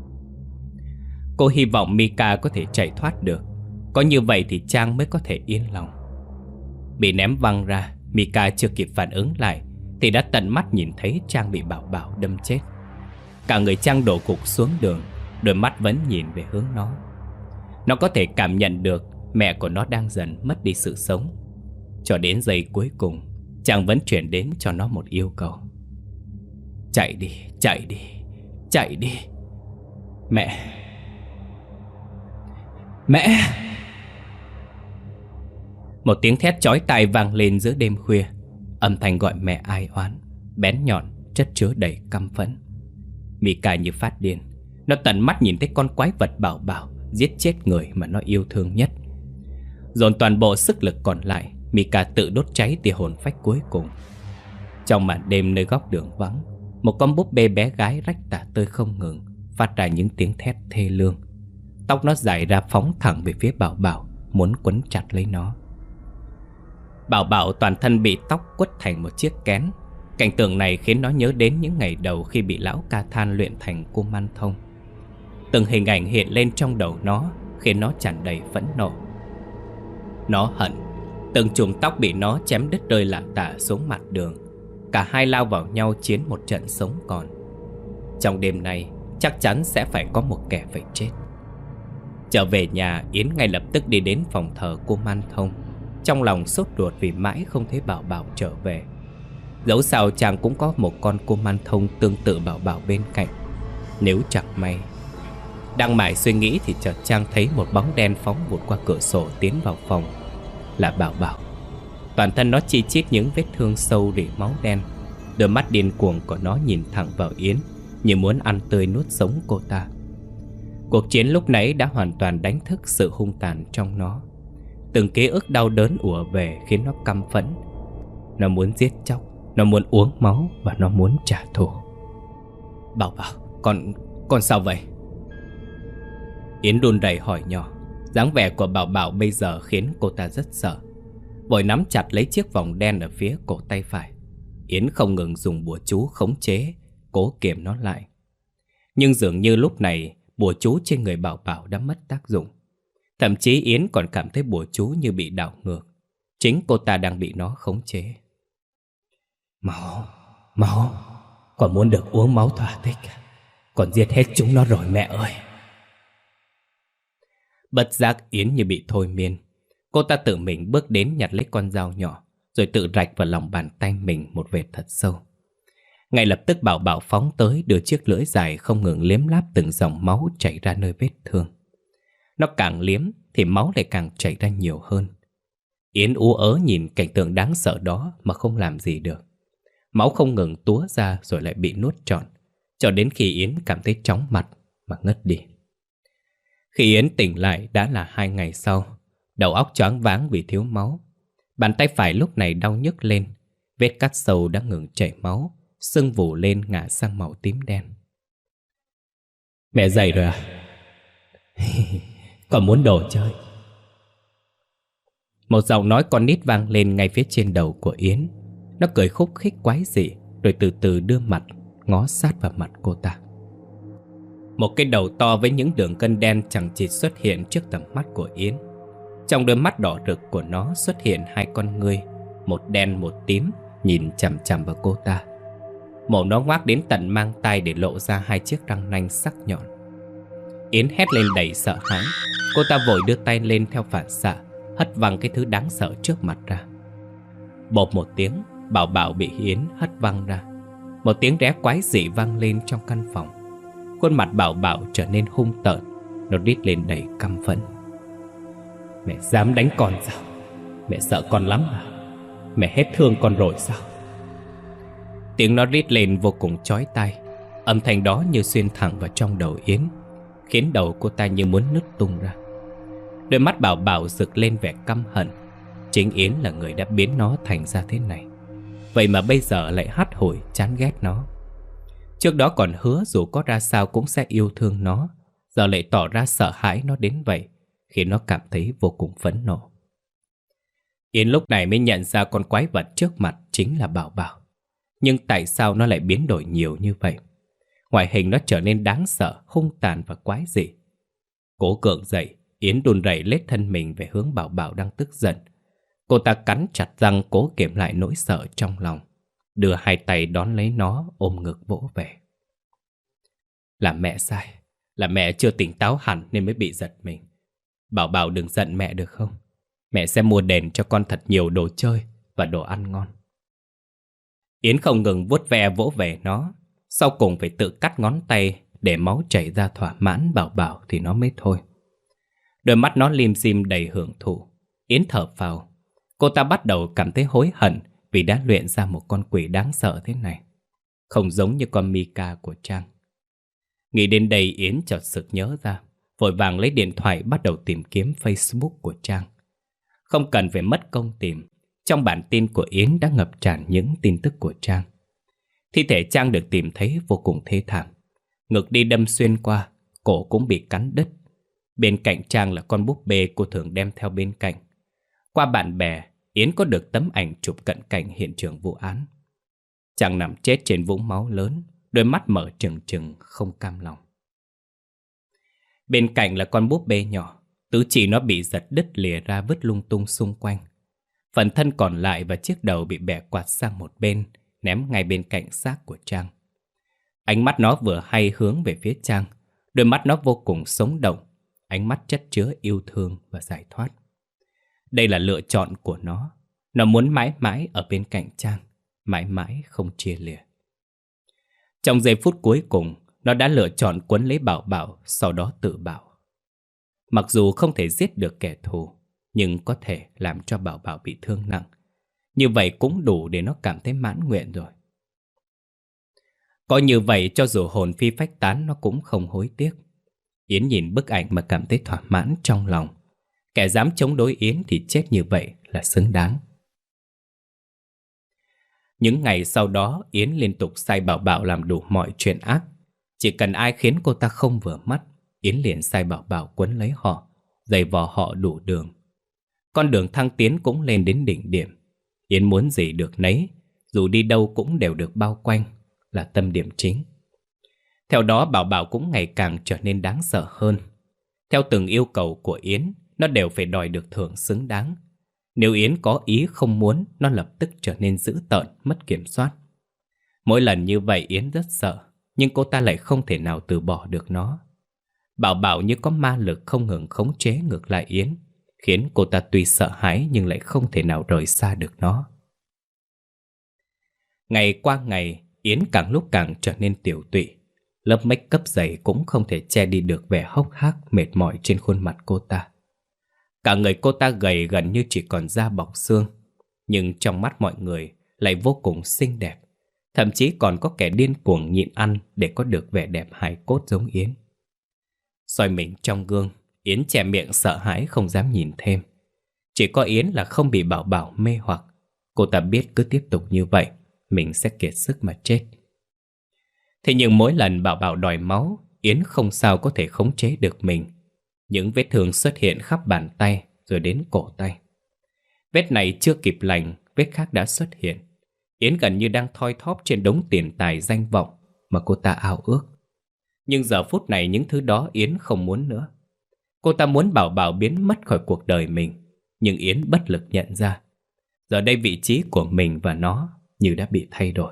Cô hy vọng Mika có thể chạy thoát được. Có như vậy thì Trang mới có thể yên lòng. Bị ném văng ra, Mika chưa kịp phản ứng lại thì đã tận mắt nhìn thấy Trang bị Bảo Bảo đâm chết. Cả người Trang đổ gục xuống đường, đôi mắt vẫn nhìn về hướng nó. Nó có thể cảm nhận được mẹ của nó đang dần mất đi sự sống. Cho đến giây cuối cùng, Trang vẫn chuyển đến cho nó một yêu cầu. Chạy đi, chạy đi, chạy đi. Mẹ. Mẹ. Một tiếng thét chói tai vang lên giữa đêm khuya. Âm thanh gọi mẹ ai oán, bén nhọn, chất chứa đầy căm phẫn. Mika như phát điên. Nó tận mắt nhìn thấy con quái vật Bảo Bảo giết chết người mà nó yêu thương nhất. Dồn toàn bộ sức lực còn lại, Mika tự đốt cháy tia hồn phách cuối cùng. Trong màn đêm nơi góc đường vắng, một con búp bê bé gái rách tả tơi không ngừng, phát ra những tiếng thét thê lương. Tóc nó dài ra phóng thẳng về phía Bảo Bảo, muốn quấn chặt lấy nó. Bảo Bảo toàn thân bị tóc quất thành một chiếc kén. Cảnh tượng này khiến nó nhớ đến những ngày đầu khi bị lão Ca Than luyện thành Kuman Thông. Từng hình ảnh hiện lên trong đầu nó, khiến nó tràn đầy phẫn nộ. Nó hận từng chùm tóc bị nó chém đứt rơi lả tả xuống mặt đường. Cả hai lao vào nhau chiến một trận sống còn. Trong đêm nay chắc chắn sẽ phải có một kẻ phải chết. Trở về nhà, Yến ngay lập tức đi đến phòng thờ Kuman Thông, trong lòng sốt ruột vì mãi không thấy Bảo Bảo trở về. Dẫu sao chàng cũng có một con Kuman Thông tương tự Bảo Bảo bên cạnh. Nếu chẳng may. Đang mải suy nghĩ thì chợt chàng thấy một bóng đen phóng vụt qua cửa sổ tiến vào phòng. Là Bảo Bảo. Toàn thân nó chi chít những vết thương sâu rỉ máu đen. Đôi mắt điên cuồng của nó nhìn thẳng vào Yến, như muốn ăn tươi nuốt sống cô ta. Cuộc chiến lúc nãy đã hoàn toàn đánh thức sự hung tàn trong nó. Từng ký ức đau đớn ùa về khiến nó căm phẫn. Nó muốn giết chóc, nó muốn uống máu và nó muốn trả thù. Bảo Bảo, con, con sao vậy? Yến run rẩy hỏi nhỏ. Dáng vẻ của Bảo Bảo bây giờ khiến cô ta rất sợ. Vội nắm chặt lấy chiếc vòng đen ở phía cổ tay phải. Yến không ngừng dùng bùa chú khống chế, cố kiềm nó lại. Nhưng dường như lúc này bùa chú trên người Bảo Bảo đã mất tác dụng. Thậm chí Yến còn cảm thấy bùa chú như bị đảo ngược. Chính cô ta đang bị nó khống chế. Máu, máu, còn muốn được uống máu thỏa thích. Còn giết hết chúng nó rồi mẹ ơi. Bất giác Yến như bị thôi miên. Cô ta tự mình bước đến nhặt lấy con dao nhỏ, rồi tự rạch vào lòng bàn tay mình một vệt thật sâu. Ngay lập tức Bảo Bảo phóng tới, đưa chiếc lưỡi dài không ngừng liếm láp từng dòng máu chảy ra nơi vết thương. Nó càng liếm thì máu lại càng chảy ra nhiều hơn. Yến ú ớ nhìn cảnh tượng đáng sợ đó mà không làm gì được. Máu không ngừng túa ra rồi lại bị nuốt trọn, cho đến khi Yến cảm thấy chóng mặt mà ngất đi. Khi Yến tỉnh lại đã là hai ngày sau. Đầu óc choáng váng vì thiếu máu. Bàn tay phải lúc này đau nhức lên. Vết cắt sâu đã ngừng chảy máu, sưng vù lên ngả sang màu tím đen. Mẹ dậy rồi à? Còn muốn đồ chơi? Một giọng nói con nít vang lên ngay phía trên đầu của Yến. Nó cười khúc khích quái dị, rồi từ từ đưa mặt ngó sát vào mặt cô ta. Một cái đầu to với những đường gân đen chẳng chịt xuất hiện trước tầm mắt của Yến. Trong đôi mắt đỏ rực của nó xuất hiện hai con ngươi, một đen một tím, nhìn chằm chằm vào cô ta. Mổ nó ngoác đến tận mang tay để lộ ra hai chiếc răng nanh sắc nhọn. Yến hét lên đầy sợ hãi. Cô ta vội đưa tay lên theo phản xạ, hất văng cái thứ đáng sợ trước mặt ra. Bộp một tiếng, Bảo Bảo bị Yến hất văng ra. Một tiếng ré quái dị vang lên trong căn phòng. Khuôn mặt Bảo Bảo trở nên hung tợn. Nó rít lên đầy căm phẫn. Mẹ dám đánh con sao? Mẹ sợ con lắm à? Mẹ hết thương con rồi sao? Tiếng nó rít lên vô cùng chói tai. Âm thanh đó như xuyên thẳng vào trong đầu Yến, khiến đầu cô ta như muốn nứt tung ra. Đôi mắt Bảo Bảo rực lên vẻ căm hận. Chính Yến là người đã biến nó thành ra thế này. Vậy mà bây giờ lại hắt hủi chán ghét nó. Trước đó còn hứa dù có ra sao cũng sẽ yêu thương nó, giờ lại tỏ ra sợ hãi nó đến vậy, khiến nó cảm thấy vô cùng phẫn nộ. Yến lúc này mới nhận ra con quái vật trước mặt chính là Bảo Bảo. Nhưng tại sao nó lại biến đổi nhiều như vậy? Ngoại hình nó trở nên đáng sợ, hung tàn và quái dị. Cố gượng dậy, Yến đùn rẩy lết thân mình về hướng Bảo Bảo đang tức giận. Cô ta cắn chặt răng cố kiềm lại nỗi sợ trong lòng, đưa hai tay đón lấy nó, ôm ngực vỗ về. Là mẹ sai, là mẹ chưa tỉnh táo hẳn nên mới bị giật mình. Bảo Bảo đừng giận mẹ được không? Mẹ sẽ mua đền cho con thật nhiều đồ chơi và đồ ăn ngon. Yến không ngừng vuốt ve vỗ về nó. Sau cùng phải tự cắt ngón tay để máu chảy ra thỏa mãn Bảo Bảo thì nó mới thôi. Đôi mắt nó lim dim đầy hưởng thụ. Yến thở phào. Cô ta bắt đầu cảm thấy hối hận vì đã luyện ra một con quỷ đáng sợ thế này, không giống như con Mika của Trang. Nghĩ đến đây Yến chợt sực nhớ ra, vội vàng lấy điện thoại bắt đầu tìm kiếm Facebook của Trang. Không cần phải mất công tìm, trong bản tin của Yến đã ngập tràn những tin tức của Trang. Thi thể Trang được tìm thấy vô cùng thê thảm, ngực đi đâm xuyên qua, cổ cũng bị cắn đứt. Bên cạnh Trang là con búp bê cô thường đem theo bên cạnh. Qua bạn bè, Yến có được tấm ảnh chụp cận cảnh hiện trường vụ án. Trang nằm chết trên vũng máu lớn, đôi mắt mở trừng trừng không cam lòng. Bên cạnh là con búp bê nhỏ, tứ chỉ nó bị giật đứt lìa ra vứt lung tung xung quanh. Phần thân còn lại và chiếc đầu bị bẻ quạt sang một bên, ném ngay bên cạnh xác của Trang. Ánh mắt nó vừa hay hướng về phía Trang, đôi mắt nó vô cùng sống động, ánh mắt chất chứa yêu thương và giải thoát. Đây là lựa chọn của nó, nó muốn mãi mãi ở bên cạnh Trang, mãi mãi không chia lìa. Trong giây phút cuối cùng, nó đã lựa chọn quấn lấy Bảo Bảo, sau đó tự bạo. Mặc dù không thể giết được kẻ thù, nhưng có thể làm cho Bảo Bảo bị thương nặng. Như vậy cũng đủ để nó cảm thấy mãn nguyện rồi. Có như vậy cho dù hồn phi phách tán nó cũng không hối tiếc. Yến nhìn bức ảnh mà cảm thấy thỏa mãn trong lòng. Kẻ dám chống đối Yến thì chết như vậy là xứng đáng. Những ngày sau đó Yến liên tục sai Bảo Bảo làm đủ mọi chuyện ác. Chỉ cần ai khiến cô ta không vừa mắt, Yến liền sai Bảo Bảo quấn lấy họ, giày vò họ đủ đường. Con đường thăng tiến cũng lên đến đỉnh điểm. Yến muốn gì được nấy, dù đi đâu cũng đều được bao quanh, là tâm điểm chính. Theo đó Bảo Bảo cũng ngày càng trở nên đáng sợ hơn. Theo từng yêu cầu của Yến, nó đều phải đòi được thưởng xứng đáng. Nếu Yến có ý không muốn, nó lập tức trở nên dữ tợn, mất kiểm soát. Mỗi lần như vậy Yến rất sợ, nhưng cô ta lại không thể nào từ bỏ được nó. Bảo Bảo như có ma lực không ngừng khống chế ngược lại Yến, khiến cô ta tuy sợ hãi nhưng lại không thể nào rời xa được nó. Ngày qua ngày, Yến càng lúc càng trở nên tiểu tụy. Lớp make up dày cũng không thể che đi được vẻ hốc hác mệt mỏi trên khuôn mặt cô ta. Cả người cô ta gầy gần như chỉ còn da bọc xương, nhưng trong mắt mọi người lại vô cùng xinh đẹp. Thậm chí còn có kẻ điên cuồng nhịn ăn để có được vẻ đẹp hài cốt giống Yến. Soi mình trong gương, Yến che miệng sợ hãi không dám nhìn thêm. Chỉ có Yến là không bị Bảo Bảo mê hoặc. Cô ta biết cứ tiếp tục như vậy, mình sẽ kiệt sức mà chết. Thế nhưng mỗi lần Bảo Bảo đòi máu, Yến không sao có thể khống chế được mình. Những vết thương xuất hiện khắp bàn tay rồi đến cổ tay. Vết này chưa kịp lành, vết khác đã xuất hiện. Yến gần như đang thoi thóp trên đống tiền tài danh vọng mà cô ta ao ước. Nhưng giờ phút này những thứ đó Yến không muốn nữa. Cô ta muốn Bảo Bảo biến mất khỏi cuộc đời mình, nhưng Yến bất lực nhận ra giờ đây vị trí của mình và nó như đã bị thay đổi.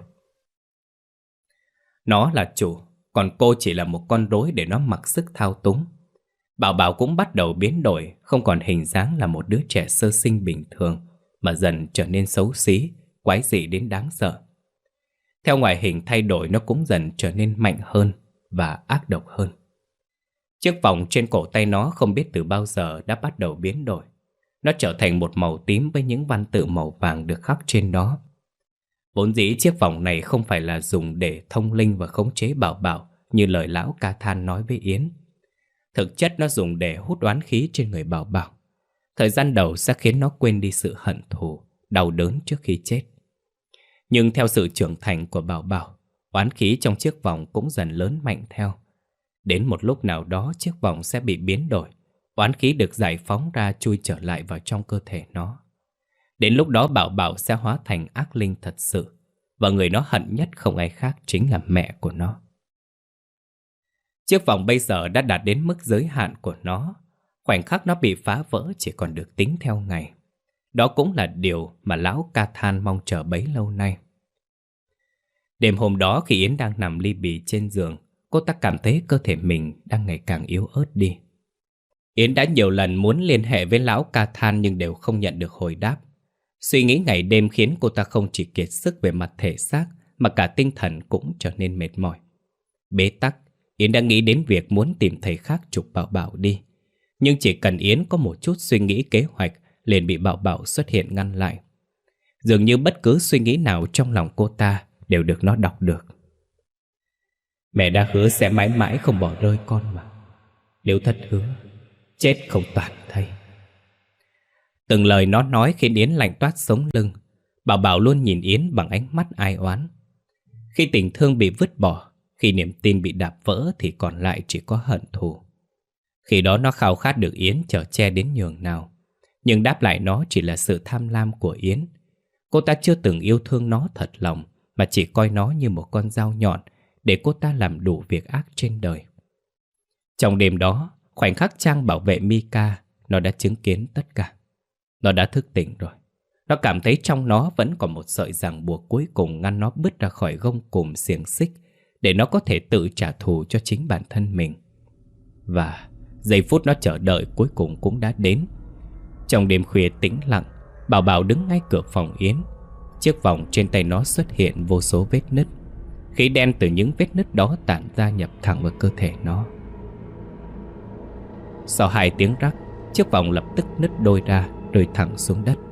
Nó là chủ, còn cô chỉ là một con rối để nó mặc sức thao túng. Bảo Bảo cũng bắt đầu biến đổi, không còn hình dáng là một đứa trẻ sơ sinh bình thường, mà dần trở nên xấu xí, quái dị đến đáng sợ. Theo ngoại hình thay đổi, nó cũng dần trở nên mạnh hơn và ác độc hơn. Chiếc vòng trên cổ tay nó không biết từ bao giờ đã bắt đầu biến đổi. Nó trở thành một màu tím với những văn tự màu vàng được khắc trên đó. Vốn dĩ chiếc vòng này không phải là dùng để thông linh và khống chế Bảo Bảo như lời lão Ca Than nói với Yến. Thực chất nó dùng để hút oán khí trên người Bảo Bảo. Thời gian đầu sẽ khiến nó quên đi sự hận thù, đau đớn trước khi chết. Nhưng theo sự trưởng thành của Bảo Bảo, oán khí trong chiếc vòng cũng dần lớn mạnh theo. Đến một lúc nào đó chiếc vòng sẽ bị biến đổi, oán khí được giải phóng ra chui trở lại vào trong cơ thể nó. Đến lúc đó Bảo Bảo sẽ hóa thành ác linh thật sự, và người nó hận nhất không ai khác chính là mẹ của nó. Chiếc vòng bây giờ đã đạt đến mức giới hạn của nó. Khoảnh khắc nó bị phá vỡ chỉ còn được tính theo ngày. Đó cũng là điều mà lão Ca Than mong chờ bấy lâu nay. Đêm hôm đó khi Yến đang nằm li bì trên giường, cô ta cảm thấy cơ thể mình đang ngày càng yếu ớt đi. Yến đã nhiều lần muốn liên hệ với lão Ca Than nhưng đều không nhận được hồi đáp. Suy nghĩ ngày đêm khiến cô ta không chỉ kiệt sức về mặt thể xác mà cả tinh thần cũng trở nên mệt mỏi. Bế tắc, Yến đã nghĩ đến việc muốn tìm thầy khác chụp Bảo Bảo đi. Nhưng chỉ cần Yến có một chút suy nghĩ kế hoạch liền bị Bảo Bảo xuất hiện ngăn lại. Dường như bất cứ suy nghĩ nào trong lòng cô ta đều được nó đọc được. Mẹ đã hứa sẽ mãi mãi không bỏ rơi con mà. Nếu thất hứa, chết không toàn thây. Từng lời nó nói khiến Yến lạnh toát sống lưng. Bảo Bảo luôn nhìn Yến bằng ánh mắt ai oán. Khi tình thương bị vứt bỏ, khi niềm tin bị đạp vỡ thì còn lại chỉ có hận thù. Khi đó nó khao khát được Yến chở che đến nhường nào, nhưng đáp lại nó chỉ là sự tham lam của Yến. Cô ta chưa từng yêu thương nó thật lòng, mà chỉ coi nó như một con dao nhọn để cô ta làm đủ việc ác trên đời. Trong đêm đó, khoảnh khắc Trang bảo vệ Mika, nó đã chứng kiến tất cả. Nó đã thức tỉnh rồi. Nó cảm thấy trong nó vẫn còn một sợi ràng buộc cuối cùng ngăn nó bứt ra khỏi gông cùm xiềng xích để nó có thể tự trả thù cho chính bản thân mình. Và giây phút nó chờ đợi cuối cùng cũng đã đến. Trong đêm khuya tĩnh lặng, Bảo Bảo đứng ngay cửa phòng Yến. Chiếc vòng trên tay nó xuất hiện vô số vết nứt. Khí đen từ những vết nứt đó tản ra nhập thẳng vào cơ thể nó. Sau hai tiếng rắc, chiếc vòng lập tức nứt đôi ra, rơi thẳng xuống đất.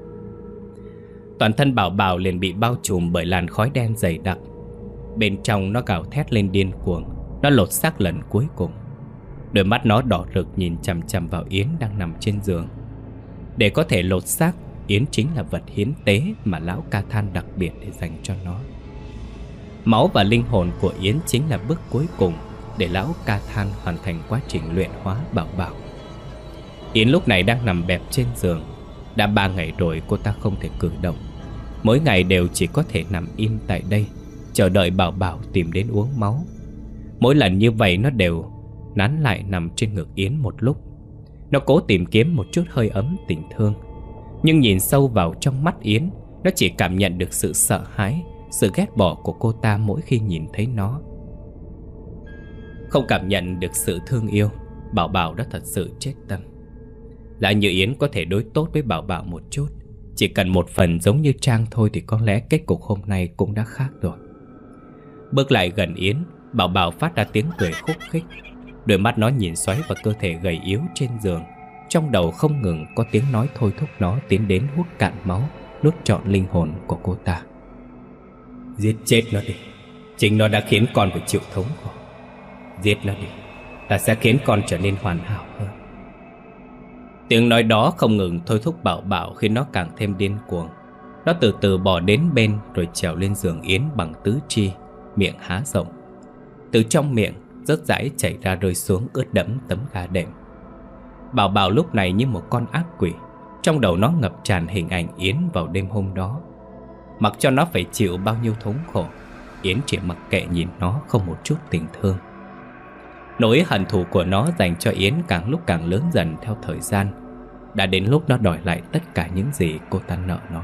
Toàn thân Bảo Bảo liền bị bao trùm bởi làn khói đen dày đặc. Bên trong nó gào thét lên điên cuồng. Nó lột xác lần cuối cùng. Đôi mắt nó đỏ rực nhìn chằm chằm vào Yến đang nằm trên giường. Để có thể lột xác, Yến chính là vật hiến tế mà lão Ca Than đặc biệt để dành cho nó. Máu và linh hồn của Yến chính là bước cuối cùng để lão Ca Than hoàn thành quá trình luyện hóa Bảo Bảo. Yến lúc này đang nằm bẹp trên giường. Đã ba ngày rồi cô ta không thể cử động. Mỗi ngày đều chỉ có thể nằm im tại đây, chờ đợi Bảo Bảo tìm đến uống máu. Mỗi lần như vậy nó đều nán lại nằm trên ngực Yến một lúc. Nó cố tìm kiếm một chút hơi ấm tình thương, nhưng nhìn sâu vào trong mắt Yến, nó chỉ cảm nhận được sự sợ hãi, sự ghét bỏ của cô ta mỗi khi nhìn thấy nó. Không cảm nhận được sự thương yêu, Bảo Bảo đã thật sự chết tâm. Lạ như Yến có thể đối tốt với Bảo Bảo một chút, chỉ cần một phần giống như Trang thôi thì có lẽ kết cục hôm nay cũng đã khác rồi. Bước lại gần Yến, Bảo Bảo phát ra tiếng cười khúc khích. Đôi mắt nó nhìn xoáy vào cơ thể gầy yếu trên giường. Trong đầu không ngừng có tiếng nói thôi thúc nó tiến đến hút cạn máu, nuốt trọn linh hồn của cô ta. Giết chết nó đi. Chính nó đã khiến con phải chịu thống khổ. Giết nó đi. Ta sẽ khiến con trở nên hoàn hảo hơn. Tiếng nói đó không ngừng thôi thúc Bảo Bảo khiến nó càng thêm điên cuồng. Nó từ từ bò đến bên rồi trèo lên giường Yến bằng tứ chi, miệng há rộng. Từ trong miệng rớt rãi chảy ra rơi xuống ướt đẫm tấm ga đệm. Bảo Bảo lúc này như một con ác quỷ. Trong đầu nó ngập tràn hình ảnh Yến vào đêm hôm đó. Mặc cho nó phải chịu bao nhiêu thống khổ, Yến chỉ mặc kệ nhìn nó không một chút tình thương. Nỗi hận thù của nó dành cho Yến càng lúc càng lớn dần theo thời gian. Đã đến lúc nó đòi lại tất cả những gì cô ta nợ nó.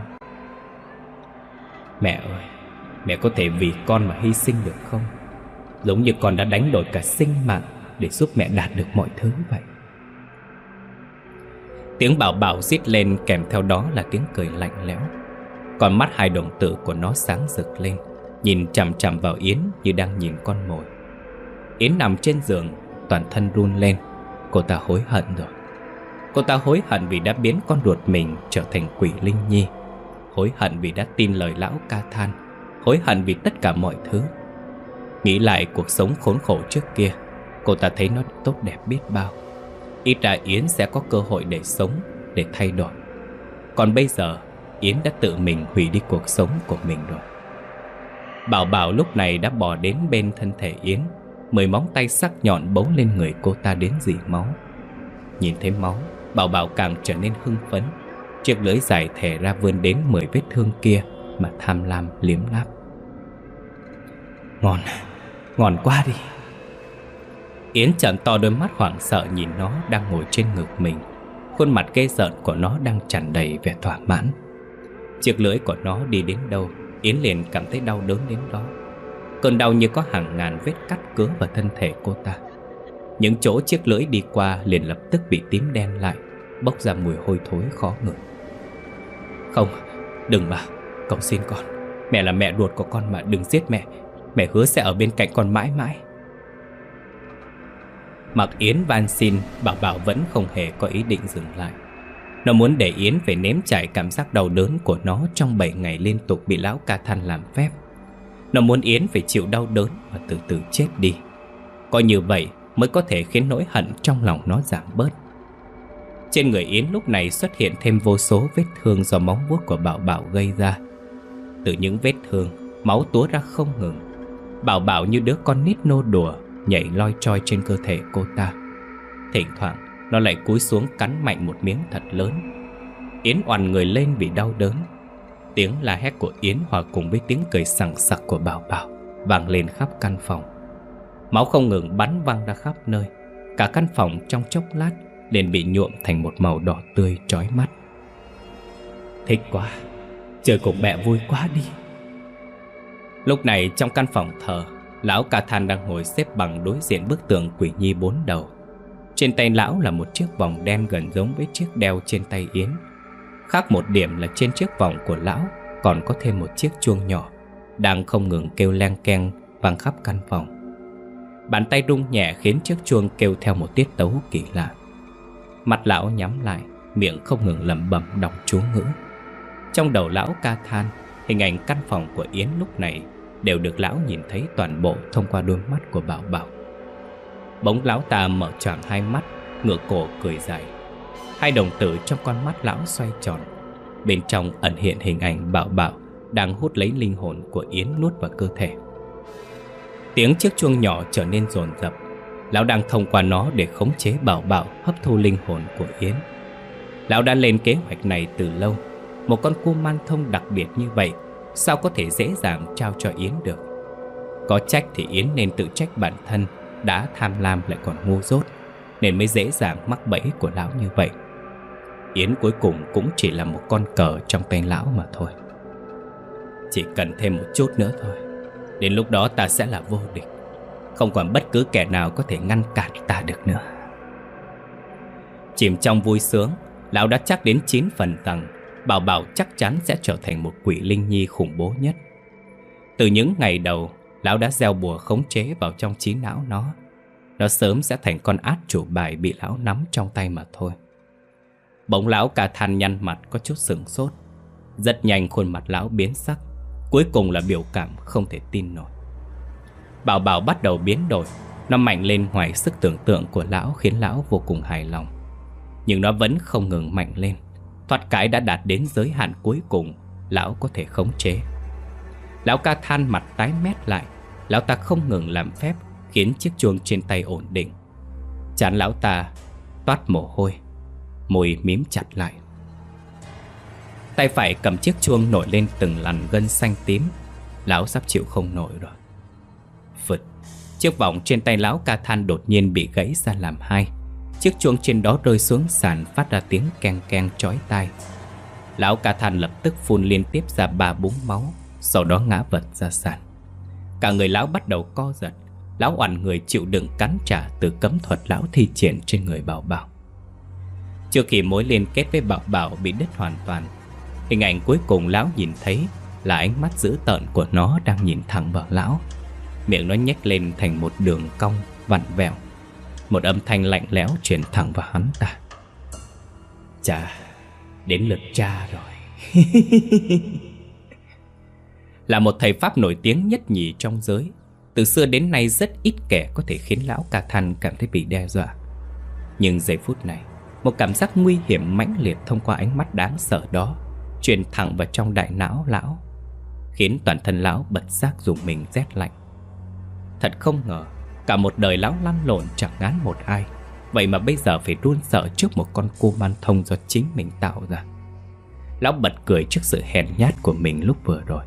Mẹ ơi, mẹ có thể vì con mà hy sinh được không? Giống như con đã đánh đổi cả sinh mạng để giúp mẹ đạt được mọi thứ vậy. Tiếng Bảo Bảo rít lên, kèm theo đó là tiếng cười lạnh lẽo. Con mắt hai đồng tử của nó sáng rực lên, nhìn chằm chằm vào Yến như đang nhìn con mồi. Yến nằm trên giường, toàn thân run lên. Cô ta hối hận rồi. Cô ta hối hận vì đã biến con ruột mình trở thành quỷ linh nhi. Hối hận vì đã tin lời lão Ca Than. Hối hận vì tất cả mọi thứ. Nghĩ lại cuộc sống khốn khổ trước kia, cô ta thấy nó tốt đẹp biết bao. Ít ra Yến sẽ có cơ hội để sống, để thay đổi. Còn bây giờ, Yến đã tự mình hủy đi cuộc sống của mình rồi. Bảo Bảo lúc này đã bò đến bên thân thể Yến. Mười móng tay sắc nhọn bấu lên người cô ta đến rỉ máu. Nhìn thấy máu, Bảo Bảo càng trở nên hưng phấn. Chiếc lưỡi dài thè ra vươn đến mười vết thương kia mà tham lam liếm láp. Ngon, ngon quá đi. Yến trợn to đôi mắt hoảng sợ nhìn nó đang ngồi trên ngực mình. Khuôn mặt ghê rợn của nó đang tràn đầy vẻ thỏa mãn. Chiếc lưỡi của nó đi đến đâu, Yến liền cảm thấy đau đớn đến đó. Cơn đau như có hàng ngàn vết cắt cứa vào thân thể cô ta. Những chỗ chiếc lưỡi đi qua liền lập tức bị tím đen lại, bốc ra mùi hôi thối khó ngửi. Không, đừng mà, cậu xin con. Mẹ là mẹ ruột của con mà, đừng giết mẹ. Mẹ hứa sẽ ở bên cạnh con mãi mãi. Mặc Yến van xin, Bảo Bảo vẫn không hề có ý định dừng lại. Nó muốn để Yến phải nếm trải cảm giác đau đớn của nó trong bảy ngày liên tục bị lão ca than làm phép. Nó muốn Yến phải chịu đau đớn và từ từ chết đi. Có như vậy mới có thể khiến nỗi hận trong lòng nó giảm bớt. Trên người Yến lúc này xuất hiện thêm vô số vết thương do móng vuốt của Bảo Bảo gây ra. Từ những vết thương, máu túa ra không ngừng. Bảo Bảo như đứa con nít nô đùa, nhảy loi choi trên cơ thể cô ta. Thỉnh thoảng nó lại cúi xuống cắn mạnh một miếng thật lớn. Yến oằn người lên vì đau đớn. Tiếng la hét của Yến hòa cùng với tiếng cười sằng sặc của Bảo Bảo vang lên khắp căn phòng. Máu không ngừng bắn văng ra khắp nơi. Cả căn phòng trong chốc lát liền bị nhuộm thành một màu đỏ tươi chói mắt. Thích quá, chơi cùng mẹ vui quá đi. Lúc này trong căn phòng thờ, lão Ca Than đang ngồi xếp bằng đối diện bức tượng quỷ nhi bốn đầu. Trên tay lão là một chiếc vòng đen gần giống với chiếc đeo trên tay Yến. Khác một điểm là trên chiếc vòng của lão còn có thêm một chiếc chuông nhỏ đang không ngừng kêu leng keng vang khắp căn phòng. Bàn tay rung nhẹ khiến chiếc chuông kêu theo một tiết tấu kỳ lạ. Mặt lão nhắm lại, miệng không ngừng lẩm bẩm đọc chú ngữ. Trong đầu lão Ca Than, hình ảnh căn phòng của Yến lúc này đều được lão nhìn thấy toàn bộ thông qua đôi mắt của Bảo Bảo. Bỗng lão ta mở choàng hai mắt, ngửa cổ cười dài. Hai đồng tử trong con mắt lão xoay tròn. Bên trong ẩn hiện hình ảnh Bảo Bảo đang hút lấy linh hồn của Yến nuốt vào cơ thể. Tiếng chiếc chuông nhỏ trở nên dồn dập. Lão đang thông qua nó để khống chế Bảo Bảo hấp thu linh hồn của Yến. Lão đã lên kế hoạch này từ lâu. Một con cua man thông đặc biệt như vậy sao có thể dễ dàng trao cho Yến được. Có trách thì Yến nên tự trách bản thân đã tham lam lại còn ngu dốt, nên mới dễ dàng mắc bẫy của lão như vậy. Yến cuối cùng cũng chỉ là một con cờ trong tay lão mà thôi. Chỉ cần thêm một chút nữa thôi, đến lúc đó ta sẽ là vô địch. Không còn bất cứ kẻ nào có thể ngăn cản ta được nữa. Chìm trong vui sướng, lão đã chắc đến chín phần rằng Bảo Bảo chắc chắn sẽ trở thành một quỷ linh nhi khủng bố nhất. Từ những ngày đầu, lão đã gieo bùa khống chế vào trong trí não nó. Nó sớm sẽ thành con át chủ bài bị lão nắm trong tay mà thôi. Bỗng lão Ca Than nhăn mặt có chút sửng sốt. Rất nhanh khuôn mặt lão biến sắc. Cuối cùng là biểu cảm không thể tin nổi. Bảo Bảo bắt đầu biến đổi. Nó mạnh lên ngoài sức tưởng tượng của lão, khiến lão vô cùng hài lòng. Nhưng nó vẫn không ngừng mạnh lên. Thoát cái đã đạt đến giới hạn cuối cùng lão có thể khống chế. Lão Ca Than mặt tái mét lại. Lão ta không ngừng làm phép khiến chiếc chuông trên tay ổn định. Trán lão ta toát mồ hôi, môi mím chặt lại. Tay phải cầm chiếc chuông nổi lên từng lằn gân xanh tím. Lão sắp chịu không nổi rồi. Phật, chiếc vòng trên tay lão Ca Than đột nhiên bị gãy ra làm hai. Chiếc chuông trên đó rơi xuống sàn phát ra tiếng keng keng chói tai. Lão Ca Than lập tức phun liên tiếp ra ba búng máu, sau đó ngã vật ra sàn. Cả người lão bắt đầu co giật. Lão oằn người chịu đựng cắn trả từ cấm thuật lão thi triển trên người Bảo Bảo. Trước khi mối liên kết với Bảo Bảo bị đứt hoàn toàn, hình ảnh cuối cùng lão nhìn thấy là ánh mắt dữ tợn của nó đang nhìn thẳng vào lão. Miệng nó nhếch lên thành một đường cong vặn vẹo. Một âm thanh lạnh lẽo truyền thẳng vào hắn ta. Chà, đến lượt cha rồi. Là một thầy pháp nổi tiếng nhất nhì trong giới, từ xưa đến nay rất ít kẻ có thể khiến lão Ca Than cảm thấy bị đe dọa. Nhưng giây phút này, một cảm giác nguy hiểm mãnh liệt thông qua ánh mắt đáng sợ đó truyền thẳng vào trong đại não lão, khiến toàn thân lão bật giác rùng mình rét lạnh. Thật không ngờ, cả một đời lão lăn lộn chẳng ngán một ai, vậy mà bây giờ phải run sợ trước một con cô man thông do chính mình tạo ra. Lão bật cười trước sự hèn nhát của mình lúc vừa rồi.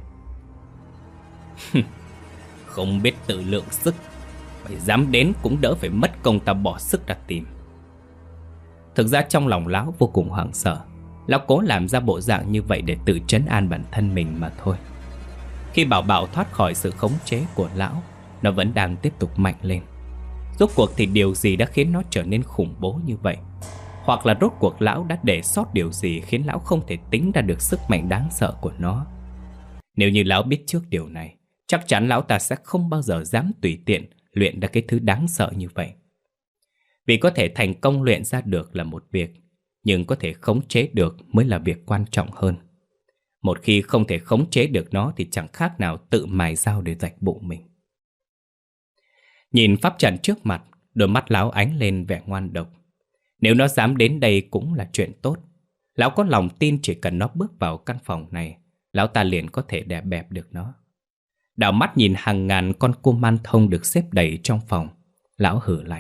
Không biết tự lượng sức, mày dám đến cũng đỡ phải mất công ta bỏ sức ra tìm. Thực ra trong lòng lão vô cùng hoảng sợ. Lão cố làm ra bộ dạng như vậy để tự trấn an bản thân mình mà thôi. Khi Bảo Bảo thoát khỏi sự khống chế của lão, nó vẫn đang tiếp tục mạnh lên. Rốt cuộc thì điều gì đã khiến nó trở nên khủng bố như vậy? Hoặc là rốt cuộc lão đã để sót điều gì khiến lão không thể tính ra được sức mạnh đáng sợ của nó? Nếu như lão biết trước điều này, chắc chắn lão ta sẽ không bao giờ dám tùy tiện luyện ra cái thứ đáng sợ như vậy. Vì có thể thành công luyện ra được là một việc, nhưng có thể khống chế được mới là việc quan trọng hơn. Một khi không thể khống chế được nó thì chẳng khác nào tự mài dao để rạch bụng mình. Nhìn pháp trận trước mặt, đôi mắt lão ánh lên vẻ ngoan độc. Nếu nó dám đến đây cũng là chuyện tốt. Lão có lòng tin chỉ cần nó bước vào căn phòng này, lão ta liền có thể đè bẹp được nó. Đảo mắt nhìn hàng ngàn con kuman thông được xếp đầy trong phòng, lão hử lạnh.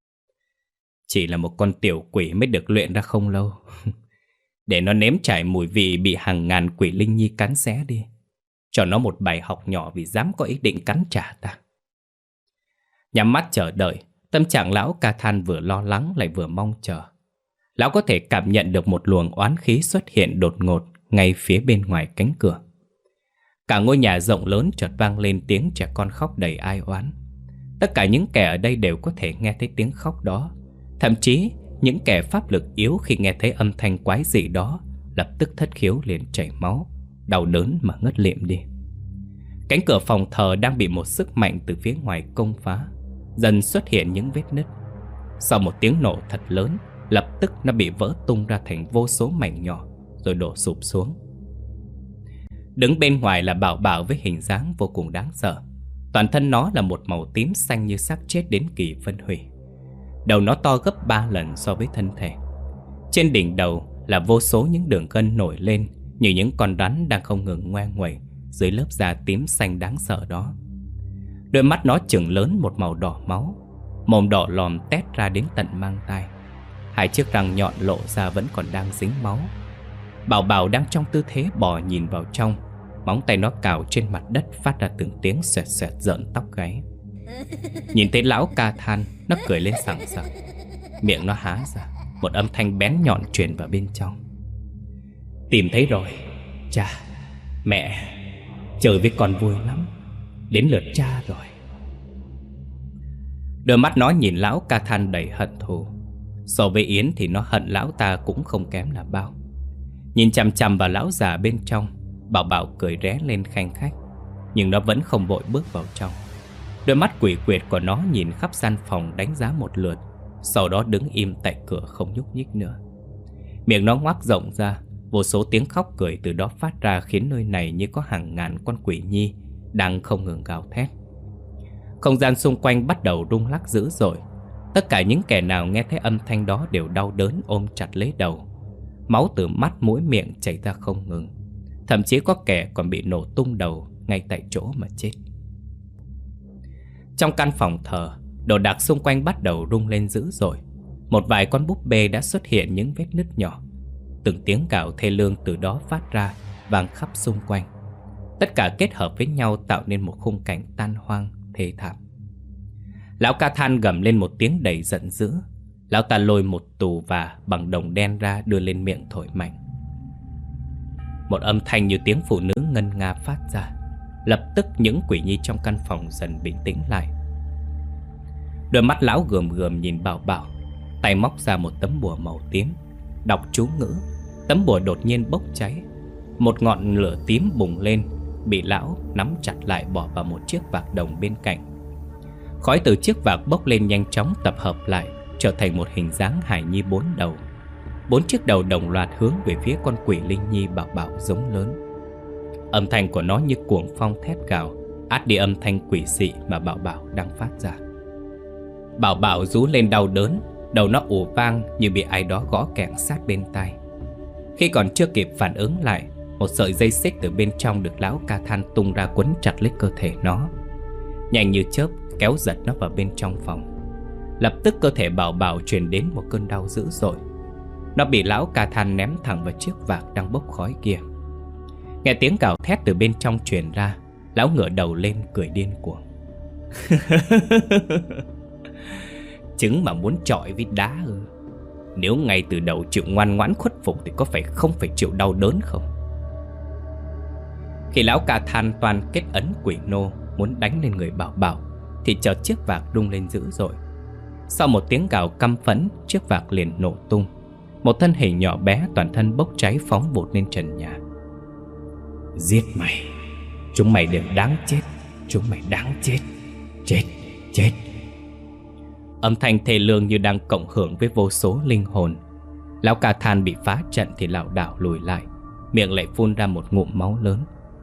Chỉ là một con tiểu quỷ mới được luyện ra không lâu. Để nó nếm trải mùi vị bị hàng ngàn quỷ linh nhi cắn xé đi. Cho nó một bài học nhỏ vì dám có ý định cắn trả ta. Nhắm mắt chờ đợi, tâm trạng lão Ca-than vừa lo lắng lại vừa mong chờ. Lão có thể cảm nhận được một luồng oán khí xuất hiện đột ngột ngay phía bên ngoài cánh cửa. Cả ngôi nhà rộng lớn chợt vang lên tiếng trẻ con khóc đầy ai oán. Tất cả những kẻ ở đây đều có thể nghe thấy tiếng khóc đó. Thậm chí những kẻ pháp lực yếu khi nghe thấy âm thanh quái dị đó lập tức thất khiếu liền chảy máu, đau đớn mà ngất lịm đi. Cánh cửa phòng thờ đang bị một sức mạnh từ phía ngoài công phá, dần xuất hiện những vết nứt. Sau một tiếng nổ thật lớn, lập tức nó bị vỡ tung ra thành vô số mảnh nhỏ rồi đổ sụp xuống. Đứng bên ngoài là Bảo Bảo với hình dáng vô cùng đáng sợ. Toàn thân nó là một màu tím xanh như xác chết đến kỳ phân hủy. Đầu nó to gấp ba lần so với thân thể. Trên đỉnh đầu là vô số những đường gân nổi lên như những con rắn đang không ngừng ngoe nguẩy dưới lớp da tím xanh đáng sợ đó. Đôi mắt nó chừng lớn một màu đỏ máu, mồm đỏ lòm tét ra đến tận mang tai. Hai chiếc răng nhọn lộ ra vẫn còn đang dính máu. Bảo Bảo đang trong tư thế bò nhìn vào trong, móng tay nó cào trên mặt đất phát ra từng tiếng xoẹt xoẹt rợn tóc gáy. Nhìn thấy lão Ca-than, nó cười lên sảng sặc. Miệng nó há ra, một âm thanh bén nhọn truyền vào bên trong. Tìm thấy rồi. Cha, mẹ, chơi với con vui lắm. Đến lượt cha rồi. Đôi mắt nó nhìn lão Ca-than đầy hận thù. So với Yến thì nó hận lão ta cũng không kém là bao. Nhìn chằm chằm vào lão già bên trong, Bảo Bảo cười ré lên khanh khách. Nhưng nó vẫn không vội bước vào trong. Đôi mắt quỷ quyệt của nó nhìn khắp gian phòng đánh giá một lượt, sau đó đứng im tại cửa không nhúc nhích nữa. Miệng nó ngoác rộng ra, vô số tiếng khóc cười từ đó phát ra khiến nơi này như có hàng ngàn con quỷ nhi đang không ngừng gào thét. Không gian xung quanh bắt đầu rung lắc dữ dội. Tất cả những kẻ nào nghe thấy âm thanh đó đều đau đớn ôm chặt lấy đầu. Máu từ mắt mũi miệng chảy ra không ngừng. Thậm chí có kẻ còn bị nổ tung đầu ngay tại chỗ mà chết. Trong căn phòng thờ, đồ đạc xung quanh bắt đầu rung lên dữ dội. Một vài con búp bê đã xuất hiện những vết nứt nhỏ. Từng tiếng gào thê lương từ đó phát ra, vang khắp xung quanh. Tất cả kết hợp với nhau tạo nên một khung cảnh tan hoang, thê thảm. Lão Ca-than gầm lên một tiếng đầy giận dữ. Lão ta lôi một tù và bằng đồng đen ra đưa lên miệng thổi mạnh. Một âm thanh như tiếng phụ nữ ngân nga phát ra. Lập tức những quỷ nhi trong căn phòng dần bình tĩnh lại. Đôi mắt lão gườm gườm nhìn Bảo Bảo, tay móc ra một tấm bùa màu tím, đọc chú ngữ. Tấm bùa đột nhiên bốc cháy. Một ngọn lửa tím bùng lên, bị lão nắm chặt lại bỏ vào một chiếc vạc đồng bên cạnh. Khói từ chiếc vạc bốc lên nhanh chóng tập hợp lại, trở thành một hình dáng hài nhi bốn đầu. Bốn chiếc đầu đồng loạt hướng về phía con quỷ linh nhi Bảo Bảo giống lớn. Âm thanh của nó như cuồng phong thét gào, át đi âm thanh quỷ dị mà Bảo Bảo đang phát ra. Bảo Bảo rú lên đau đớn, đầu nó ù vang như bị ai đó gõ kẹng sát bên tai. Khi còn chưa kịp phản ứng lại, một sợi dây xích từ bên trong được lão Ca-than tung ra quấn chặt lấy cơ thể nó. Nhanh như chớp kéo giật nó vào bên trong phòng. Lập tức cơ thể Bảo Bảo truyền đến một cơn đau dữ dội. Nó bị lão Ca-than ném thẳng vào chiếc vạc đang bốc khói kia. Nghe tiếng gào thét từ bên trong truyền ra, lão ngửa đầu lên cười điên cuồng. Trứng mà muốn chọi với đá ư? Nếu ngay từ đầu chịu ngoan ngoãn khuất phục thì có phải không phải chịu đau đớn không? Khi lão Ca-than toàn kết ấn quỷ nô muốn đánh lên người Bảo Bảo thì chợt chiếc vạc rung lên dữ dội. Sau một tiếng gào căm phẫn, chiếc vạc liền nổ tung. Một thân hình nhỏ bé toàn thân bốc cháy phóng vụt lên trần nhà. Giết mày, chúng mày đều đáng chết, chúng mày đáng chết, chết, chết. Âm thanh thê lương như đang cộng hưởng với vô số linh hồn. Lão Ca Than bị phá trận thì lảo đảo lùi lại, miệng lại phun ra một ngụm máu lớn.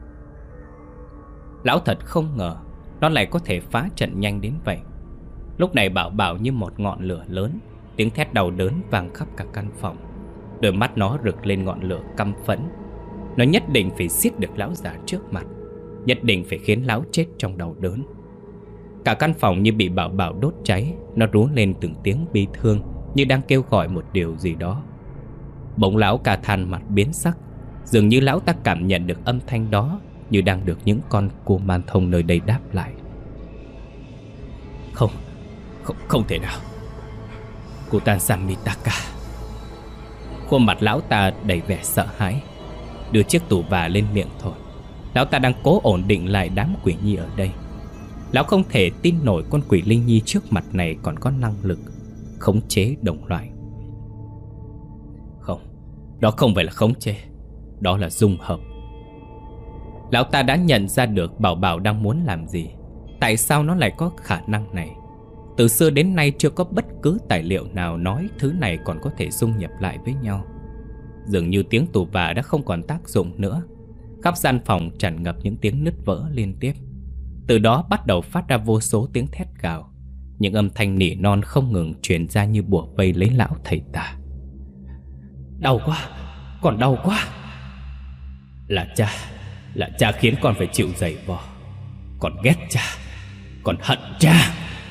Lão thật không ngờ nó lại có thể phá trận nhanh đến vậy. Lúc này Bảo Bảo như một ngọn lửa lớn, tiếng thét đau đớn vang khắp cả căn phòng. Đôi mắt nó rực lên ngọn lửa căm phẫn. Nó nhất định phải giết được lão già trước mặt, nhất định phải khiến lão chết trong đau đớn. Cả căn phòng như bị Bảo Bảo đốt cháy. Nó rú lên từng tiếng bi thương, như đang kêu gọi một điều gì đó. Bỗng lão Ca Than mặt biến sắc. Dường như lão ta cảm nhận được âm thanh đó, như đang được những con cua man thông nơi đây đáp lại. Không, không, không thể nào. Kutan Samitaka. Khuôn mặt lão ta đầy vẻ sợ hãi, đưa chiếc tù và lên miệng thổi. Lão ta đang cố ổn định lại đám quỷ nhi ở đây. Lão không thể tin nổi con quỷ linh nhi trước mặt này còn có năng lực khống chế đồng loại. Không, đó không phải là khống chế, đó là dung hợp. Lão ta đã nhận ra được Bảo Bảo đang muốn làm gì. Tại sao nó lại có khả năng này? Từ xưa đến nay chưa có bất cứ tài liệu nào nói thứ này còn có thể dung nhập lại với nhau. Dường như tiếng tù và đã không còn tác dụng nữa. Khắp gian phòng tràn ngập những tiếng nứt vỡ liên tiếp. Từ đó bắt đầu phát ra vô số tiếng thét gào. Những âm thanh nỉ non không ngừng truyền ra như bủa vây lấy lão thầy tà. Đau quá, còn đau quá. Là cha, là cha khiến con phải chịu giày vò. Con ghét cha, con hận cha.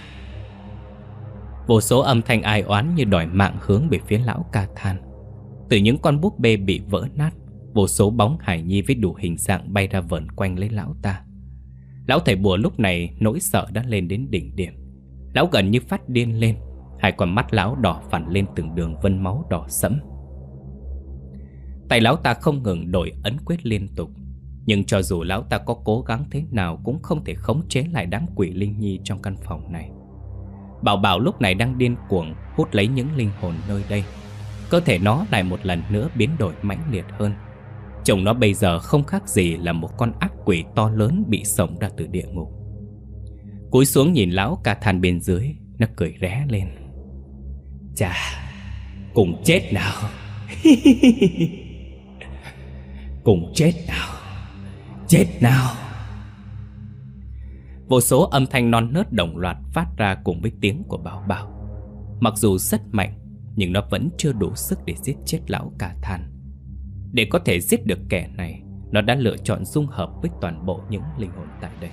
Vô số âm thanh ai oán như đòi mạng hướng về phía lão Ca Than. Từ những con búp bê bị vỡ nát, vô số bóng hài nhi với đủ hình dạng bay ra vờn quanh lấy lão ta. Lão thầy bùa lúc này nỗi sợ đã lên đến đỉnh điểm. Lão gần như phát điên lên. Hai con mắt lão đỏ phẳn lên từng đường vân máu đỏ sẫm. Tay lão ta không ngừng đổi ấn quyết liên tục. Nhưng cho dù lão ta có cố gắng thế nào cũng không thể khống chế lại đám quỷ linh nhi trong căn phòng này. Bảo Bảo lúc này đang điên cuồng hút lấy những linh hồn nơi đây. Cơ thể nó lại một lần nữa biến đổi mãnh liệt hơn. Chồng nó bây giờ không khác gì là một con ác quỷ to lớn bị sống ra từ địa ngục. Cúi xuống nhìn lão Ca Than bên dưới, nó cười ré lên. Chà, cùng chết nào. Cùng chết nào. Chết nào. Vô số âm thanh non nớt đồng loạt phát ra cùng với tiếng của Bảo Bảo. Mặc dù rất mạnh, nhưng nó vẫn chưa đủ sức để giết chết lão Ca Than. Để có thể giết được kẻ này, nó đã lựa chọn dung hợp với toàn bộ những linh hồn tại đây.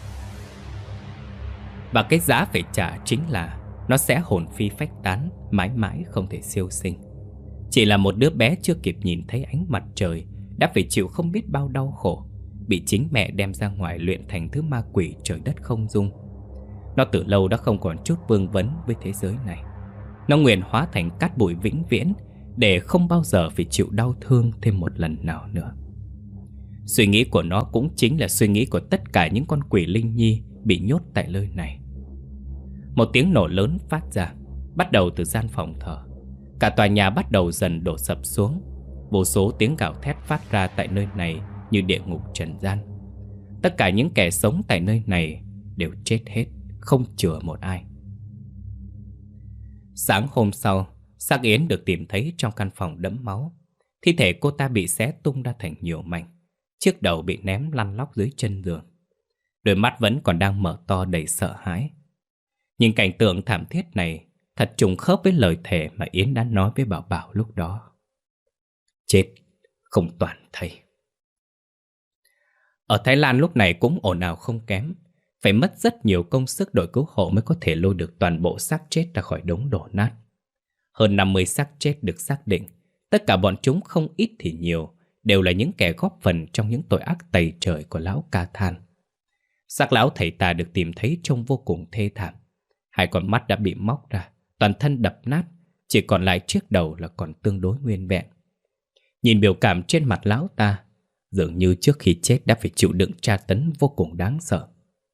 Và cái giá phải trả chính là nó sẽ hồn phi phách tán, mãi mãi không thể siêu sinh. Chỉ là một đứa bé chưa kịp nhìn thấy ánh mặt trời đã phải chịu không biết bao đau khổ, bị chính mẹ đem ra ngoài luyện thành thứ ma quỷ trời đất không dung. Nó từ lâu đã không còn chút vương vấn với thế giới này. Nó nguyện hóa thành cát bụi vĩnh viễn, để không bao giờ phải chịu đau thương thêm một lần nào nữa. Suy nghĩ của nó cũng chính là suy nghĩ của tất cả những con quỷ linh nhi bị nhốt tại nơi này. Một tiếng nổ lớn phát ra, bắt đầu từ gian phòng thờ. Cả tòa nhà bắt đầu dần đổ sập xuống. Vô số tiếng gào thét phát ra tại nơi này như địa ngục trần gian. Tất cả những kẻ sống tại nơi này đều chết hết, không chừa một ai. Sáng hôm sau, xác Yến được tìm thấy trong căn phòng đẫm máu. Thi thể cô ta bị xé tung ra thành nhiều mảnh, chiếc đầu bị ném lăn lóc dưới chân giường. Đôi mắt vẫn còn đang mở to đầy sợ hãi. Nhìn cảnh tượng thảm thiết này thật trùng khớp với lời thề mà Yến đã nói với Bảo Bảo lúc đó. Chết không toàn thây. Ở Thái Lan lúc này cũng ồn ào không kém. Phải mất rất nhiều công sức đội cứu hộ mới có thể lôi được toàn bộ xác chết ra khỏi đống đổ nát. Hơn năm mươi xác chết được xác định. Tất cả bọn chúng không ít thì nhiều đều là những kẻ góp phần trong những tội ác tày trời của lão Ca Than. Xác lão thầy tà được tìm thấy trông vô cùng thê thảm. Hai con mắt đã bị móc ra, toàn thân đập nát, chỉ còn lại chiếc đầu là còn tương đối nguyên vẹn. Nhìn biểu cảm trên mặt lão ta, dường như trước khi chết đã phải chịu đựng tra tấn vô cùng đáng sợ.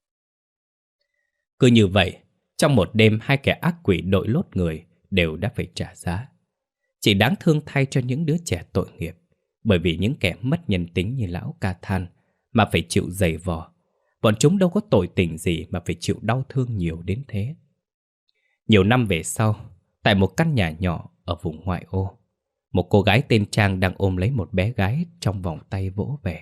Cứ như vậy, trong một đêm hai kẻ ác quỷ đội lốt người đều đã phải trả giá. Chỉ đáng thương thay cho những đứa trẻ tội nghiệp, bởi vì những kẻ mất nhân tính như lão Ca Than mà phải chịu giày vò. Bọn chúng đâu có tội tình gì mà phải chịu đau thương nhiều đến thế. Nhiều năm về sau, tại một căn nhà nhỏ ở vùng ngoại ô, Một cô gái tên Trang đang ôm lấy một bé gái trong vòng tay vỗ về.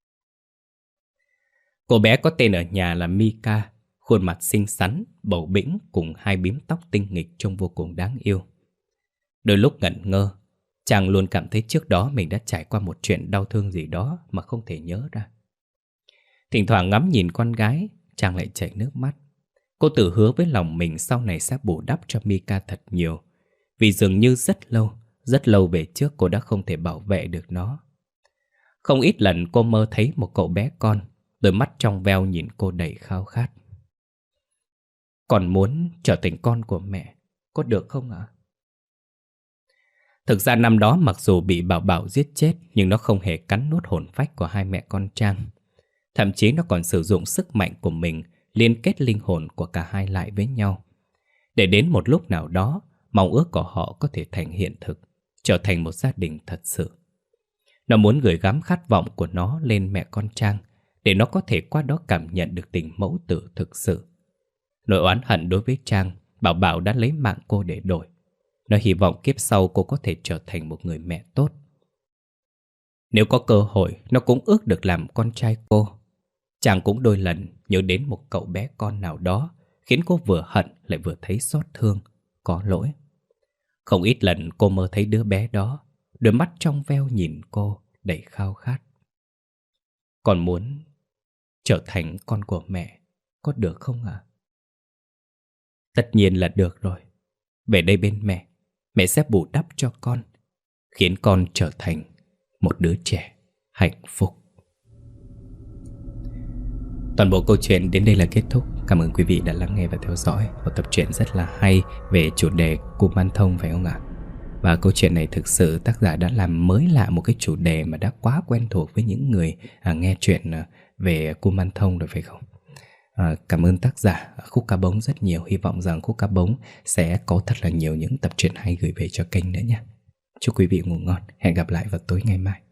Cô bé có tên ở nhà là Mika, khuôn mặt xinh xắn, bầu bĩnh cùng hai bím tóc tinh nghịch trông vô cùng đáng yêu. Đôi lúc ngẩn ngơ, Trang luôn cảm thấy trước đó mình đã trải qua một chuyện đau thương gì đó mà không thể nhớ ra. Thỉnh thoảng ngắm nhìn con gái, Trang lại chảy nước mắt. Cô tự hứa với lòng mình sau này sẽ bù đắp cho Mika thật nhiều, vì dường như rất lâu, rất lâu về trước cô đã không thể bảo vệ được nó. Không ít lần cô mơ thấy một cậu bé con, đôi mắt trong veo nhìn cô đầy khao khát. Con muốn trở thành con của mẹ, có được không ạ? Thực ra năm đó mặc dù bị Bảo Bảo giết chết, nhưng nó không hề cắn nuốt hồn phách của hai mẹ con Trang. Thậm chí nó còn sử dụng sức mạnh của mình liên kết linh hồn của cả hai lại với nhau, để đến một lúc nào đó mong ước của họ có thể thành hiện thực, trở thành một gia đình thật sự. Nó muốn gửi gắm khát vọng của nó lên mẹ con Trang, để nó có thể qua đó cảm nhận được tình mẫu tử thực sự. Nỗi oán hận đối với Trang, Bảo Bảo đã lấy mạng cô để đổi. Nó hy vọng kiếp sau cô có thể trở thành một người mẹ tốt. Nếu có cơ hội, nó cũng ước được làm con trai cô. Chàng cũng đôi lần nhớ đến một cậu bé con nào đó, khiến cô vừa hận lại vừa thấy xót thương, có lỗi. Không ít lần cô mơ thấy đứa bé đó, đôi mắt trong veo nhìn cô đầy khao khát. Con muốn trở thành con của mẹ, có được không ạ? Tất nhiên là được rồi. Về đây bên mẹ, mẹ sẽ bù đắp cho con, khiến con trở thành một đứa trẻ hạnh phúc. Toàn bộ câu chuyện đến đây là kết thúc. Cảm ơn quý vị đã lắng nghe và theo dõi một tập truyện rất là hay về chủ đề Kumanthong, phải không ạ? Và câu chuyện này thực sự tác giả đã làm mới lạ một cái chủ đề mà đã quá quen thuộc với những người à, nghe chuyện về Kumanthong rồi, phải không? À, cảm ơn tác giả Khúc Cá Bống rất nhiều. Hy vọng rằng Khúc Cá Bống sẽ có thật là nhiều những tập truyện hay gửi về cho kênh nữa nhé. Chúc quý vị ngủ ngon. Hẹn gặp lại vào tối ngày mai.